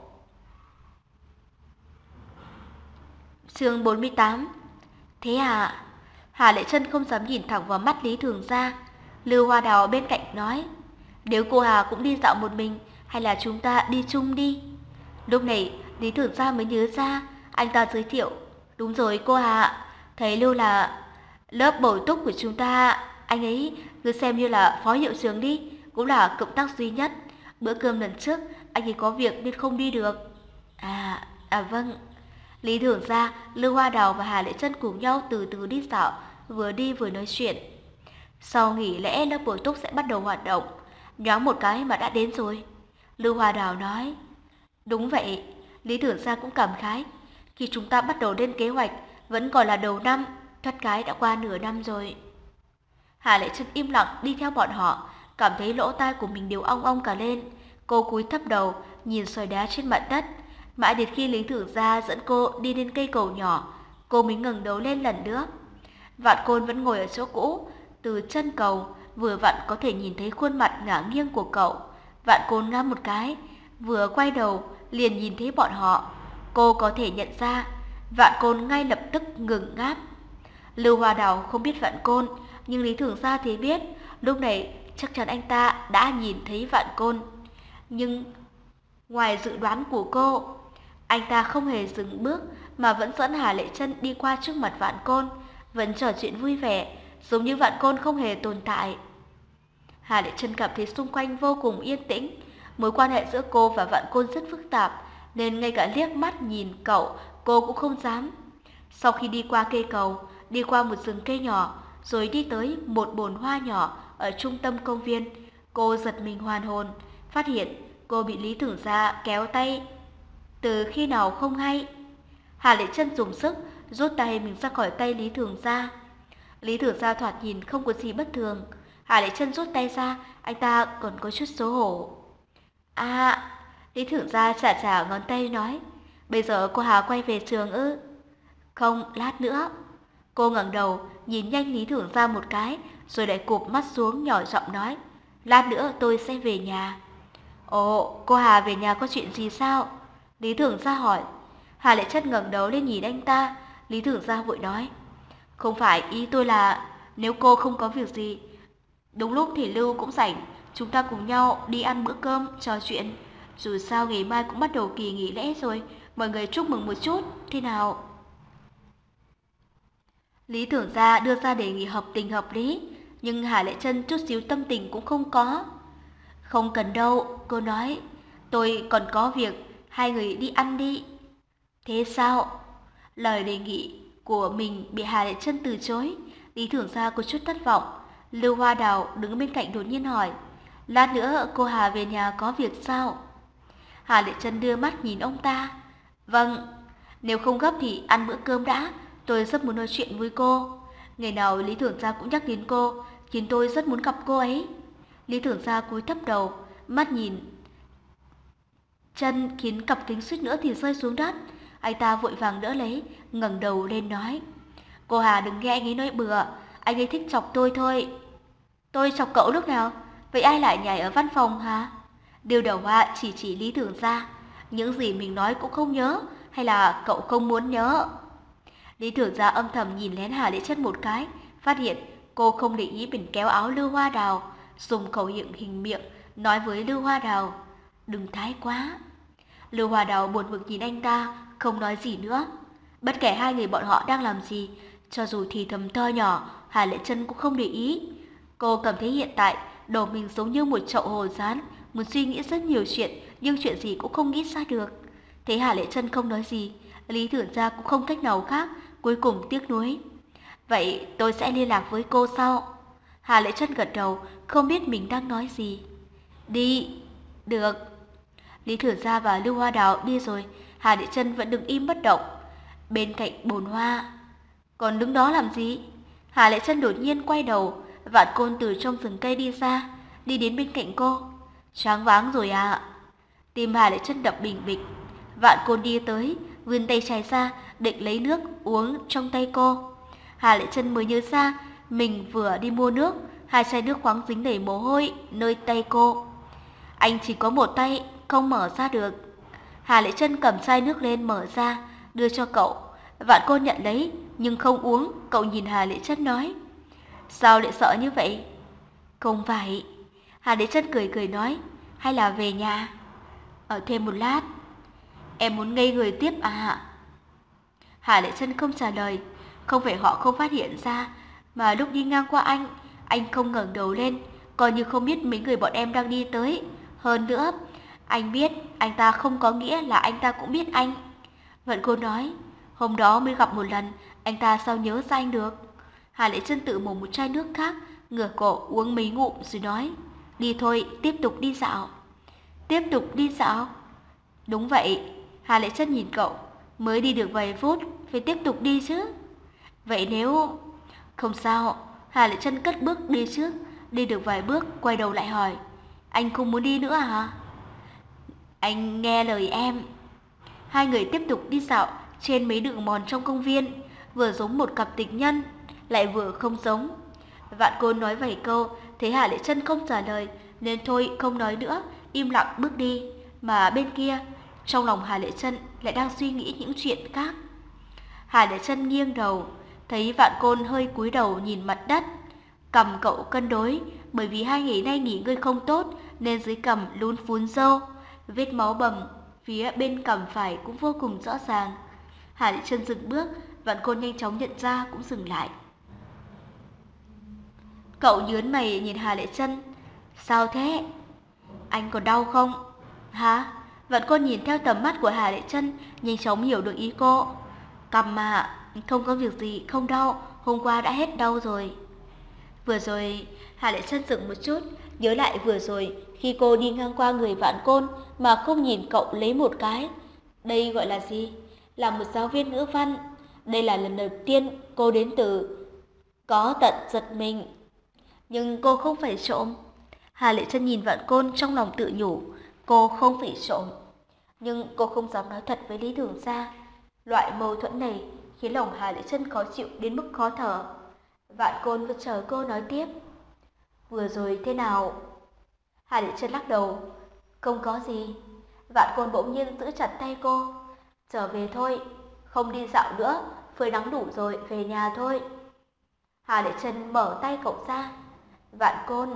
Chương bốn mươi tám. Thế à? Hà Lệ Trân không dám nhìn thẳng vào mắt Lý Thường Gia. Lưu Hoa Đào bên cạnh nói, nếu cô Hà cũng đi dạo một mình, hay là chúng ta đi chung đi? Lúc này Lý Thường Gia mới nhớ ra, anh ta giới thiệu, đúng rồi cô Hà, thầy Lưu là lớp bổ túc của chúng ta, anh ấy cứ xem như là phó hiệu trưởng đi, cũng là cộng tác duy nhất. Bữa cơm lần trước anh ấy có việc nên không đi được. À, à vâng. Lý Thường Gia, Lưu Hoa Đào và Hà Lệ Trân cùng nhau từ từ đi dạo, vừa đi vừa nói chuyện. Sau nghỉ lễ lớp bổ túc sẽ bắt đầu hoạt động, nhoáng một cái mà đã đến rồi. Lưu Hoa Đào nói. Đúng vậy, Lý Thường Gia cũng cảm khái. Khi chúng ta bắt đầu lên kế hoạch, vẫn còn là đầu năm, thoát cái đã qua nửa năm rồi. Hà Lệ Trân im lặng đi theo bọn họ, cảm thấy lỗ tai của mình đều ong ong cả lên. Cô cúi thấp đầu, nhìn sỏi đá trên mặt đất. Mãi đến khi Lý Thường Gia dẫn cô đi đến cây cầu nhỏ, cô mới ngẩng đầu lên lần nữa. Vạn Côn vẫn ngồi ở chỗ cũ, từ chân cầu vừa vặn có thể nhìn thấy khuôn mặt ngả nghiêng của cậu. Vạn Côn ngáp một cái, vừa quay đầu liền nhìn thấy bọn họ. Cô có thể nhận ra, Vạn Côn ngay lập tức ngừng ngáp. Lưu Hoa Đào không biết Vạn Côn, nhưng Lý Thường Gia thì biết. Lúc này chắc chắn anh ta đã nhìn thấy Vạn Côn. Nhưng ngoài dự đoán của cô, anh ta không hề dừng bước mà vẫn dẫn Hà Lệ Trân đi qua trước mặt Vạn Côn, vẫn trò chuyện vui vẻ, giống như Vạn Côn không hề tồn tại. Hà Lệ Trân cảm thấy xung quanh vô cùng yên tĩnh. Mối quan hệ giữa cô và Vạn Côn rất phức tạp, nên ngay cả liếc mắt nhìn cậu, cô cũng không dám. Sau khi đi qua cây cầu, đi qua một rừng cây nhỏ, rồi đi tới một bồn hoa nhỏ ở trung tâm công viên, cô giật mình hoàn hồn, phát hiện cô bị Lý Thưởng Gia kéo tay từ khi nào không hay. Hà Lệ Trân dùng sức rút tay mình ra khỏi tay Lý Thưởng Gia. Lý Thưởng Gia thoạt nhìn không có gì bất thường. Hà Lệ Trân rút tay ra, anh ta còn có chút xấu hổ. À, Lý Thưởng Gia chà chà ngón tay nói, bây giờ cô Hà quay về trường ư? Không, lát nữa. Cô ngẩng đầu, nhìn nhanh Lý Thưởng Gia một cái, rồi lại cụp mắt xuống nhỏ giọng nói, lát nữa tôi sẽ về nhà. Ồ, cô Hà về nhà có chuyện gì sao? Lý Thưởng Gia hỏi. Hà Lệ Trân ngẩng đầu lên nhìn anh ta. Lý Thưởng Gia vội nói, không phải, ý tôi là nếu cô không có việc gì, đúng lúc thì Lưu cũng rảnh, chúng ta cùng nhau đi ăn bữa cơm, trò chuyện. Dù sao ngày mai cũng bắt đầu kỳ nghỉ lễ rồi, mọi người chúc mừng một chút, thế nào? Lý Thưởng Gia đưa ra đề nghị hợp tình hợp lý, nhưng Hà Lệ Trân chút xíu tâm tình cũng không có. Không cần đâu, cô nói, tôi còn có việc, hai người đi ăn đi. Thế sao? Lời đề nghị của mình bị Hà Lệ Trân từ chối. Lý Thưởng Gia có chút thất vọng. Lưu Hoa Đào đứng bên cạnh đột nhiên hỏi, lát nữa cô Hà về nhà có việc sao? Hà Lệ Trân đưa mắt nhìn ông ta. Vâng, nếu không gấp thì ăn bữa cơm đã, tôi rất muốn nói chuyện với cô. Ngày nào Lý Thưởng Gia cũng nhắc đến cô, khiến tôi rất muốn gặp cô ấy. Lý Thưởng Gia cúi thấp đầu, mắt nhìn chân khiến cặp kính suýt nữa thì rơi xuống đất. Anh ta vội vàng đỡ lấy, ngẩng đầu lên nói, cô Hà đừng nghe anh ấy nói bừa, anh ấy thích chọc tôi thôi. Tôi chọc cậu lúc nào? Vậy ai lại nhảy ở văn phòng hả? Điều đầu hoa chỉ chỉ Lý Thưởng Gia, những gì mình nói cũng không nhớ, hay là cậu không muốn nhớ? Lý Thưởng Gia âm thầm nhìn lén Hà Lệ Trân một cái, phát hiện cô không để ý mình kéo áo Lưu Hoa Đào, dùng khẩu hiệu hình miệng nói với Lưu Hoa Đào, đừng thái quá. Lưu Hoa Đào buồn bực nhìn anh ta, không nói gì nữa. Bất kể hai người bọn họ đang làm gì, cho dù thì thầm to nhỏ, Hà Lệ Trân cũng không để ý. Cô cảm thấy hiện tại đầu mình giống như một chậu hồ rán, muốn suy nghĩ rất nhiều chuyện, nhưng chuyện gì cũng không nghĩ ra được. Thế Hà Lệ Trân không nói gì, Lý Thưởng Gia cũng không cách nào khác, cuối cùng tiếc nuối. Vậy tôi sẽ liên lạc với cô sau. Hà Lệ Trân gật đầu, không biết mình đang nói gì. Đi. Được. Lý Thưởng Gia và Lưu Hoa Đào đi rồi, Hà Lệ Trân vẫn đứng im bất động bên cạnh bồn hoa. Còn đứng đó làm gì? Hà Lệ Trân đột nhiên quay đầu, Vạn Côn từ trong rừng cây đi ra, đi đến bên cạnh cô. Choáng váng rồi à? Tim Hà Lệ Trân đập bình bịch. Vạn Côn đi tới, vươn tay trái ra, định lấy nước uống trong tay cô. Hà Lệ Trân mới nhớ ra, mình vừa đi mua nước, hai chai nước khoáng dính đầy mồ hôi nơi tay cô. Anh chỉ có một tay, không mở ra được. Hà Lệ Trân cầm chai nước lên mở ra, đưa cho cậu. Vạn Côn nhận lấy, nhưng không uống. Cậu nhìn Hà Lệ Trân nói, sao lại sợ như vậy? Không phải. Hà Lệ Trân cười cười nói, hay là về nhà? Ở thêm một lát. Em muốn ngây người tiếp à? Hà Lệ Trân không trả lời. Không phải họ không phát hiện ra, mà lúc đi ngang qua anh, anh không ngẩng đầu lên, coi như không biết mấy người bọn em đang đi tới. Hơn nữa, anh biết anh ta không có nghĩa là anh ta cũng biết anh. Vẫn cô nói, hôm đó mới gặp một lần, anh ta sao nhớ ra anh được? Hà Lệ Trân tự mổ một chai nước khác, ngửa cổ uống mấy ngụm rồi nói, đi thôi, tiếp tục đi dạo. Tiếp tục đi dạo? Đúng vậy. Hà Lệ Trân nhìn cậu, mới đi được vài phút, phải tiếp tục đi chứ. Vậy nếu... Không sao. Hà Lệ Trân cất bước đi trước, đi được vài bước, quay đầu lại hỏi, anh không muốn đi nữa à? Anh nghe lời em. Hai người tiếp tục đi dạo trên mấy đường mòn trong công viên, vừa giống một cặp tình nhân, lại vừa không giống. Vạn Côn nói vài câu, thấy Hà Lệ Trân không trả lời, nên thôi không nói nữa, im lặng bước đi. Mà bên kia, trong lòng Hà Lệ Trân lại đang suy nghĩ những chuyện khác. Hà Lệ Trân nghiêng đầu, thấy Vạn Côn hơi cúi đầu nhìn mặt đất. Cằm cậu cân đối, bởi vì hai ngày nay nghỉ ngơi không tốt nên dưới cằm lún phún râu, vết máu bầm phía bên cằm phải cũng vô cùng rõ ràng. Hà Lệ Trân dừng bước, Vạn Côn nhanh chóng nhận ra cũng dừng lại. Cậu nhớn mày nhìn Hà Lệ Trân, Sao thế? Anh còn đau không? Hả? Vạn Côn nhìn theo tầm mắt của Hà Lệ Trân, nhanh chóng hiểu được ý cô. Cầm mà, không có việc gì, không đau, hôm qua đã hết đau rồi. Vừa rồi, Hà Lệ Trân dừng một chút, nhớ lại vừa rồi khi cô đi ngang qua người Vạn Côn mà không nhìn cậu lấy một cái. Đây gọi là gì? Là một giáo viên ngữ văn. Đây là lần đầu tiên cô đến từ có tận giật mình. Nhưng cô không phải trộm. Hà Lệ Trân nhìn Vạn Côn trong lòng tự nhủ, cô không phải trộm. Nhưng cô không dám nói thật với Lý Thường Gia. Loại mâu thuẫn này khiến lòng Hà Lệ Trân khó chịu đến mức khó thở. Vạn Côn vẫn chờ cô nói tiếp. Vừa rồi thế nào? Hà Lệ Trân lắc đầu. Không có gì. Vạn Côn bỗng nhiên giữ chặt tay cô. Trở về thôi, không đi dạo nữa, phơi nắng đủ rồi, về nhà thôi. Hà Lệ Trân mở tay cậu ra. Vạn Côn.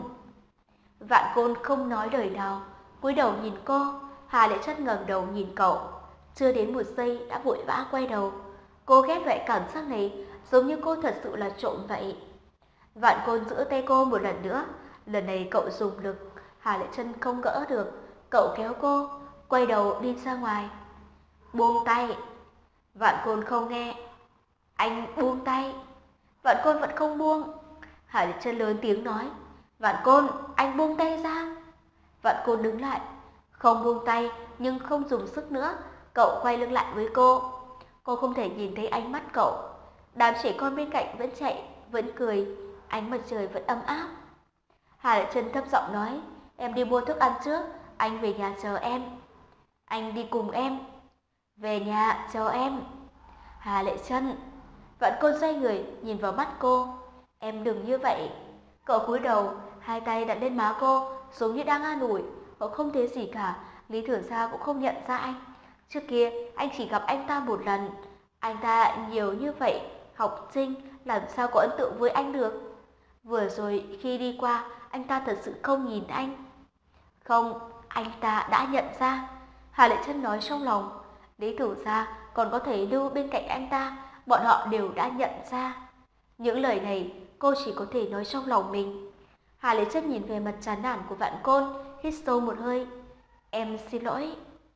Vạn Côn không nói lời nào, cúi đầu nhìn cô. Hà Lệ Trân ngẩng đầu nhìn cậu, chưa đến một giây đã vội vã quay đầu. Cô ghét loại cảm giác này, giống như cô thật sự là trộm vậy. Vạn Côn giữ tay cô một lần nữa, lần này cậu dùng lực, Hà Lệ Trân không gỡ được, cậu kéo cô, quay đầu đi ra ngoài. Buông tay. Vạn Côn không nghe. Anh buông tay. Vạn Côn vẫn không buông. Hà Lệ Trân lớn tiếng nói. Vạn Côn, anh buông tay ra. Vạn Côn đứng lại, không buông tay nhưng không dùng sức nữa. Cậu quay lưng lại với cô. Cô không thể nhìn thấy ánh mắt cậu. Đám trẻ con bên cạnh vẫn chạy, vẫn cười, ánh mặt trời vẫn ấm áp. Hà Lệ Trân thấp giọng nói, em đi mua thức ăn trước, anh về nhà chờ em. Anh đi cùng em. Về nhà chờ em. Hà Lệ Trân. Vạn Côn xoay người nhìn vào mắt cô. Em đừng như vậy. Cậu cúi đầu, hai tay đặt lên má cô, giống như đang an ủi. Cậu không thấy gì cả, Lý Thường Gia cũng không nhận ra anh. Trước kia anh chỉ gặp anh ta một lần. Anh ta nhiều như vậy, học sinh làm sao có ấn tượng với anh được. Vừa rồi khi đi qua, anh ta thật sự không nhìn anh. Không, anh ta đã nhận ra. Hà Lệ Trân nói trong lòng. Lý Thường Gia còn có thể lưu bên cạnh anh ta, bọn họ đều đã nhận ra. Những lời này cô chỉ có thể nói trong lòng mình. Hà Lệ Trân nhìn về mặt chán nản của Vạn Côn, hít sâu một hơi. Em xin lỗi.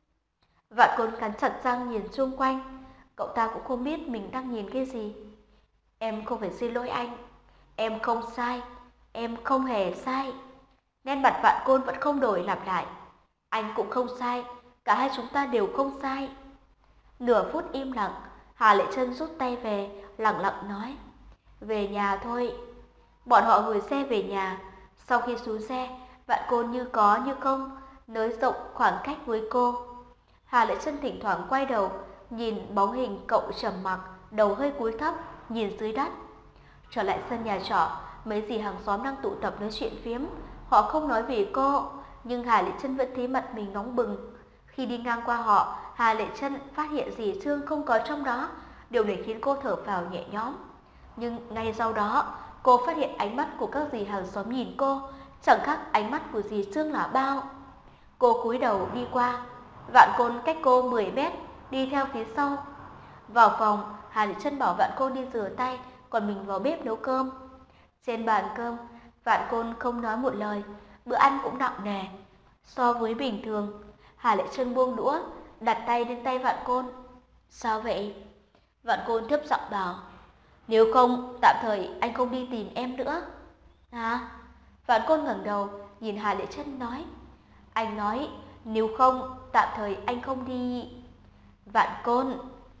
Vạn Côn cắn chặt răng nhìn xung quanh. Cậu ta cũng không biết mình đang nhìn cái gì. Em không phải xin lỗi anh. Em không sai. Em không hề sai. Nét mặt Vạn Côn vẫn không đổi lặp lại. Anh cũng không sai. Cả hai chúng ta đều không sai. Nửa phút im lặng, Hà Lệ Trân rút tay về, lặng lặng nói. Về nhà thôi. Bọn họ gửi xe về nhà. Sau khi xuống xe, Vạn Côn như có như không nới rộng khoảng cách với cô. Hà Lệ Trân thỉnh thoảng quay đầu, nhìn bóng hình cậu trầm mặc, đầu hơi cúi thấp, nhìn dưới đất. Trở lại sân nhà trọ, mấy dì hàng xóm đang tụ tập nói chuyện phiếm. Họ không nói về cô, nhưng Hà Lệ Trân vẫn thấy mặt mình nóng bừng. Khi đi ngang qua họ, Hà Lệ Trân phát hiện dì Trương không có trong đó. Điều này khiến cô thở phào nhẹ nhõm. Nhưng ngay sau đó, cô phát hiện ánh mắt của các dì hàng xóm nhìn cô, chẳng khác ánh mắt của dì Trương là bao. Cô cúi đầu đi qua. Vạn Côn cách cô mười mét, đi theo phía sau. Vào phòng, Hà Lệ Trân bảo Vạn Côn đi rửa tay, còn mình vào bếp nấu cơm. Trên bàn cơm, Vạn Côn không nói một lời, bữa ăn cũng nặng nề. So với bình thường, Hà Lệ Trân buông đũa, đặt tay lên tay Vạn Côn. Sao vậy? Vạn Côn thấp giọng bảo. Nếu không, tạm thời anh không đi tìm em nữa. Hả? Vạn Côn ngẩng đầu, nhìn Hà Lệ Trân nói. Anh nói, nếu không, tạm thời anh không đi. Vạn Côn.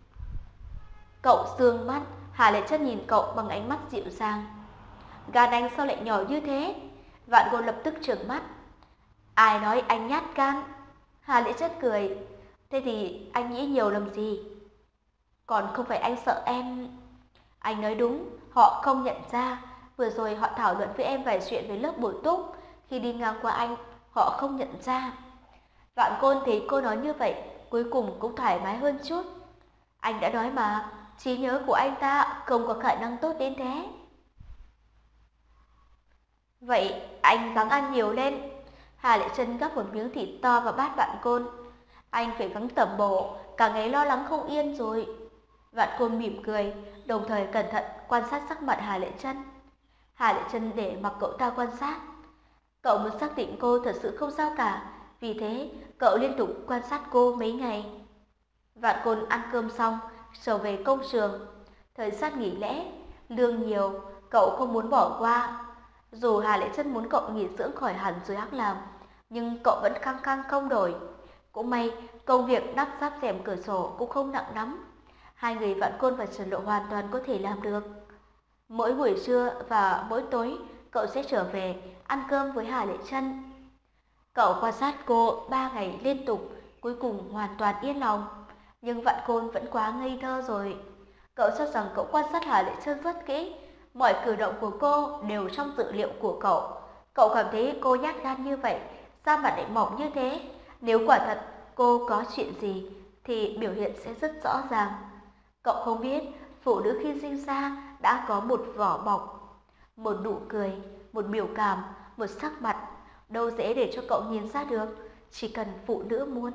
Cậu sương mắt, Hà Lệ Trân nhìn cậu bằng ánh mắt dịu dàng. Gan anh sao lại nhỏ như thế? Vạn Côn lập tức trợn mắt. Ai nói anh nhát gan? Hà Lệ Trân cười. Thế thì anh nghĩ nhiều làm gì? Còn không phải anh sợ em. Anh nói đúng, họ không nhận ra. Vừa rồi họ thảo luận với em vài chuyện về lớp bổ túc. Khi đi ngang qua anh, họ không nhận ra. Vạn Côn thấy cô nói như vậy, cuối cùng cũng thoải mái hơn chút. Anh đã nói mà, trí nhớ của anh ta không có khả năng tốt đến thế. Vậy anh gắng ăn nhiều lên. Hà Lệ Trân gắp một miếng thịt to vào bát Vạn Côn. Anh phải gắng tẩm bổ, cả ngày lo lắng không yên rồi. Vạn Côn mỉm cười, đồng thời cẩn thận quan sát sắc mặt Hà Lệ Trân. Hà Lệ Trân để mặc cậu ta quan sát. Cậu muốn xác định cô thật sự không sao cả, vì thế cậu liên tục quan sát cô mấy ngày. Vạn Côn ăn cơm xong, trở về công trường. Thời gian nghỉ lễ, lương nhiều, cậu không muốn bỏ qua. Dù Hà Lệ Trân muốn cậu nghỉ dưỡng khỏi hẳn rồi hẵng làm, nhưng cậu vẫn khăng khăng không đổi. Cũng may, công việc đắp ráp rèm cửa sổ cũng không nặng lắm. Hai người Vạn Côn và Trần Lộ hoàn toàn có thể làm được. Mỗi buổi trưa và mỗi tối, cậu sẽ trở về ăn cơm với Hà Lệ Trân. Cậu quan sát cô ba ngày liên tục, cuối cùng hoàn toàn yên lòng. Nhưng Vạn Côn vẫn quá ngây thơ rồi. Cậu cho rằng cậu quan sát Hà Lệ Trân rất kỹ, mọi cử động của cô đều trong dự liệu của cậu. Cậu cảm thấy cô nhát gan như vậy, da mặt lại mỏng như thế. Nếu quả thật cô có chuyện gì thì biểu hiện sẽ rất rõ ràng. Cậu không biết phụ nữ khi sinh ra đã có một vỏ bọc, một nụ cười, một biểu cảm, một sắc mặt. Đâu dễ để cho cậu nhìn ra được, chỉ cần phụ nữ muốn.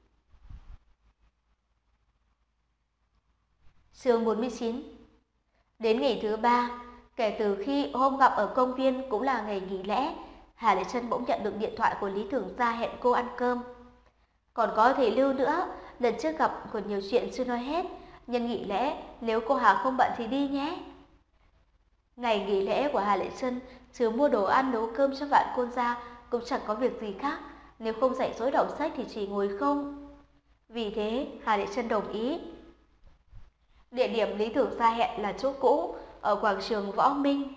Chương bốn mươi chín. Đến ngày thứ ba, kể từ khi hôm gặp ở công viên cũng là ngày nghỉ lễ, Hà Lệ Trân bỗng nhận được điện thoại của Lý Tưởng Gia hẹn cô ăn cơm. Còn có thể lưu nữa, lần trước gặp còn nhiều chuyện chưa nói hết, nhân nghỉ lễ nếu cô Hà không bận thì đi nhé. Ngày nghỉ lễ của Hà Lệ Trân trừ mua đồ ăn nấu cơm cho Vạn Côn ra cũng chẳng có việc gì khác, nếu không rảnh rỗi đọc sách thì chỉ ngồi không. Vì thế Hà Lệ Trân đồng ý. Địa điểm Lý Tưởng Gia hẹn là chỗ cũ ở quảng trường Võ Minh.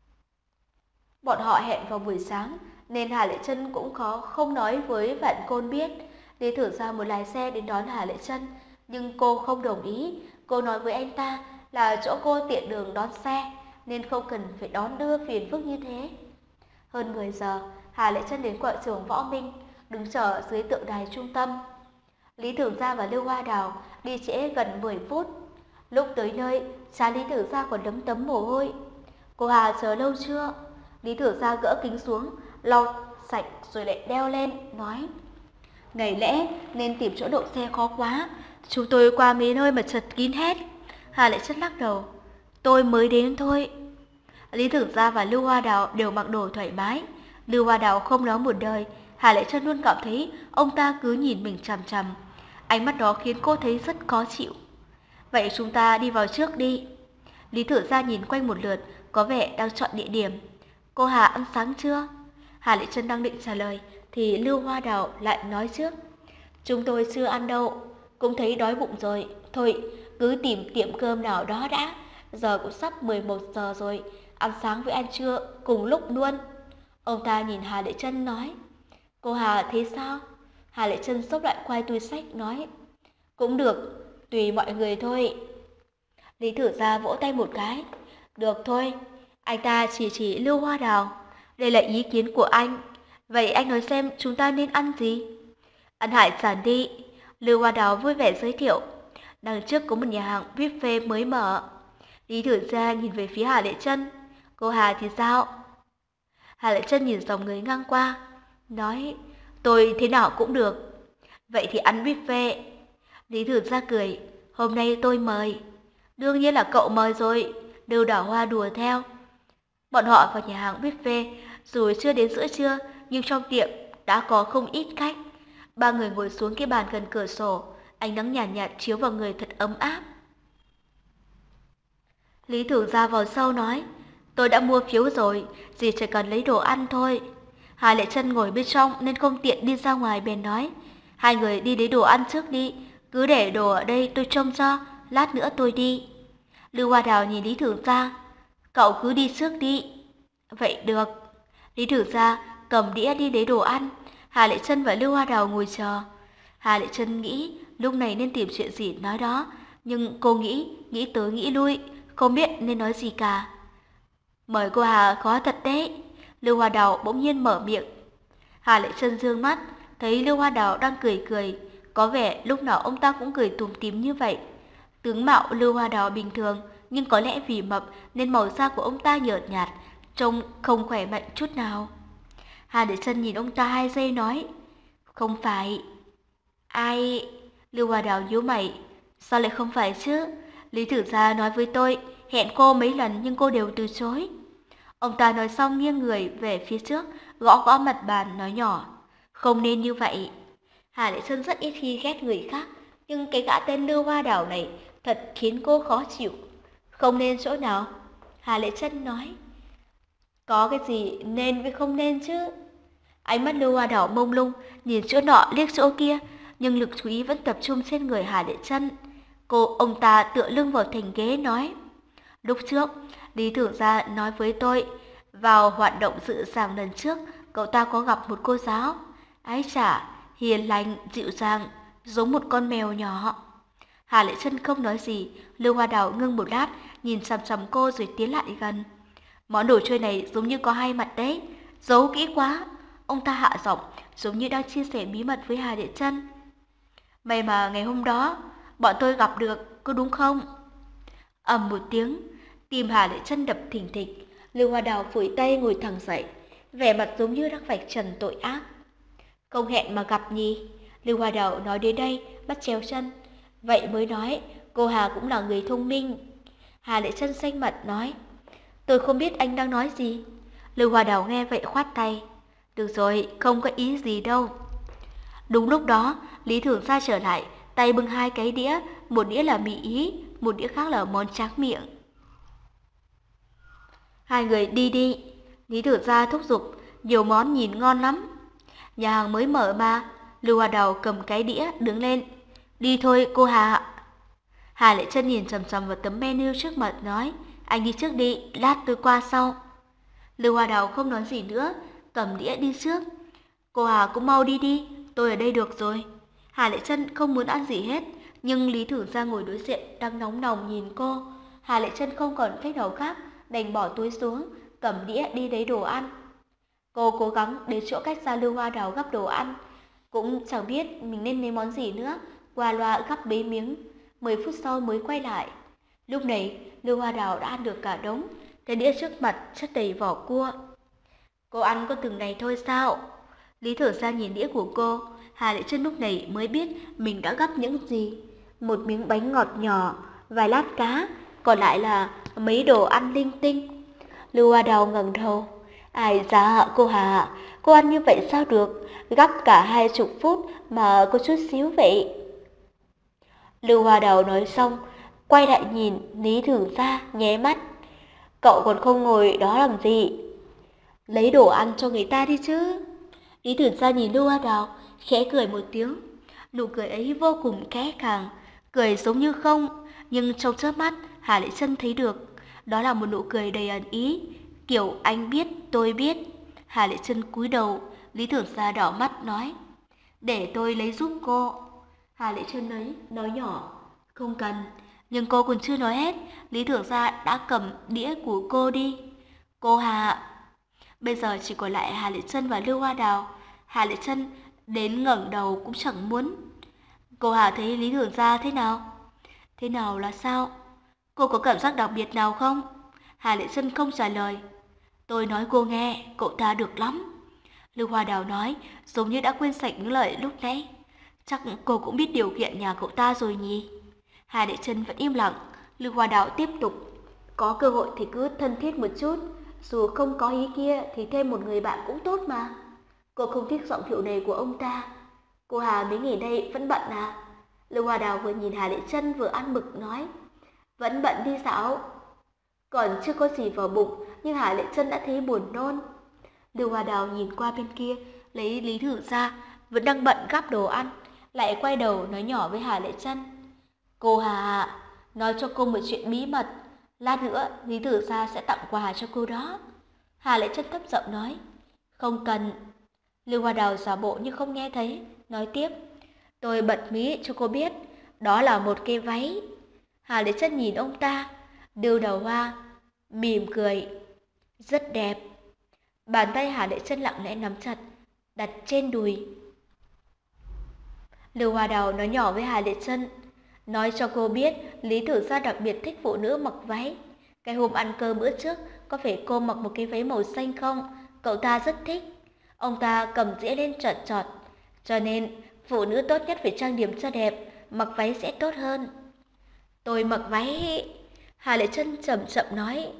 Bọn họ hẹn vào buổi sáng nên Hà Lệ Trân cũng khó không nói với Vạn Côn biết. Lý Tưởng Gia muốn lái xe đến đón Hà Lệ Trân, nhưng cô không đồng ý. Cô nói với anh ta là chỗ cô tiện đường đón xe nên không cần phải đón đưa phiền phức như thế. Hơn mười giờ, Hà Lệ Trân đến quảng trường Võ Minh, đứng chờ dưới tượng đài trung tâm. Lý Tưởng Gia và Lưu Hoa Đào đi trễ gần mười phút. Lúc tới nơi, trán Lý Tưởng Gia còn đấm tấm mồ hôi. Cô Hà chờ lâu chưa? Lý Tưởng Gia gỡ kính xuống, lau sạch rồi lại đeo lên, nói: Ngày lễ nên tìm chỗ đậu xe khó quá, chúng tôi qua mấy nơi mà chật kín hết. Hà Lệ Trân lắc đầu: Tôi mới đến thôi. Lý Tưởng Gia và Lưu Hoa Đào đều mặc đồ thoải mái. Lưu Hoa Đào không nói một lời, Hà Lệ Trân luôn cảm thấy ông ta cứ nhìn mình chằm chằm. Ánh mắt đó khiến cô thấy rất khó chịu. Vậy chúng ta đi vào trước đi. Lý Tưởng Gia nhìn quanh một lượt, có vẻ đang chọn địa điểm. Cô Hà ăn sáng chưa? Hà Lệ Trân đang định trả lời thì Lưu Hoa Đào lại nói trước: Chúng tôi chưa ăn đâu, cũng thấy đói bụng rồi. Thôi, cứ tìm tiệm cơm nào đó đã. Giờ cũng sắp mười một giờ rồi, ăn sáng với ăn trưa cùng lúc luôn. Ông ta nhìn Hà Lệ Trân nói: Cô Hà thấy sao? Hà Lệ Trân xốc lại quai túi sách nói: Cũng được, tùy mọi người thôi. Lý Tưởng Gia vỗ tay một cái: Được thôi. Anh ta chỉ chỉ Lưu Hoa Đào: Đây là ý kiến của anh. Vậy anh nói xem chúng ta nên ăn gì? Ăn hải sản đi. Lưu Hoa Đào vui vẻ giới thiệu: Đằng trước có một nhà hàng buffet mới mở. Lý Tưởng Gia nhìn về phía Hà Lệ Trân: Cô Hà thì sao? Hà Lệ Trân nhìn dòng người ngang qua, nói: Tôi thế nào cũng được. Vậy thì ăn buffet. Lý Tưởng Gia cười: Hôm nay tôi mời. Đương nhiên là cậu mời rồi. Lưu Đào Hoa đùa theo. Bọn họ vào nhà hàng buffet, dù chưa đến giữa trưa nhưng trong tiệm đã có không ít khách. Ba người ngồi xuống cái bàn gần cửa sổ, ánh nắng nhàn nhạt, nhạt chiếu vào người thật ấm áp. Lý Tưởng Gia vào sau nói: Tôi đã mua phiếu rồi, dì chỉ cần lấy đồ ăn thôi. Hà Lệ Trân ngồi bên trong nên không tiện đi ra ngoài, bèn nói: Hai người đi lấy đồ ăn trước đi, cứ để đồ ở đây tôi trông cho, lát nữa tôi đi. Lưu Hoa Đào nhìn Lý Tưởng Gia: Cậu cứ đi trước đi. Vậy được. Lý Tưởng Gia cầm đĩa đi lấy đồ ăn. Hà Lệ Trân và Lưu Hoa Đào ngồi chờ. Hà Lệ Trân nghĩ lúc này nên tìm chuyện gì nói đó, nhưng cô nghĩ, nghĩ tới nghĩ lui, không biết nên nói gì cả. Mời cô Hà khó thật đấy. Lưu Hoa Đào bỗng nhiên mở miệng. Hà Lệ Trân dương mắt, thấy Lưu Hoa Đào đang cười cười, có vẻ lúc nào ông ta cũng cười tủm tỉm như vậy. Tướng mạo Lưu Hoa Đào bình thường, nhưng có lẽ vì mập nên màu da của ông ta nhợt nhạt, trông không khỏe mạnh chút nào. Hà Lệ Trân nhìn ông ta hai giây nói: Không phải. Ai? Lưu Hoa Đào nhíu mày: Sao lại không phải chứ? Lý Tưởng Gia nói với tôi hẹn cô mấy lần nhưng cô đều từ chối. Ông ta nói xong nghiêng người về phía trước, gõ gõ mặt bàn nói nhỏ. Không nên như vậy. Hà Lệ Trân rất ít khi ghét người khác, nhưng cái gã tên Lưu Hoa Đảo này thật khiến cô khó chịu. Không nên chỗ nào? Hà Lệ Trân nói. Có cái gì nên với không nên chứ? Ánh mắt Lưu Hoa Đảo mông lung, nhìn chỗ nọ liếc chỗ kia, nhưng lực chú ý vẫn tập trung trên người Hà Lệ Trân. Cô ông ta tựa lưng vào thành ghế nói. Lúc trước, Lý Tưởng Gia nói với tôi, vào hoạt động dự giảng lần trước, cậu ta có gặp một cô giáo. Ái chà, hiền lành, dịu dàng, giống một con mèo nhỏ. Hà Lệ Trân không nói gì, Lưu Hoa Đào ngưng một lát, nhìn chằm chằm cô rồi tiến lại gần. Món đồ chơi này giống như có hai mặt đấy, giấu kỹ quá. Ông ta hạ giọng, giống như đang chia sẻ bí mật với Hà Lệ Trân. May mà ngày hôm đó, bọn tôi gặp được, có đúng không? Ầm một tiếng, tim Hà Lệ Trân đập thình thịch. Lưu Hoa Đào phủi tay ngồi thẳng dậy, vẻ mặt giống như đang vạch trần tội ác. Không hẹn mà gặp nhỉ? Lưu Hoa Đào nói đến đây, bắt chéo chân. Vậy mới nói, cô Hà cũng là người thông minh. Hà Lệ Trân xanh mặt nói. Tôi không biết anh đang nói gì. Lưu Hoa Đào nghe vậy khoát tay. Được rồi, không có ý gì đâu. Đúng lúc đó, Lý Thường Gia trở lại, tay bưng hai cái đĩa, một đĩa là mì Ý, một đĩa khác là món tráng miệng. Hai người đi đi. Lý Thường Gia thúc giục, nhiều món nhìn ngon lắm. Nhà hàng mới mở mà. Lưu Hoa Đào cầm cái đĩa đứng lên. Đi thôi cô Hà. Hà Lệ Trân nhìn chằm chằm vào tấm menu trước mặt nói. Anh đi trước đi, lát tôi qua sau. Lưu Hoa Đào không nói gì nữa, cầm đĩa đi trước. Cô Hà cũng mau đi đi, tôi ở đây được rồi. Hà Lệ Trân không muốn ăn gì hết, nhưng Lý Thử Gia ngồi đối diện đang nóng nòng nhìn cô. Hà Lệ Trân không còn cách nào khác, đành bỏ túi xuống, cầm đĩa đi lấy đồ ăn. Cô cố gắng đến chỗ cách xa Lưu Hoa Đào gắp đồ ăn, cũng chẳng biết mình nên lấy món gì nữa, qua loa gắp mấy miếng. Mười phút sau mới quay lại. Lúc này, Lưu Hoa Đào đã ăn được cả đống, cái đĩa trước mặt chất đầy vỏ cua. Cô ăn có từng này thôi sao? Lý Thở Ra nhìn đĩa của cô, Hà Lệ Trân lúc này mới biết mình đã gắp những gì. Một miếng bánh ngọt nhỏ, vài lát cá, còn lại là mấy đồ ăn linh tinh. Lưu Hoa Đào ngẩng đầu. Ai dạ cô Hà, cô ăn như vậy sao được, gắp cả hai chục phút mà có chút xíu vậy. Lưu Hoa Đào nói xong, quay lại nhìn Lý Thử Ra nháy mắt. Cậu còn không ngồi đó làm gì? Lấy đồ ăn cho người ta đi chứ. Lý Thử Ra nhìn Lưu Hoa Đào, khẽ cười một tiếng. Nụ cười ấy vô cùng khẽ khàng, cười giống như không, nhưng trong chớp mắt Hà Lệ Trân thấy được, đó là một nụ cười đầy ẩn ý, kiểu anh biết tôi biết. Hà Lệ Trân cúi đầu, Lý Thử Ra đỏ mắt nói, để tôi lấy giúp cô. Hà Lệ Trân ấy nói nhỏ, không cần. Nhưng cô còn chưa nói hết, Lý Thử Ra đã cầm đĩa của cô đi. Cô Hà. Bây giờ chỉ còn lại Hà Lệ Trân và Lưu Hoa Đào. Hà Lệ Trân đến ngẩng đầu cũng chẳng muốn. Cô Hà thấy Lý Thử Ra thế nào? Thế nào là sao? Cô có cảm giác đặc biệt nào không? Hà Lệ Trân không trả lời. Tôi nói cô nghe, cậu ta được lắm. Lưu Hoa Đào nói, giống như đã quên sạch những lời lúc nãy. Chắc cô cũng biết điều kiện nhà cậu ta rồi nhỉ? Hà Lệ Trân vẫn im lặng. Lưu Hoa Đào tiếp tục. Có cơ hội thì cứ thân thiết một chút. Dù không có ý kia thì thêm một người bạn cũng tốt mà. Cô không thích giọng điệu này của ông ta. Cô Hà mấy ngày nay vẫn bận à? Lưu Hoa Đào vừa nhìn Hà Lệ Trân vừa ăn mực nói. Vẫn bận đi dạo. Còn chưa có gì vào bụng, nhưng Hà Lệ Trân đã thấy buồn nôn. Lưu Hoa Đào nhìn qua bên kia, lấy Lý Thử Ra, vẫn đang bận gắp đồ ăn, lại quay đầu nói nhỏ với Hà Lệ Trân. Cô Hà, nói cho cô một chuyện bí mật, lát nữa Lý Thử Ra sẽ tặng quà cho cô đó. Hà Lệ Trân thấp giọng nói. Không cần. Lưu Hoa Đào giả bộ như không nghe thấy, nói tiếp. Tôi bật mí cho cô biết, đó là một cái váy. Hà Lệ Trân nhìn ông ta, đưa đầu hoa, mỉm cười. Rất đẹp. Bàn tay Hà Lệ Trân lặng lẽ nắm chặt, đặt trên đùi. Lưu Hoa Đào nói nhỏ với Hà Lệ Trân. Nói cho cô biết, Lý Thử Gia đặc biệt thích phụ nữ mặc váy. Cái hôm ăn cơm bữa trước, có phải cô mặc một cái váy màu xanh không? Cậu ta rất thích. Ông ta cầm dĩa lên trọt trọt. Cho nên, phụ nữ tốt nhất phải trang điểm cho đẹp, mặc váy sẽ tốt hơn. Tôi mặc váy... Hà Lệ Trân chậm chậm nói.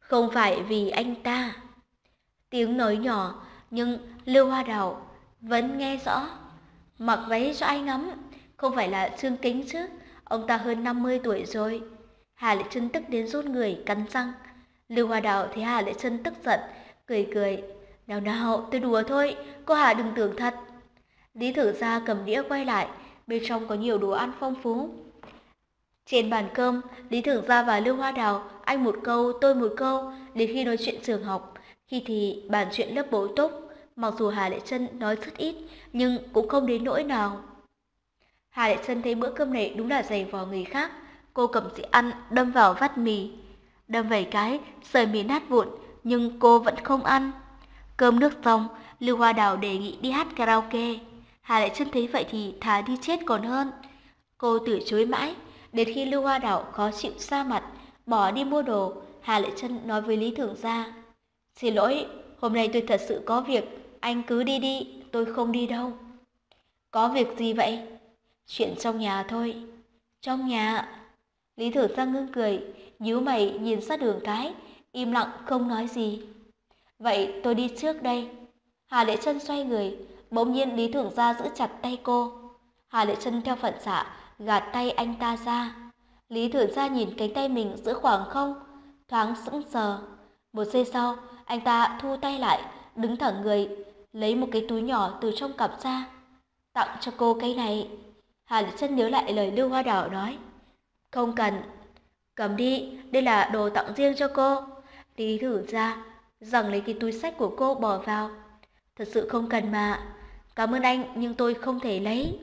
Không phải vì anh ta. Tiếng nói nhỏ nhưng Lưu Hoa Đào vẫn nghe rõ. Mặc váy cho ai ngắm, không phải là Trương Kính chứ, ông ta hơn năm mươi tuổi rồi. Hà Lệ Trân tức đến run người, cắn răng. Lưu Hoa Đào thấy Hà Lệ Trân tức giận, cười cười. Nào nào, tôi đùa thôi, cô Hà đừng tưởng thật. Lý Thử Gia cầm đĩa quay lại, bên trong có nhiều đồ ăn phong phú. Trên bàn cơm, Lý Thử Gia và Lưu Hoa Đào, anh một câu, tôi một câu, đến khi nói chuyện trường học, khi thì bàn chuyện lớp bổ túc. Mặc dù Hà Lệ Trân nói rất ít, nhưng cũng không đến nỗi nào. Hà Lệ Trân thấy bữa cơm này đúng là dày vò người khác. Cô cầm dĩa ăn, đâm vào vắt mì. Đâm vài cái, sợi mì nát vụn, nhưng cô vẫn không ăn. Cơm nước xong, Lưu Hoa Đào đề nghị đi hát karaoke. Hà Lệ Trân thấy vậy thì thà đi chết còn hơn. Cô từ chối mãi, đến khi Lưu Hoa Đào khó chịu ra mặt, bỏ đi mua đồ, Hà Lệ Trân nói với Lý Thưởng Gia. Xin lỗi, hôm nay tôi thật sự có việc, anh cứ đi đi, tôi không đi đâu. Có việc gì vậy? Chuyện trong nhà thôi. Trong nhà? Lý Thưởng Gia ngưng cười, nhíu mày nhìn sát đường cái, im lặng không nói gì. Vậy tôi đi trước đây. Hà Lệ Trân xoay người, bỗng nhiên Lý Thưởng Gia giữ chặt tay cô. Hà Lệ Trân theo phản xạ gạt tay anh ta ra. Lý Thưởng Gia nhìn cánh tay mình giữa khoảng không, thoáng sững sờ. Một giây sau, anh ta thu tay lại, đứng thẳng người, lấy một cái túi nhỏ từ trong cặp ra. Tặng cho cô cái này. Hà Lệ Trân nhớ lại lời Lưu Hoa Đào nói. Không cần. Cầm đi, đây là đồ tặng riêng cho cô. Lý Thưởng Gia rằng lấy cái túi xách của cô bỏ vào. Thật sự không cần mà. Cảm ơn anh, nhưng tôi không thể lấy.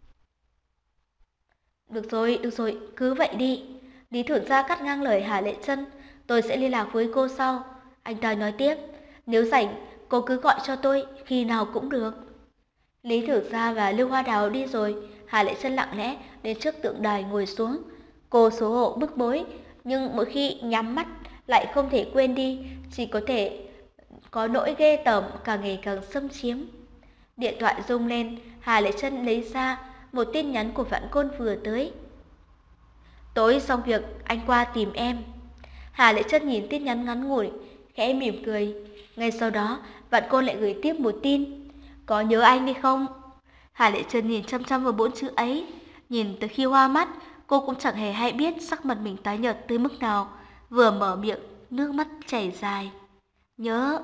Được rồi, được rồi, cứ vậy đi. Lý Thưởng Gia cắt ngang lời Hà Lệ Trân. Tôi sẽ liên lạc với cô sau. Anh ta nói tiếp. Nếu rảnh, cô cứ gọi cho tôi, khi nào cũng được. Lý Thưởng Gia và Lưu Hoa Đào đi rồi. Hà Lệ Trân lặng lẽ đến trước tượng đài ngồi xuống. Cô xấu hổ bức bối, nhưng mỗi khi nhắm mắt lại không thể quên đi, chỉ có thể có nỗi ghê tởm càng ngày càng xâm chiếm. Điện thoại rung lên, Hà Lệ Trân lấy ra một tin nhắn của Vạn Côn vừa tới. Tối xong việc, anh qua tìm em. Hà Lệ Trân nhìn tin nhắn ngắn ngủi, khẽ mỉm cười. Ngay sau đó, Vạn Côn lại gửi tiếp một tin. Có nhớ anh đi không? Hà Lệ Trân nhìn chăm chăm vào bốn chữ ấy, nhìn tới khi hoa mắt, cô cũng chẳng hề hay biết sắc mặt mình tái nhợt tới mức nào. Vừa mở miệng, nước mắt chảy dài. Nhớ.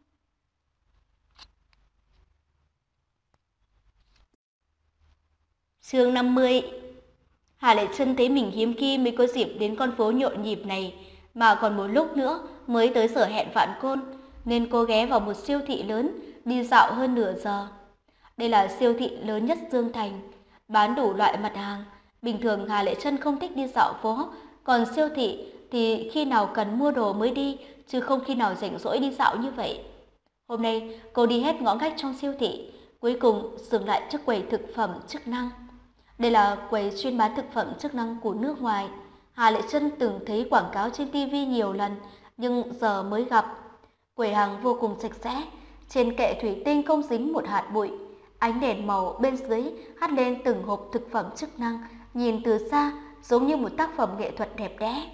Chương năm mươi. Hà Lệ Trân thấy mình hiếm khi mới có dịp đến con phố nhộn nhịp này, mà còn một lúc nữa mới tới giờ hẹn Vạn Côn, nên cô ghé vào một siêu thị lớn, đi dạo hơn nửa giờ. Đây là siêu thị lớn nhất Dương Thành, bán đủ loại mặt hàng. Bình thường Hà Lệ Trân không thích đi dạo phố, còn siêu thị thì khi nào cần mua đồ mới đi, chứ không khi nào rảnh rỗi đi dạo như vậy. Hôm nay cô đi hết ngõ ngách trong siêu thị, cuối cùng dừng lại trước quầy thực phẩm chức năng. Đây là quầy chuyên bán thực phẩm chức năng của nước ngoài. Hà Lệ Trân từng thấy quảng cáo trên ti vi nhiều lần, nhưng giờ mới gặp. Quầy hàng vô cùng sạch sẽ, trên kệ thủy tinh không dính một hạt bụi. Ánh đèn màu bên dưới hắt lên từng hộp thực phẩm chức năng, nhìn từ xa giống như một tác phẩm nghệ thuật đẹp đẽ.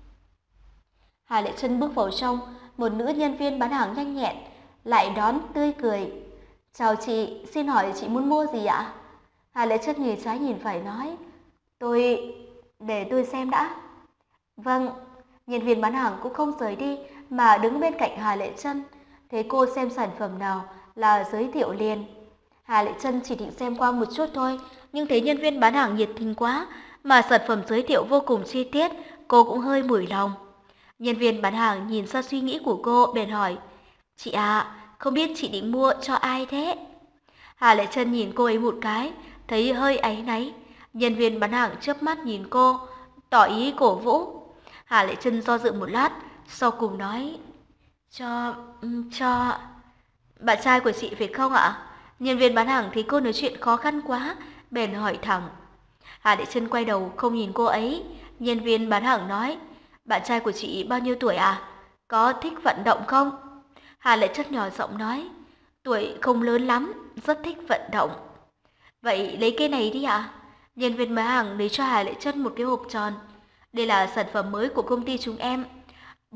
Hà Lệ Trân bước vào trong, một nữ nhân viên bán hàng nhanh nhẹn lại đón tươi cười. Chào chị, xin hỏi chị muốn mua gì ạ? Hà Lệ Trân nhìn trái nhìn phải nói. Tôi... để tôi xem đã. Vâng, nhân viên bán hàng cũng không rời đi mà đứng bên cạnh Hà Lệ Trân. Thấy cô xem sản phẩm nào là giới thiệu liền. Hà Lệ Trân chỉ định xem qua một chút thôi, nhưng thấy nhân viên bán hàng nhiệt tình quá, mà sản phẩm giới thiệu vô cùng chi tiết, cô cũng hơi mủi lòng. Nhân viên bán hàng nhìn ra suy nghĩ của cô, bèn hỏi, chị à, không biết chị định mua cho ai thế? Hà Lệ Trân nhìn cô ấy một cái, thấy hơi áy náy. Nhân viên bán hàng chớp mắt nhìn cô, tỏ ý cổ vũ. Hà Lệ Trân do dự một lát, sau cùng nói, cho... cho... bạn trai của chị phải không ạ? Nhân viên bán hàng thấy cô nói chuyện khó khăn quá, bèn hỏi thẳng. Hà Lệ Trân quay đầu không nhìn cô ấy. Nhân viên bán hàng nói, bạn trai của chị bao nhiêu tuổi à? Có thích vận động không? Hà Lệ Trân nhỏ giọng nói, tuổi không lớn lắm, rất thích vận động. Vậy lấy cái này đi ạ. Nhân viên bán hàng lấy cho Hà Lệ Trân một cái hộp tròn. Đây là sản phẩm mới của công ty chúng em.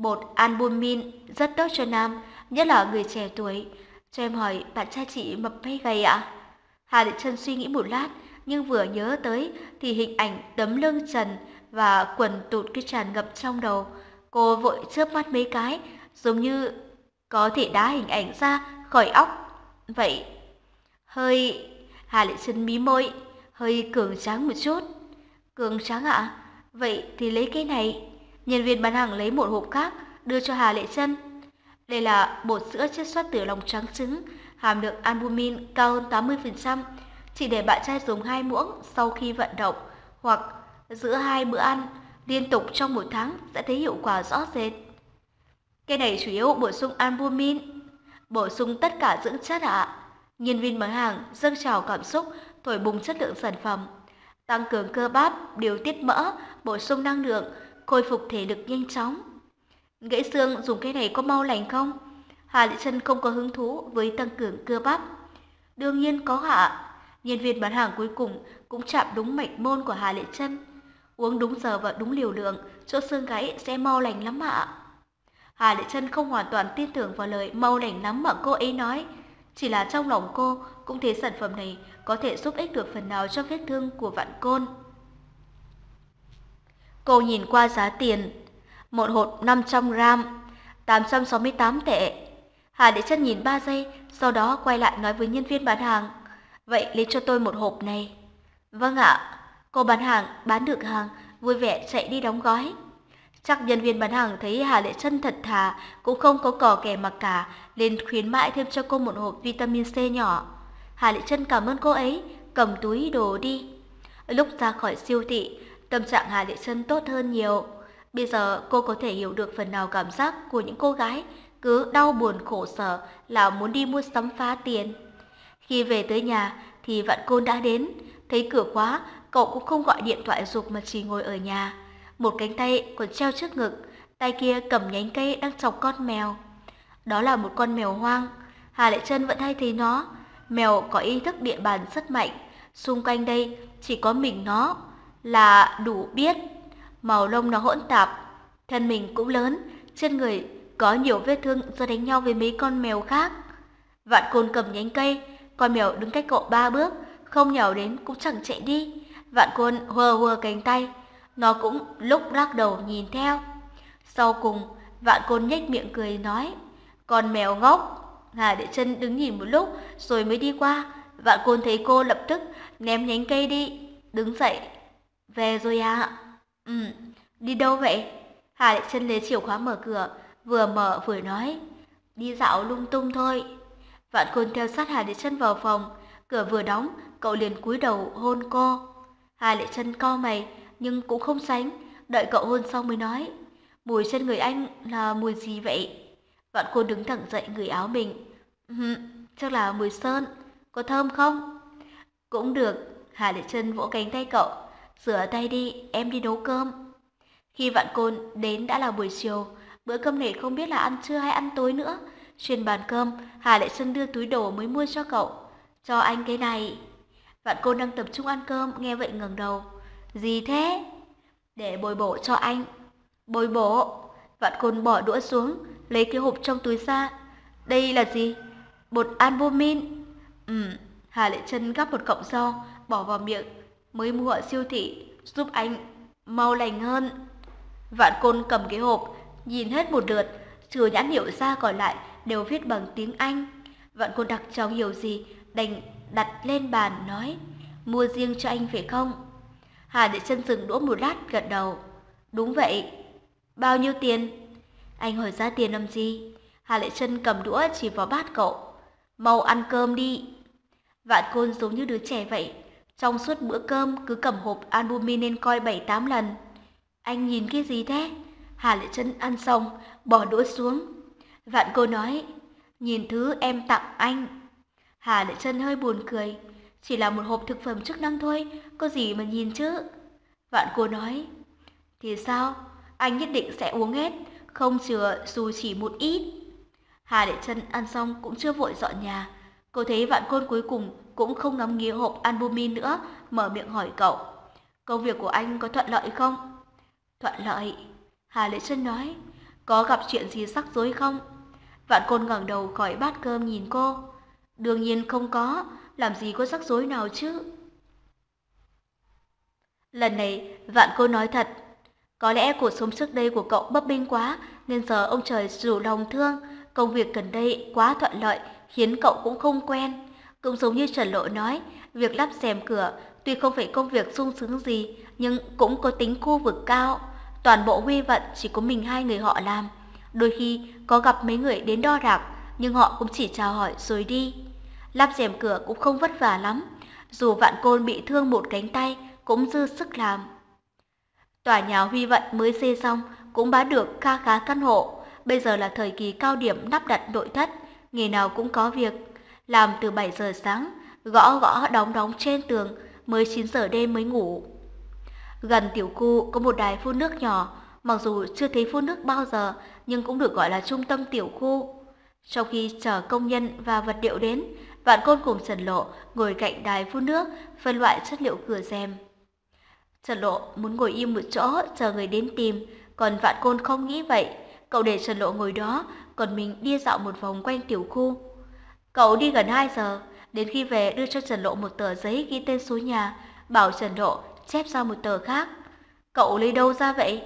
Bột albumin rất tốt cho nam, nhất là người trẻ tuổi. Cho em hỏi bạn trai chị mập hay gầy ạ? Hà Lệ Trân suy nghĩ một lát, nhưng vừa nhớ tới thì hình ảnh tấm lưng trần và quần tụt cứ tràn ngập trong đầu. Cô vội chớp mắt mấy cái, giống như có thể đá hình ảnh ra khỏi óc. Vậy, hơi... Hà Lệ Trân mí môi, hơi cường tráng một chút. Cường tráng ạ? Vậy thì lấy cái này. Nhân viên bán hàng lấy một hộp khác, đưa cho Hà Lệ Trân. Đây là bột sữa chiết xuất từ lòng trắng trứng, hàm lượng albumin cao hơn tám mươi phần trăm. Chỉ để bạn trai dùng hai muỗng sau khi vận động hoặc giữa hai bữa ăn liên tục trong một tháng sẽ thấy hiệu quả rõ rệt. Cái này chủ yếu bổ sung albumin, bổ sung tất cả dưỡng chất ạ. Nhân viên bán hàng dâng trào cảm xúc, thổi bùng chất lượng sản phẩm, tăng cường cơ bắp, điều tiết mỡ, bổ sung năng lượng, khôi phục thể lực nhanh chóng. Gãy xương dùng cái này có mau lành không? Hà Lệ Trân không có hứng thú với tăng cường cơ bắp. Đương nhiên có ạ. Nhân viên bán hàng cuối cùng cũng chạm đúng mạch môn của Hà Lệ Trân. Uống đúng giờ và đúng liều lượng, chỗ xương gãy sẽ mau lành lắm ạ. Hà Lệ Trân không hoàn toàn tin tưởng vào lời mau lành lắm mà cô ấy nói. Chỉ là trong lòng cô cũng thấy sản phẩm này có thể giúp ích được phần nào cho vết thương của Vạn Côn. Cô nhìn qua giá tiền. Một hộp năm trăm gam, tám trăm sáu mươi tám tệ. Hà Lệ Trân nhìn ba giây, sau đó quay lại nói với nhân viên bán hàng. Vậy lấy cho tôi một hộp này. Vâng ạ. Cô bán hàng bán được hàng, vui vẻ chạy đi đóng gói. Chắc nhân viên bán hàng thấy Hà Lệ Trân thật thà, cũng không có cò kè mặc cả, nên khuyến mãi thêm cho cô một hộp vitamin C nhỏ. Hà Lệ Trân cảm ơn cô ấy, cầm túi đồ đi. Lúc ra khỏi siêu thị, tâm trạng Hà Lệ Trân tốt hơn nhiều. Bây giờ cô có thể hiểu được phần nào cảm giác của những cô gái cứ đau buồn khổ sở là muốn đi mua sắm phá tiền. Khi về tới nhà thì Vạn Côn đã đến, thấy cửa khóa, cậu cũng không gọi điện thoại giục mà chỉ ngồi ở nhà. Một cánh tay còn treo trước ngực, tay kia cầm nhánh cây đang chọc con mèo. Đó là một con mèo hoang. Hà Lệ Trân vẫn hay thấy nó. Mèo có ý thức địa bàn rất mạnh, xung quanh đây chỉ có mình nó là đủ biết. Màu lông nó hỗn tạp, thân mình cũng lớn, trên người có nhiều vết thương do đánh nhau với mấy con mèo khác. Vạn Côn cầm nhánh cây, con mèo đứng cách cậu ba bước, không nhào đến cũng chẳng chạy đi. Vạn Côn hùa hùa cánh tay, nó cũng lúc lắc đầu nhìn theo. Sau cùng, Vạn Côn nhếch miệng cười nói, con mèo ngốc. Hà Lệ Trân đứng nhìn một lúc rồi mới đi qua. Vạn Côn thấy cô lập tức ném nhánh cây đi, đứng dậy. Về rồi à? Ừ, đi đâu vậy? Hà Lệ Trân lấy chìa khóa mở cửa, vừa mở vừa nói, đi dạo lung tung thôi. Vạn Côn theo sát Hà Lệ Trân vào phòng, cửa vừa đóng, cậu liền cúi đầu hôn cô. Hà Lệ Trân cau mày nhưng cũng không sánh, đợi cậu hôn xong mới nói, mùi trên người anh là mùi gì vậy? Vạn Côn đứng thẳng dậy ngửi áo mình. Ừ, chắc là mùi sơn, có thơm không? Cũng được. Hà Lệ Trân vỗ cánh tay cậu, rửa tay đi, em đi nấu cơm. Khi Vạn Côn đến đã là buổi chiều, bữa cơm này không biết là ăn trưa hay ăn tối nữa. Trên bàn cơm, Hà Lệ Trân đưa túi đồ mới mua cho cậu. Cho anh cái này. Vạn Côn đang tập trung ăn cơm, nghe vậy ngẩng đầu. Gì thế? Để bồi bổ cho anh. Bồi bổ? Vạn Côn bỏ đũa xuống, lấy cái hộp trong túi ra. Đây là gì? Bột albumin. Ừ, Hà Lệ Trân gắp một cọng rau, bỏ vào miệng. Mới mua ở siêu thị, giúp anh mau lành hơn. Vạn Côn cầm cái hộp, nhìn hết một lượt, trừ nhãn hiệu ra còn lại đều viết bằng tiếng Anh. Vạn Côn đặc chẳng hiểu gì, đành đặt lên bàn nói, mua riêng cho anh phải không? Hà Lệ Trân dừng đũa một lát gật đầu. Đúng vậy. Bao nhiêu tiền? Anh hỏi giá tiền làm gì? Hà Lệ Trân cầm đũa chỉ vào bát cậu. Mau ăn cơm đi. Vạn Côn giống như đứa trẻ vậy, trong suốt bữa cơm cứ cầm hộp albumin lên coi bảy tám lần. Anh nhìn cái gì thế? Hà Lệ Trân ăn xong, bỏ đũa xuống. Vạn Côn nói, nhìn thứ em tặng anh. Hà Lệ Trân hơi buồn cười, chỉ là một hộp thực phẩm chức năng thôi, có gì mà nhìn chứ. Vạn Côn nói, thì sao? Anh nhất định sẽ uống hết, không chừa dù chỉ một ít. Hà Lệ Trân ăn xong cũng chưa vội dọn nhà. Cô thấy Vạn Côn cuối cùng cũng không ngắm nghía hộp albumin nữa, mở miệng hỏi cậu, công việc của anh có thuận lợi không? Thuận lợi. Hà Lệ Trân nói, có gặp chuyện gì rắc rối không? Vạn Côn ngẩng đầu khỏi bát cơm nhìn cô. Đương nhiên không có, làm gì có rắc rối nào chứ. Lần này, Vạn Côn nói thật. Có lẽ cuộc sống trước đây của cậu bấp bênh quá, nên giờ ông trời rủ lòng thương. Công việc gần đây quá thuận lợi, khiến cậu cũng không quen. Cũng giống như Trần Lộ nói, việc lắp rèm cửa tuy không phải công việc sung sướng gì, nhưng cũng có tính khu vực cao. Toàn bộ Huy Vận chỉ có mình hai người họ làm. Đôi khi có gặp mấy người đến đo đạc, nhưng họ cũng chỉ chào hỏi rồi đi. Lắp rèm cửa cũng không vất vả lắm, dù Vạn Côn bị thương một cánh tay cũng dư sức làm. Tòa nhà Huy Vận mới xây xong cũng bán được kha khá căn hộ. Bây giờ là thời kỳ cao điểm lắp đặt nội thất, ngày nào cũng có việc. Làm từ bảy giờ sáng, gõ gõ đóng đóng trên tường, mới chín giờ đêm mới ngủ. Gần tiểu khu có một đài phun nước nhỏ, mặc dù chưa thấy phun nước bao giờ, nhưng cũng được gọi là trung tâm tiểu khu. Sau khi chờ công nhân và vật liệu đến, Vạn Côn cùng Trần Lộ ngồi cạnh đài phun nước, phân loại chất liệu cửa rèm. Trần Lộ muốn ngồi im một chỗ chờ người đến tìm, còn Vạn Côn không nghĩ vậy. Cậu để Trần Lộ ngồi đó, còn mình đi dạo một vòng quanh tiểu khu. Cậu đi gần hai giờ, đến khi về đưa cho Trần Lộ một tờ giấy ghi tên số nhà, bảo Trần Lộ chép ra một tờ khác. Cậu lấy đâu ra vậy?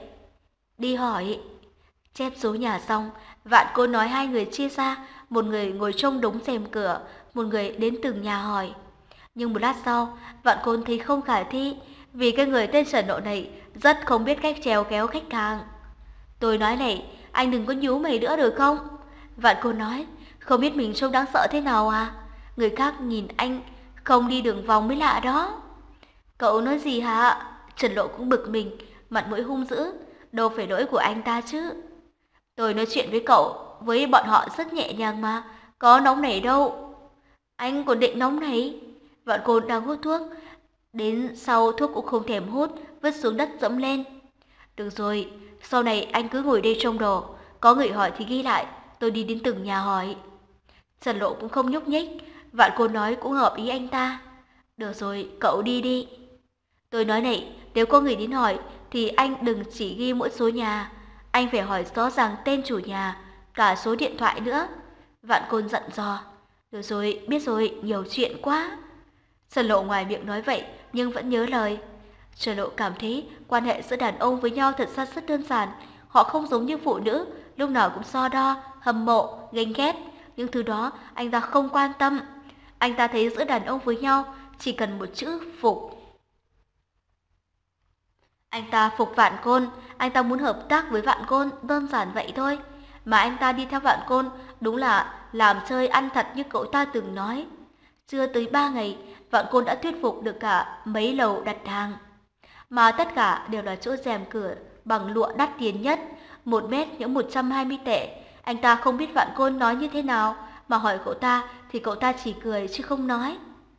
Đi hỏi. Chép số nhà xong, Vạn Côn nói hai người chia ra, một người ngồi trông đống rèm cửa, một người đến từng nhà hỏi. Nhưng một lát sau, Vạn Côn thấy không khả thi, vì cái người tên Trần Lộ này rất không biết cách trèo kéo khách hàng. Tôi nói này, anh đừng có nhíu mày nữa được không? Vạn Côn nói, không biết mình trông đáng sợ thế nào à? Người khác nhìn anh không đi đường vòng mới lạ đó. Cậu nói gì hả? Trần Lộ cũng bực mình, mặt mũi hung dữ, đâu phải lỗi của anh ta chứ. Tôi nói chuyện với cậu, với bọn họ rất nhẹ nhàng mà, có nóng nảy đâu. Anh còn định nóng nảy? Vạn Côn đang hút thuốc, đến sau thuốc cũng không thèm hút, vứt xuống đất dẫm lên. Được rồi, sau này anh cứ ngồi đây trông đồ, có người hỏi thì ghi lại, tôi đi đến từng nhà hỏi. Trần Lộ cũng không nhúc nhích, Vạn Côn nói cũng hợp ý anh ta. Được rồi, cậu đi đi. Tôi nói này, nếu có người đến hỏi thì anh đừng chỉ ghi mỗi số nhà, anh phải hỏi rõ ràng tên chủ nhà, cả số điện thoại nữa. Vạn Côn dặn dò. Được rồi, biết rồi, nhiều chuyện quá. Trần Lộ ngoài miệng nói vậy nhưng vẫn nhớ lời. Trần Lộ cảm thấy quan hệ giữa đàn ông với nhau thật ra rất đơn giản. Họ không giống như phụ nữ, lúc nào cũng so đo, hâm mộ, ganh ghét. Nhưng thứ đó anh ta không quan tâm. Anh ta thấy giữa đàn ông với nhau chỉ cần một chữ phục. Anh ta phục Vạn Côn, anh ta muốn hợp tác với Vạn Côn, đơn giản vậy thôi. Mà anh ta đi theo Vạn Côn đúng là làm chơi ăn thật như cậu ta từng nói. Chưa tới ba ngày, Vạn Côn đã thuyết phục được cả mấy lầu đặt hàng. Mà tất cả đều là chỗ rèm cửa bằng lụa đắt tiền nhất, một mét những một trăm hai mươi tệ. Anh ta không biết Vạn Côn nói như thế nào, mà hỏi cậu ta thì cậu ta chỉ cười chứ không nói.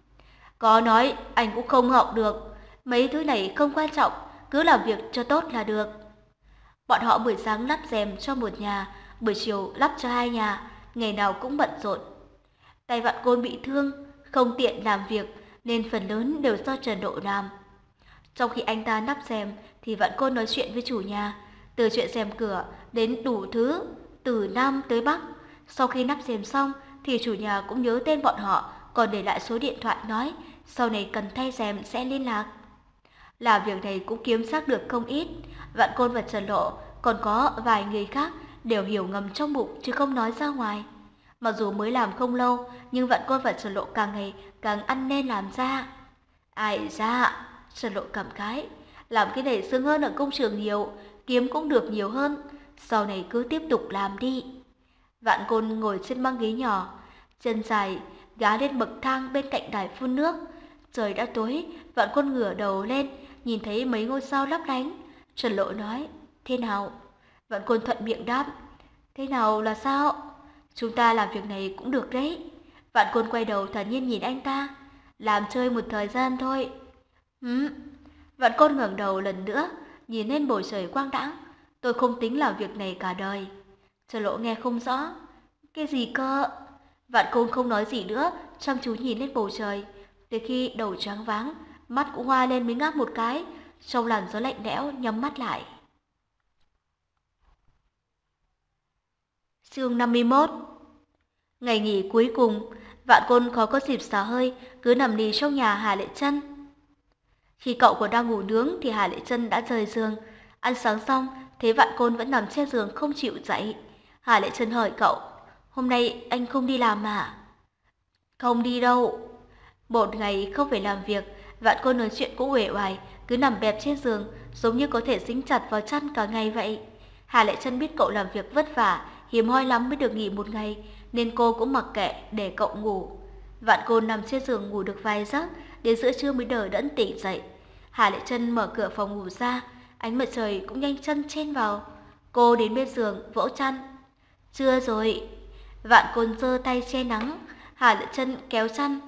Có nói anh cũng không học được, mấy thứ này không quan trọng, cứ làm việc cho tốt là được. Bọn họ buổi sáng lắp rèm cho một nhà, buổi chiều lắp cho hai nhà, ngày nào cũng bận rộn. Tay Vạn Côn bị thương, không tiện làm việc nên phần lớn đều do Trần Lộ làm. Trong khi anh ta lắp rèm thì Vạn Côn nói chuyện với chủ nhà, từ chuyện rèm cửa đến đủ thứ, từ Nam tới Bắc. Sau khi lắp rèm xong thì chủ nhà cũng nhớ tên bọn họ, còn để lại số điện thoại nói sau này cần thay rèm sẽ liên lạc. Làm việc này cũng kiếm xác được không ít. Vạn Côn và Trần Lộ còn có vài người khác đều hiểu ngầm trong bụng chứ không nói ra ngoài. Mặc dù mới làm không lâu, nhưng Vạn Côn và Trần Lộ càng ngày càng ăn nên làm ra. Ai ra, Trần Lộ cảm khái, làm cái này sướng hơn ở công trường nhiều, kiếm cũng được nhiều hơn. Sau này cứ tiếp tục làm đi. Vạn Côn ngồi trên băng ghế nhỏ, chân dài gá lên bậc thang bên cạnh đài phun nước. Trời đã tối, Vạn Côn ngửa đầu lên, nhìn thấy mấy ngôi sao lấp lánh. Trần Lộ nói, thế nào? Vạn Côn thuận miệng đáp, thế nào là sao? Chúng ta làm việc này cũng được đấy. Vạn Côn quay đầu thản nhiên nhìn anh ta, làm chơi một thời gian thôi. Hứ? Vạn Côn ngẩng đầu lần nữa, nhìn lên bầu trời quang đãng. Tôi không tính làm việc này cả đời. Trần Lộ nghe không rõ. Cái gì cơ? Vạn Côn không nói gì nữa, chăm chú nhìn lên bầu trời. Từ khi đầu choáng váng, mắt cũng hoa lên mới ngáp một cái, trong làn gió lạnh lẽo nhắm mắt lại. Chương năm mươi mốt. Ngày nghỉ cuối cùng, Vạn Côn khó có dịp xả hơi, cứ nằm lì trong nhà Hà Lệ Chân. Khi cậu còn đang ngủ nướng thì Hà Lệ Chân đã rời giường. Ăn sáng xong, thấy Vạn Côn vẫn nằm trên giường không chịu dậy. Hà Lệ Chân hỏi cậu, hôm nay anh không đi làm à? Không đi đâu. Một ngày không phải làm việc, Vạn Côn nói chuyện cũng uể oải, cứ nằm bẹp trên giường, giống như có thể dính chặt vào chăn cả ngày vậy. Hà Lệ Chân biết cậu làm việc vất vả, hiếm hoi lắm mới được nghỉ một ngày, nên cô cũng mặc kệ để cậu ngủ. Vạn Côn nằm trên giường ngủ được vài giấc, đến giữa trưa mới đờ đẫn tỉnh dậy. Hà Lệ Chân mở cửa phòng ngủ ra, ánh mặt trời cũng nhanh chân chen vào. Cô đến bên giường vỗ chăn. Trưa rồi. Vạn Côn giơ tay che nắng, Hà Lệ Chân kéo chăn.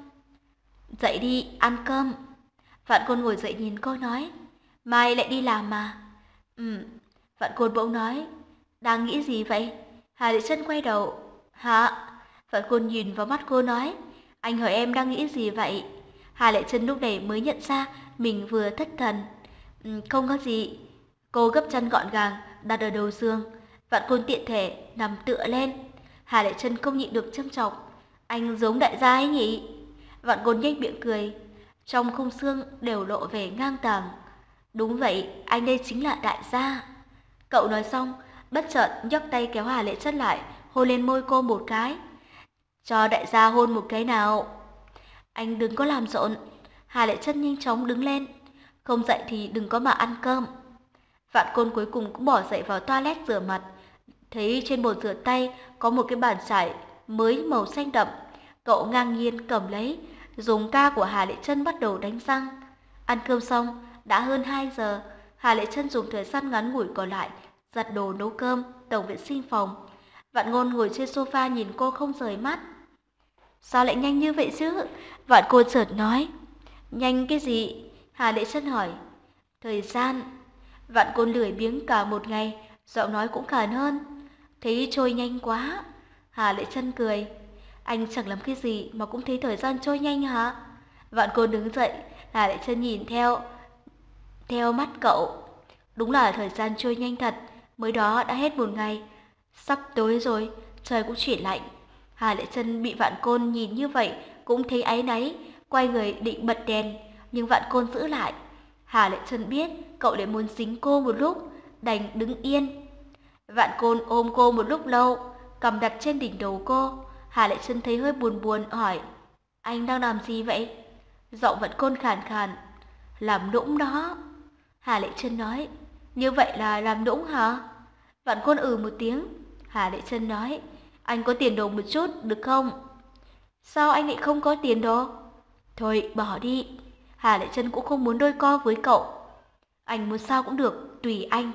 Dậy đi, ăn cơm. Vạn Côn ngồi dậy nhìn cô nói, mai lại đi làm mà. Ừ. Vạn Côn bỗng nói, đang nghĩ gì vậy? Hà Lệ Chân quay đầu. Hả? Vạn Côn nhìn vào mắt cô nói, anh hỏi em đang nghĩ gì vậy? Hà Lệ Chân lúc này mới nhận ra mình vừa thất thần. Ừ, không có gì. Cô gấp chăn gọn gàng đặt ở đầu giường. Vạn Côn tiện thể nằm tựa lên. Hà Lệ Chân không nhịn được châm chọc, anh giống đại gia ấy nhỉ? Vạn Côn nhếch miệng cười, trong khung xương đều lộ vẻ ngang tàng. Đúng vậy, anh đây chính là đại gia. Cậu nói xong, bất chợt nhấc tay kéo Hà Lệ Chân lại, hôn lên môi cô một cái. Cho đại gia hôn một cái nào. Anh đừng có làm rộn. Hà Lệ Chân nhanh chóng đứng lên. Không dậy thì đừng có mà ăn cơm. Vạn Côn cuối cùng cũng bỏ dậy vào toilet rửa mặt. Thấy trên bồn rửa tay có một cái bàn chải mới màu xanh đậm. Cậu ngang nhiên cầm lấy, dùng ca của Hà Lệ Chân bắt đầu đánh răng. Ăn cơm xong, đã hơn hai giờ. Hà Lệ Chân dùng thời gian ngắn ngủi còn lại giặt đồ nấu cơm, tổng vệ sinh phòng. Vạn Ngôn ngồi trên sofa nhìn cô không rời mắt. Sao lại nhanh như vậy chứ? Vạn Côn chợt nói. Nhanh cái gì? Hà Lệ Chân hỏi. Thời gian. Vạn Côn lười biếng cả một ngày, giọng nói cũng khàn hơn. Thấy trôi nhanh quá. Hà Lệ Chân cười. Anh chẳng làm cái gì mà cũng thấy thời gian trôi nhanh hả? Vạn Côn đứng dậy, Hà Lệ Chân nhìn theo theo mắt cậu. Đúng là thời gian trôi nhanh thật, mới đó đã hết một ngày. Sắp tối rồi, trời cũng chuyển lạnh. Hà Lệ Chân bị Vạn Côn nhìn như vậy cũng thấy áy náy, quay người định bật đèn, nhưng Vạn Côn giữ lại. Hà Lệ Chân biết cậu lại muốn dính cô một lúc, đành đứng yên. Vạn Côn ôm cô một lúc lâu, cầm đặt trên đỉnh đầu cô. Hà Lệ Chân thấy hơi buồn buồn hỏi, anh đang làm gì vậy? Giọng Vạn Côn khàn khàn, làm nũng đó. Hà Lệ Chân nói, như vậy là làm nũng hả? Vạn Côn ừ một tiếng. Hà Lệ Chân nói, anh có tiền đồ một chút được không? Sao anh lại không có tiền đồ? Thôi bỏ đi. Hà Lệ Chân cũng không muốn đôi co với cậu. Anh muốn sao cũng được, tùy anh.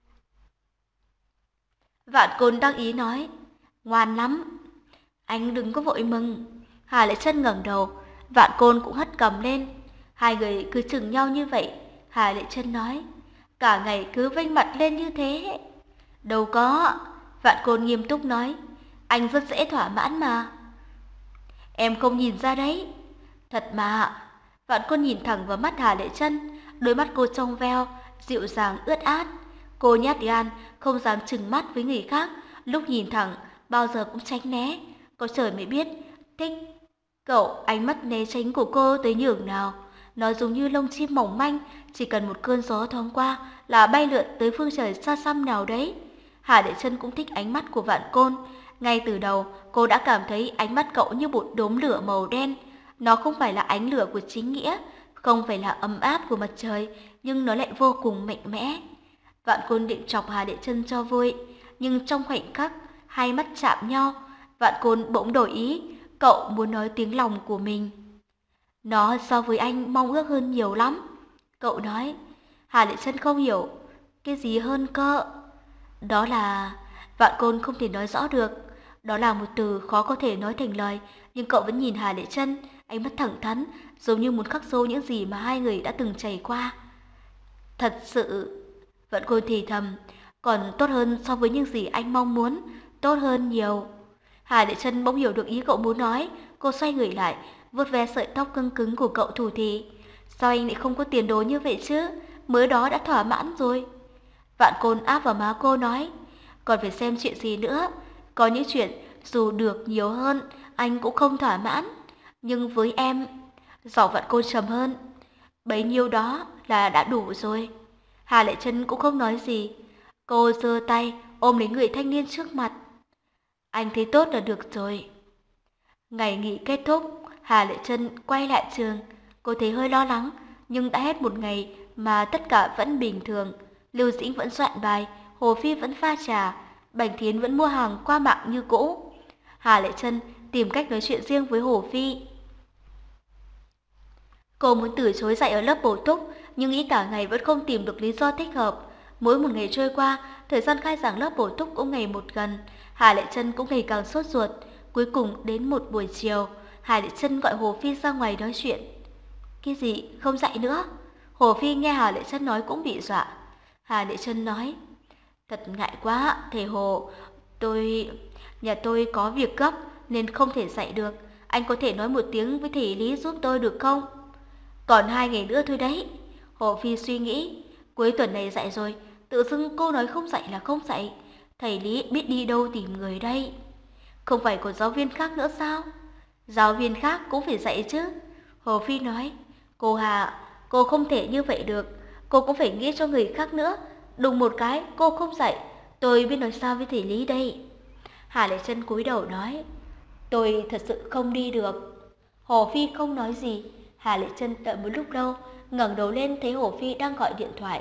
Vạn Côn đắc ý nói, ngoan lắm. Anh đừng có vội mừng. Hà Lệ Chân ngẩng đầu, Vạn Côn cũng hất cằm lên. Hai người cứ chừng nhau như vậy. Hà Lệ Chân nói, cả ngày cứ vênh mặt lên như thế. Đâu có. Vạn Côn nghiêm túc nói, anh rất dễ thỏa mãn mà. Em không nhìn ra đấy. Thật mà. Vạn Côn nhìn thẳng vào mắt Hà Lệ Chân, đôi mắt cô trong veo, dịu dàng ướt át. Cô nhát gan, không dám trừng mắt với người khác, lúc nhìn thẳng bao giờ cũng tránh né. Có trời mới biết thích cậu ánh mắt né tránh của cô tới nhường nào. Nó giống như lông chim mỏng manh, chỉ cần một cơn gió thoáng qua là bay lượn tới phương trời xa xăm nào đấy. Hà Lệ Chân cũng thích ánh mắt của Vạn Côn. Ngay từ đầu, cô đã cảm thấy ánh mắt cậu như một đốm lửa màu đen. Nó không phải là ánh lửa của chính nghĩa, không phải là ấm áp của mặt trời, nhưng nó lại vô cùng mạnh mẽ. Vạn Côn định chọc Hà Lệ Chân cho vui, nhưng trong khoảnh khắc hai mắt chạm nhau, Vạn Côn bỗng đổi ý, cậu muốn nói tiếng lòng của mình. Nó so với anh mong ước hơn nhiều lắm. Cậu nói. Hà Lệ Chân không hiểu. Cái gì hơn cơ? Đó là... Vạn Côn không thể nói rõ được. Đó là một từ khó có thể nói thành lời, nhưng cậu vẫn nhìn Hà Lệ Chân, ánh mắt thẳng thắn, giống như muốn khắc sâu những gì mà hai người đã từng trải qua. Thật sự... Vạn Côn thì thầm, còn tốt hơn so với những gì anh mong muốn, tốt hơn nhiều. Hà Lệ Chân bỗng hiểu được ý cậu muốn nói, cô xoay người lại, vuốt ve sợi tóc cứng cứng của cậu thủ thỉ. Sao anh lại không có tiền đồ như vậy chứ? Mới đó đã thỏa mãn rồi. Vạn Côn áp vào má cô nói, còn phải xem chuyện gì nữa. có những chuyện dù được nhiều hơn, anh cũng không thỏa mãn. Nhưng với em, giọng Vạn Côn trầm hơn, bấy nhiêu đó là đã đủ rồi. Hà Lệ Trân cũng không nói gì. Cô giơ tay ôm lấy người thanh niên trước mặt. Anh thấy tốt là được rồi. Ngày nghỉ kết thúc, Hà Lệ Trân quay lại trường. Cô thấy hơi lo lắng, nhưng đã hết một ngày mà tất cả vẫn bình thường. Lưu Dĩnh vẫn soạn bài, Hồ Phi vẫn pha trà, Bành Thiến vẫn mua hàng qua mạng như cũ. Hà Lệ Trân tìm cách nói chuyện riêng với Hồ Phi. Cô muốn từ chối dạy ở lớp bổ túc, nhưng nghĩ cả ngày vẫn không tìm được lý do thích hợp. Mỗi một ngày trôi qua, thời gian khai giảng lớp bổ túc cũng ngày một gần. Hà Lệ Trân cũng ngày càng sốt ruột. Cuối cùng đến một buổi chiều, Hà Lệ Trân gọi Hồ Phi ra ngoài nói chuyện. Cái gì, không dạy nữa? Hồ Phi nghe Hà Lệ Trân nói cũng bị dọa. Hà Lệ Trân nói, thật ngại quá, thầy Hồ, tôi... nhà tôi có việc gấp nên không thể dạy được. Anh có thể nói một tiếng với thầy Lý giúp tôi được không? Còn hai ngày nữa thôi đấy. Hồ Phi suy nghĩ, cuối tuần này dạy rồi, tự dưng cô nói không dạy là không dạy. Thầy Lý biết đi đâu tìm người đây? Không phải còn giáo viên khác nữa sao? Giáo viên khác cũng phải dạy chứ. Hồ Phi nói, cô Hà, cô không thể như vậy được. Cô cũng phải nghĩ cho người khác nữa. Đùng một cái, cô không dạy. Tôi biết nói sao với thầy Lý đây? Hà Lệ Trân cúi đầu nói, tôi thật sự không đi được. Hồ Phi không nói gì. Hà Lệ Trân đợi một lúc lâu, ngẩng đầu lên thấy Hồ Phi đang gọi điện thoại.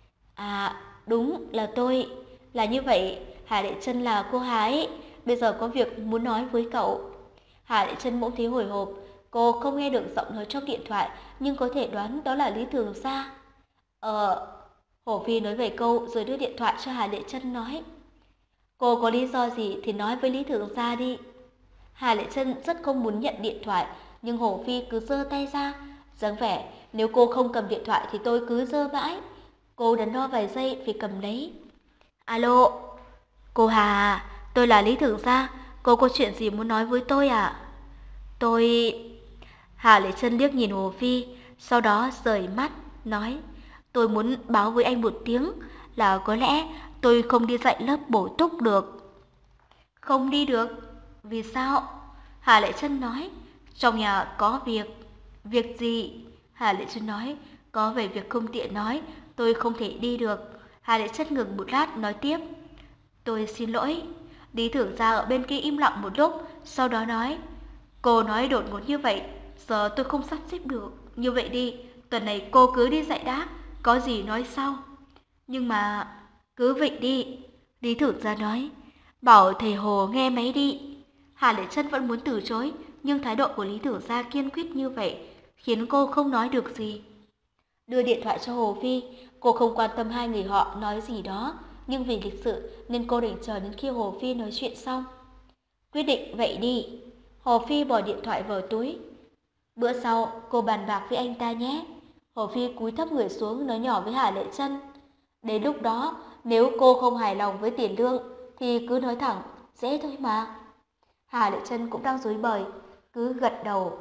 À, đúng là tôi. Là như vậy, Hà Lệ Trân là cô Hà ấy. Bây giờ có việc muốn nói với cậu. Hà Lệ Trân bỗng thấy hồi hộp. Cô không nghe được giọng nói trong điện thoại, nhưng có thể đoán đó là Lý Thường Gia. Ờ, Hồ Phi nói vài câu rồi đưa điện thoại cho Hà Lệ Trân nói. Cô có lý do gì thì nói với Lý Thường Gia đi. Hà Lệ Trân rất không muốn nhận điện thoại, nhưng Hồ Phi cứ giơ tay ra, dáng vẻ nếu cô không cầm điện thoại thì tôi cứ giơ mãi. Cô đắn đo vài giây vì cầm lấy. Alo, cô Hà, tôi là Lý Thường Gia, cô có chuyện gì muốn nói với tôi à? Tôi... Hà Lệ Trân liếc nhìn Hồ Phi, sau đó rời mắt, nói, tôi muốn báo với anh một tiếng là có lẽ tôi không đi dạy lớp bổ túc được. Không đi được? Vì sao? Hà Lệ Trân nói, trong nhà có việc. Việc gì? Hà Lệ Trân nói, có vài việc không tiện nói, tôi không thể đi được. Hà Lệ Trân ngừng một lát nói tiếp, tôi xin lỗi. Lý Thường Gia ở bên kia im lặng một lúc, sau đó nói, cô nói đột ngột như vậy, giờ tôi không sắp xếp được. Như vậy đi, tuần này cô cứ đi dạy đã, có gì nói sau. Nhưng mà... Cứ vậy đi, Lý Thường Gia nói, bảo thầy Hồ nghe máy đi. Hà Lệ Trân vẫn muốn từ chối, nhưng thái độ của Lý Thường Gia kiên quyết như vậy, khiến cô không nói được gì. Đưa điện thoại cho Hồ Phi, cô không quan tâm hai người họ nói gì đó, nhưng vì lịch sự nên cô định chờ đến khi Hồ Phi nói chuyện xong. Quyết định vậy đi. Hồ Phi bỏ điện thoại vào túi. Bữa sau, cô bàn bạc với anh ta nhé. Hồ Phi cúi thấp người xuống nói nhỏ với Hà Lệ Trân. Đến lúc đó, nếu cô không hài lòng với tiền lương, thì cứ nói thẳng, dễ thôi mà. Hà Lệ Trân cũng đang rối bời, cứ gật đầu.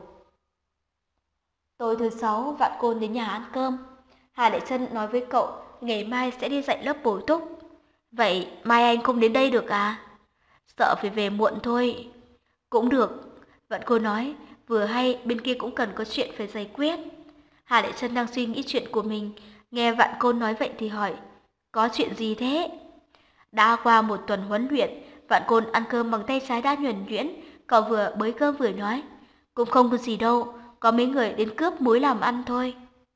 Tối thứ sáu, Vạn Côn đến nhà ăn cơm. Hà Lệ Trân nói với cậu, ngày mai sẽ đi dạy lớp bổ túc. Vậy mai anh không đến đây được à? Sợ phải về muộn thôi. Cũng được, Vạn Côn nói, vừa hay bên kia cũng cần có chuyện phải giải quyết. Hà Lệ Trân đang suy nghĩ chuyện của mình, nghe Vạn Côn nói vậy thì hỏi, có chuyện gì thế? Đã qua một tuần huấn luyện, Vạn Côn ăn cơm bằng tay trái đã nhuần nhuyễn, cậu vừa bới cơm vừa nói, cũng không có gì đâu, có mấy người đến cướp muối làm ăn thôi.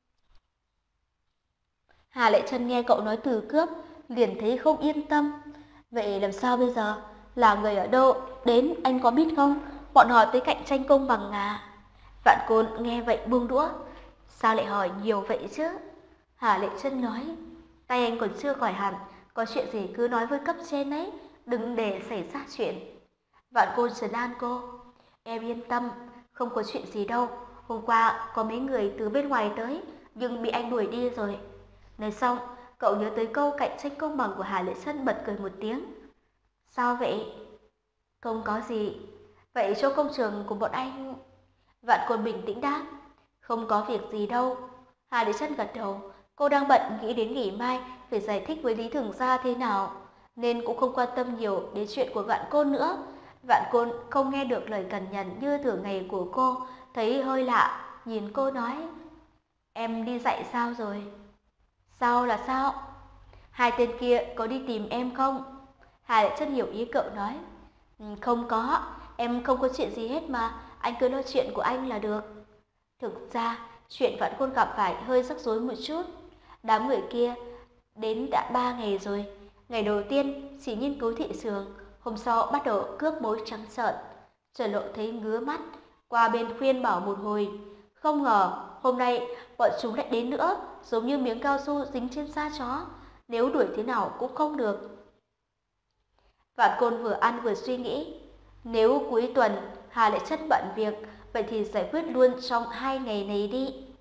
Hà Lệ Trân nghe cậu nói từ cướp, liền thấy không yên tâm. Vậy làm sao bây giờ? Là người ở đâu? Đến anh có biết không? Bọn họ tới cạnh tranh công bằng à? Vạn Côn nghe vậy buông đũa. Sao lại hỏi nhiều vậy chứ? Hà Lệ Trân nói, tay anh còn chưa khỏi hẳn, có chuyện gì cứ nói với cấp trên ấy, đừng để xảy ra chuyện. Vạn Côn trấn an cô, em yên tâm, không có chuyện gì đâu. Hôm qua có mấy người từ bên ngoài tới, nhưng bị anh đuổi đi rồi. Nói xong, cậu nhớ tới câu cạnh tranh công bằng của Hà Lệ Trân, bật cười một tiếng. Sao vậy? Không có gì. Vậy chỗ công trường của bọn anh... Vạn Côn bình tĩnh đáp, không có việc gì đâu. Hà Lệ Trân gật đầu, cô đang bận nghĩ đến nghỉ mai phải giải thích với Lý Thường Gia thế nào. nên cũng không quan tâm nhiều đến chuyện của Vạn Côn nữa. Vạn Côn không nghe được lời cằn nhằn như thường ngày của cô, thấy hơi lạ, nhìn cô nói: "Em đi dạy sao rồi?" "Sao là sao?" "Hai tên kia có đi tìm em không?" Hà lại rất hiểu ý cậu nói: "Ừ, không có, em không có chuyện gì hết mà, anh cứ lo chuyện của anh là được." Thực ra, chuyện Vạn Côn gặp phải hơi rắc rối một chút. Đám người kia đến đã ba ngày rồi. Ngày đầu tiên chỉ nghiên cứu thị trường, hôm sau bắt đầu cướp mối trắng trợn. Trần Lộ thấy ngứa mắt, qua bên khuyên bảo một hồi. Không ngờ hôm nay bọn chúng lại đến nữa, giống như miếng cao su dính trên da chó, nếu đuổi thế nào cũng không được. Vạn Côn vừa ăn vừa suy nghĩ, nếu cuối tuần Hà lại chất bận việc, vậy thì giải quyết luôn trong hai ngày này đi.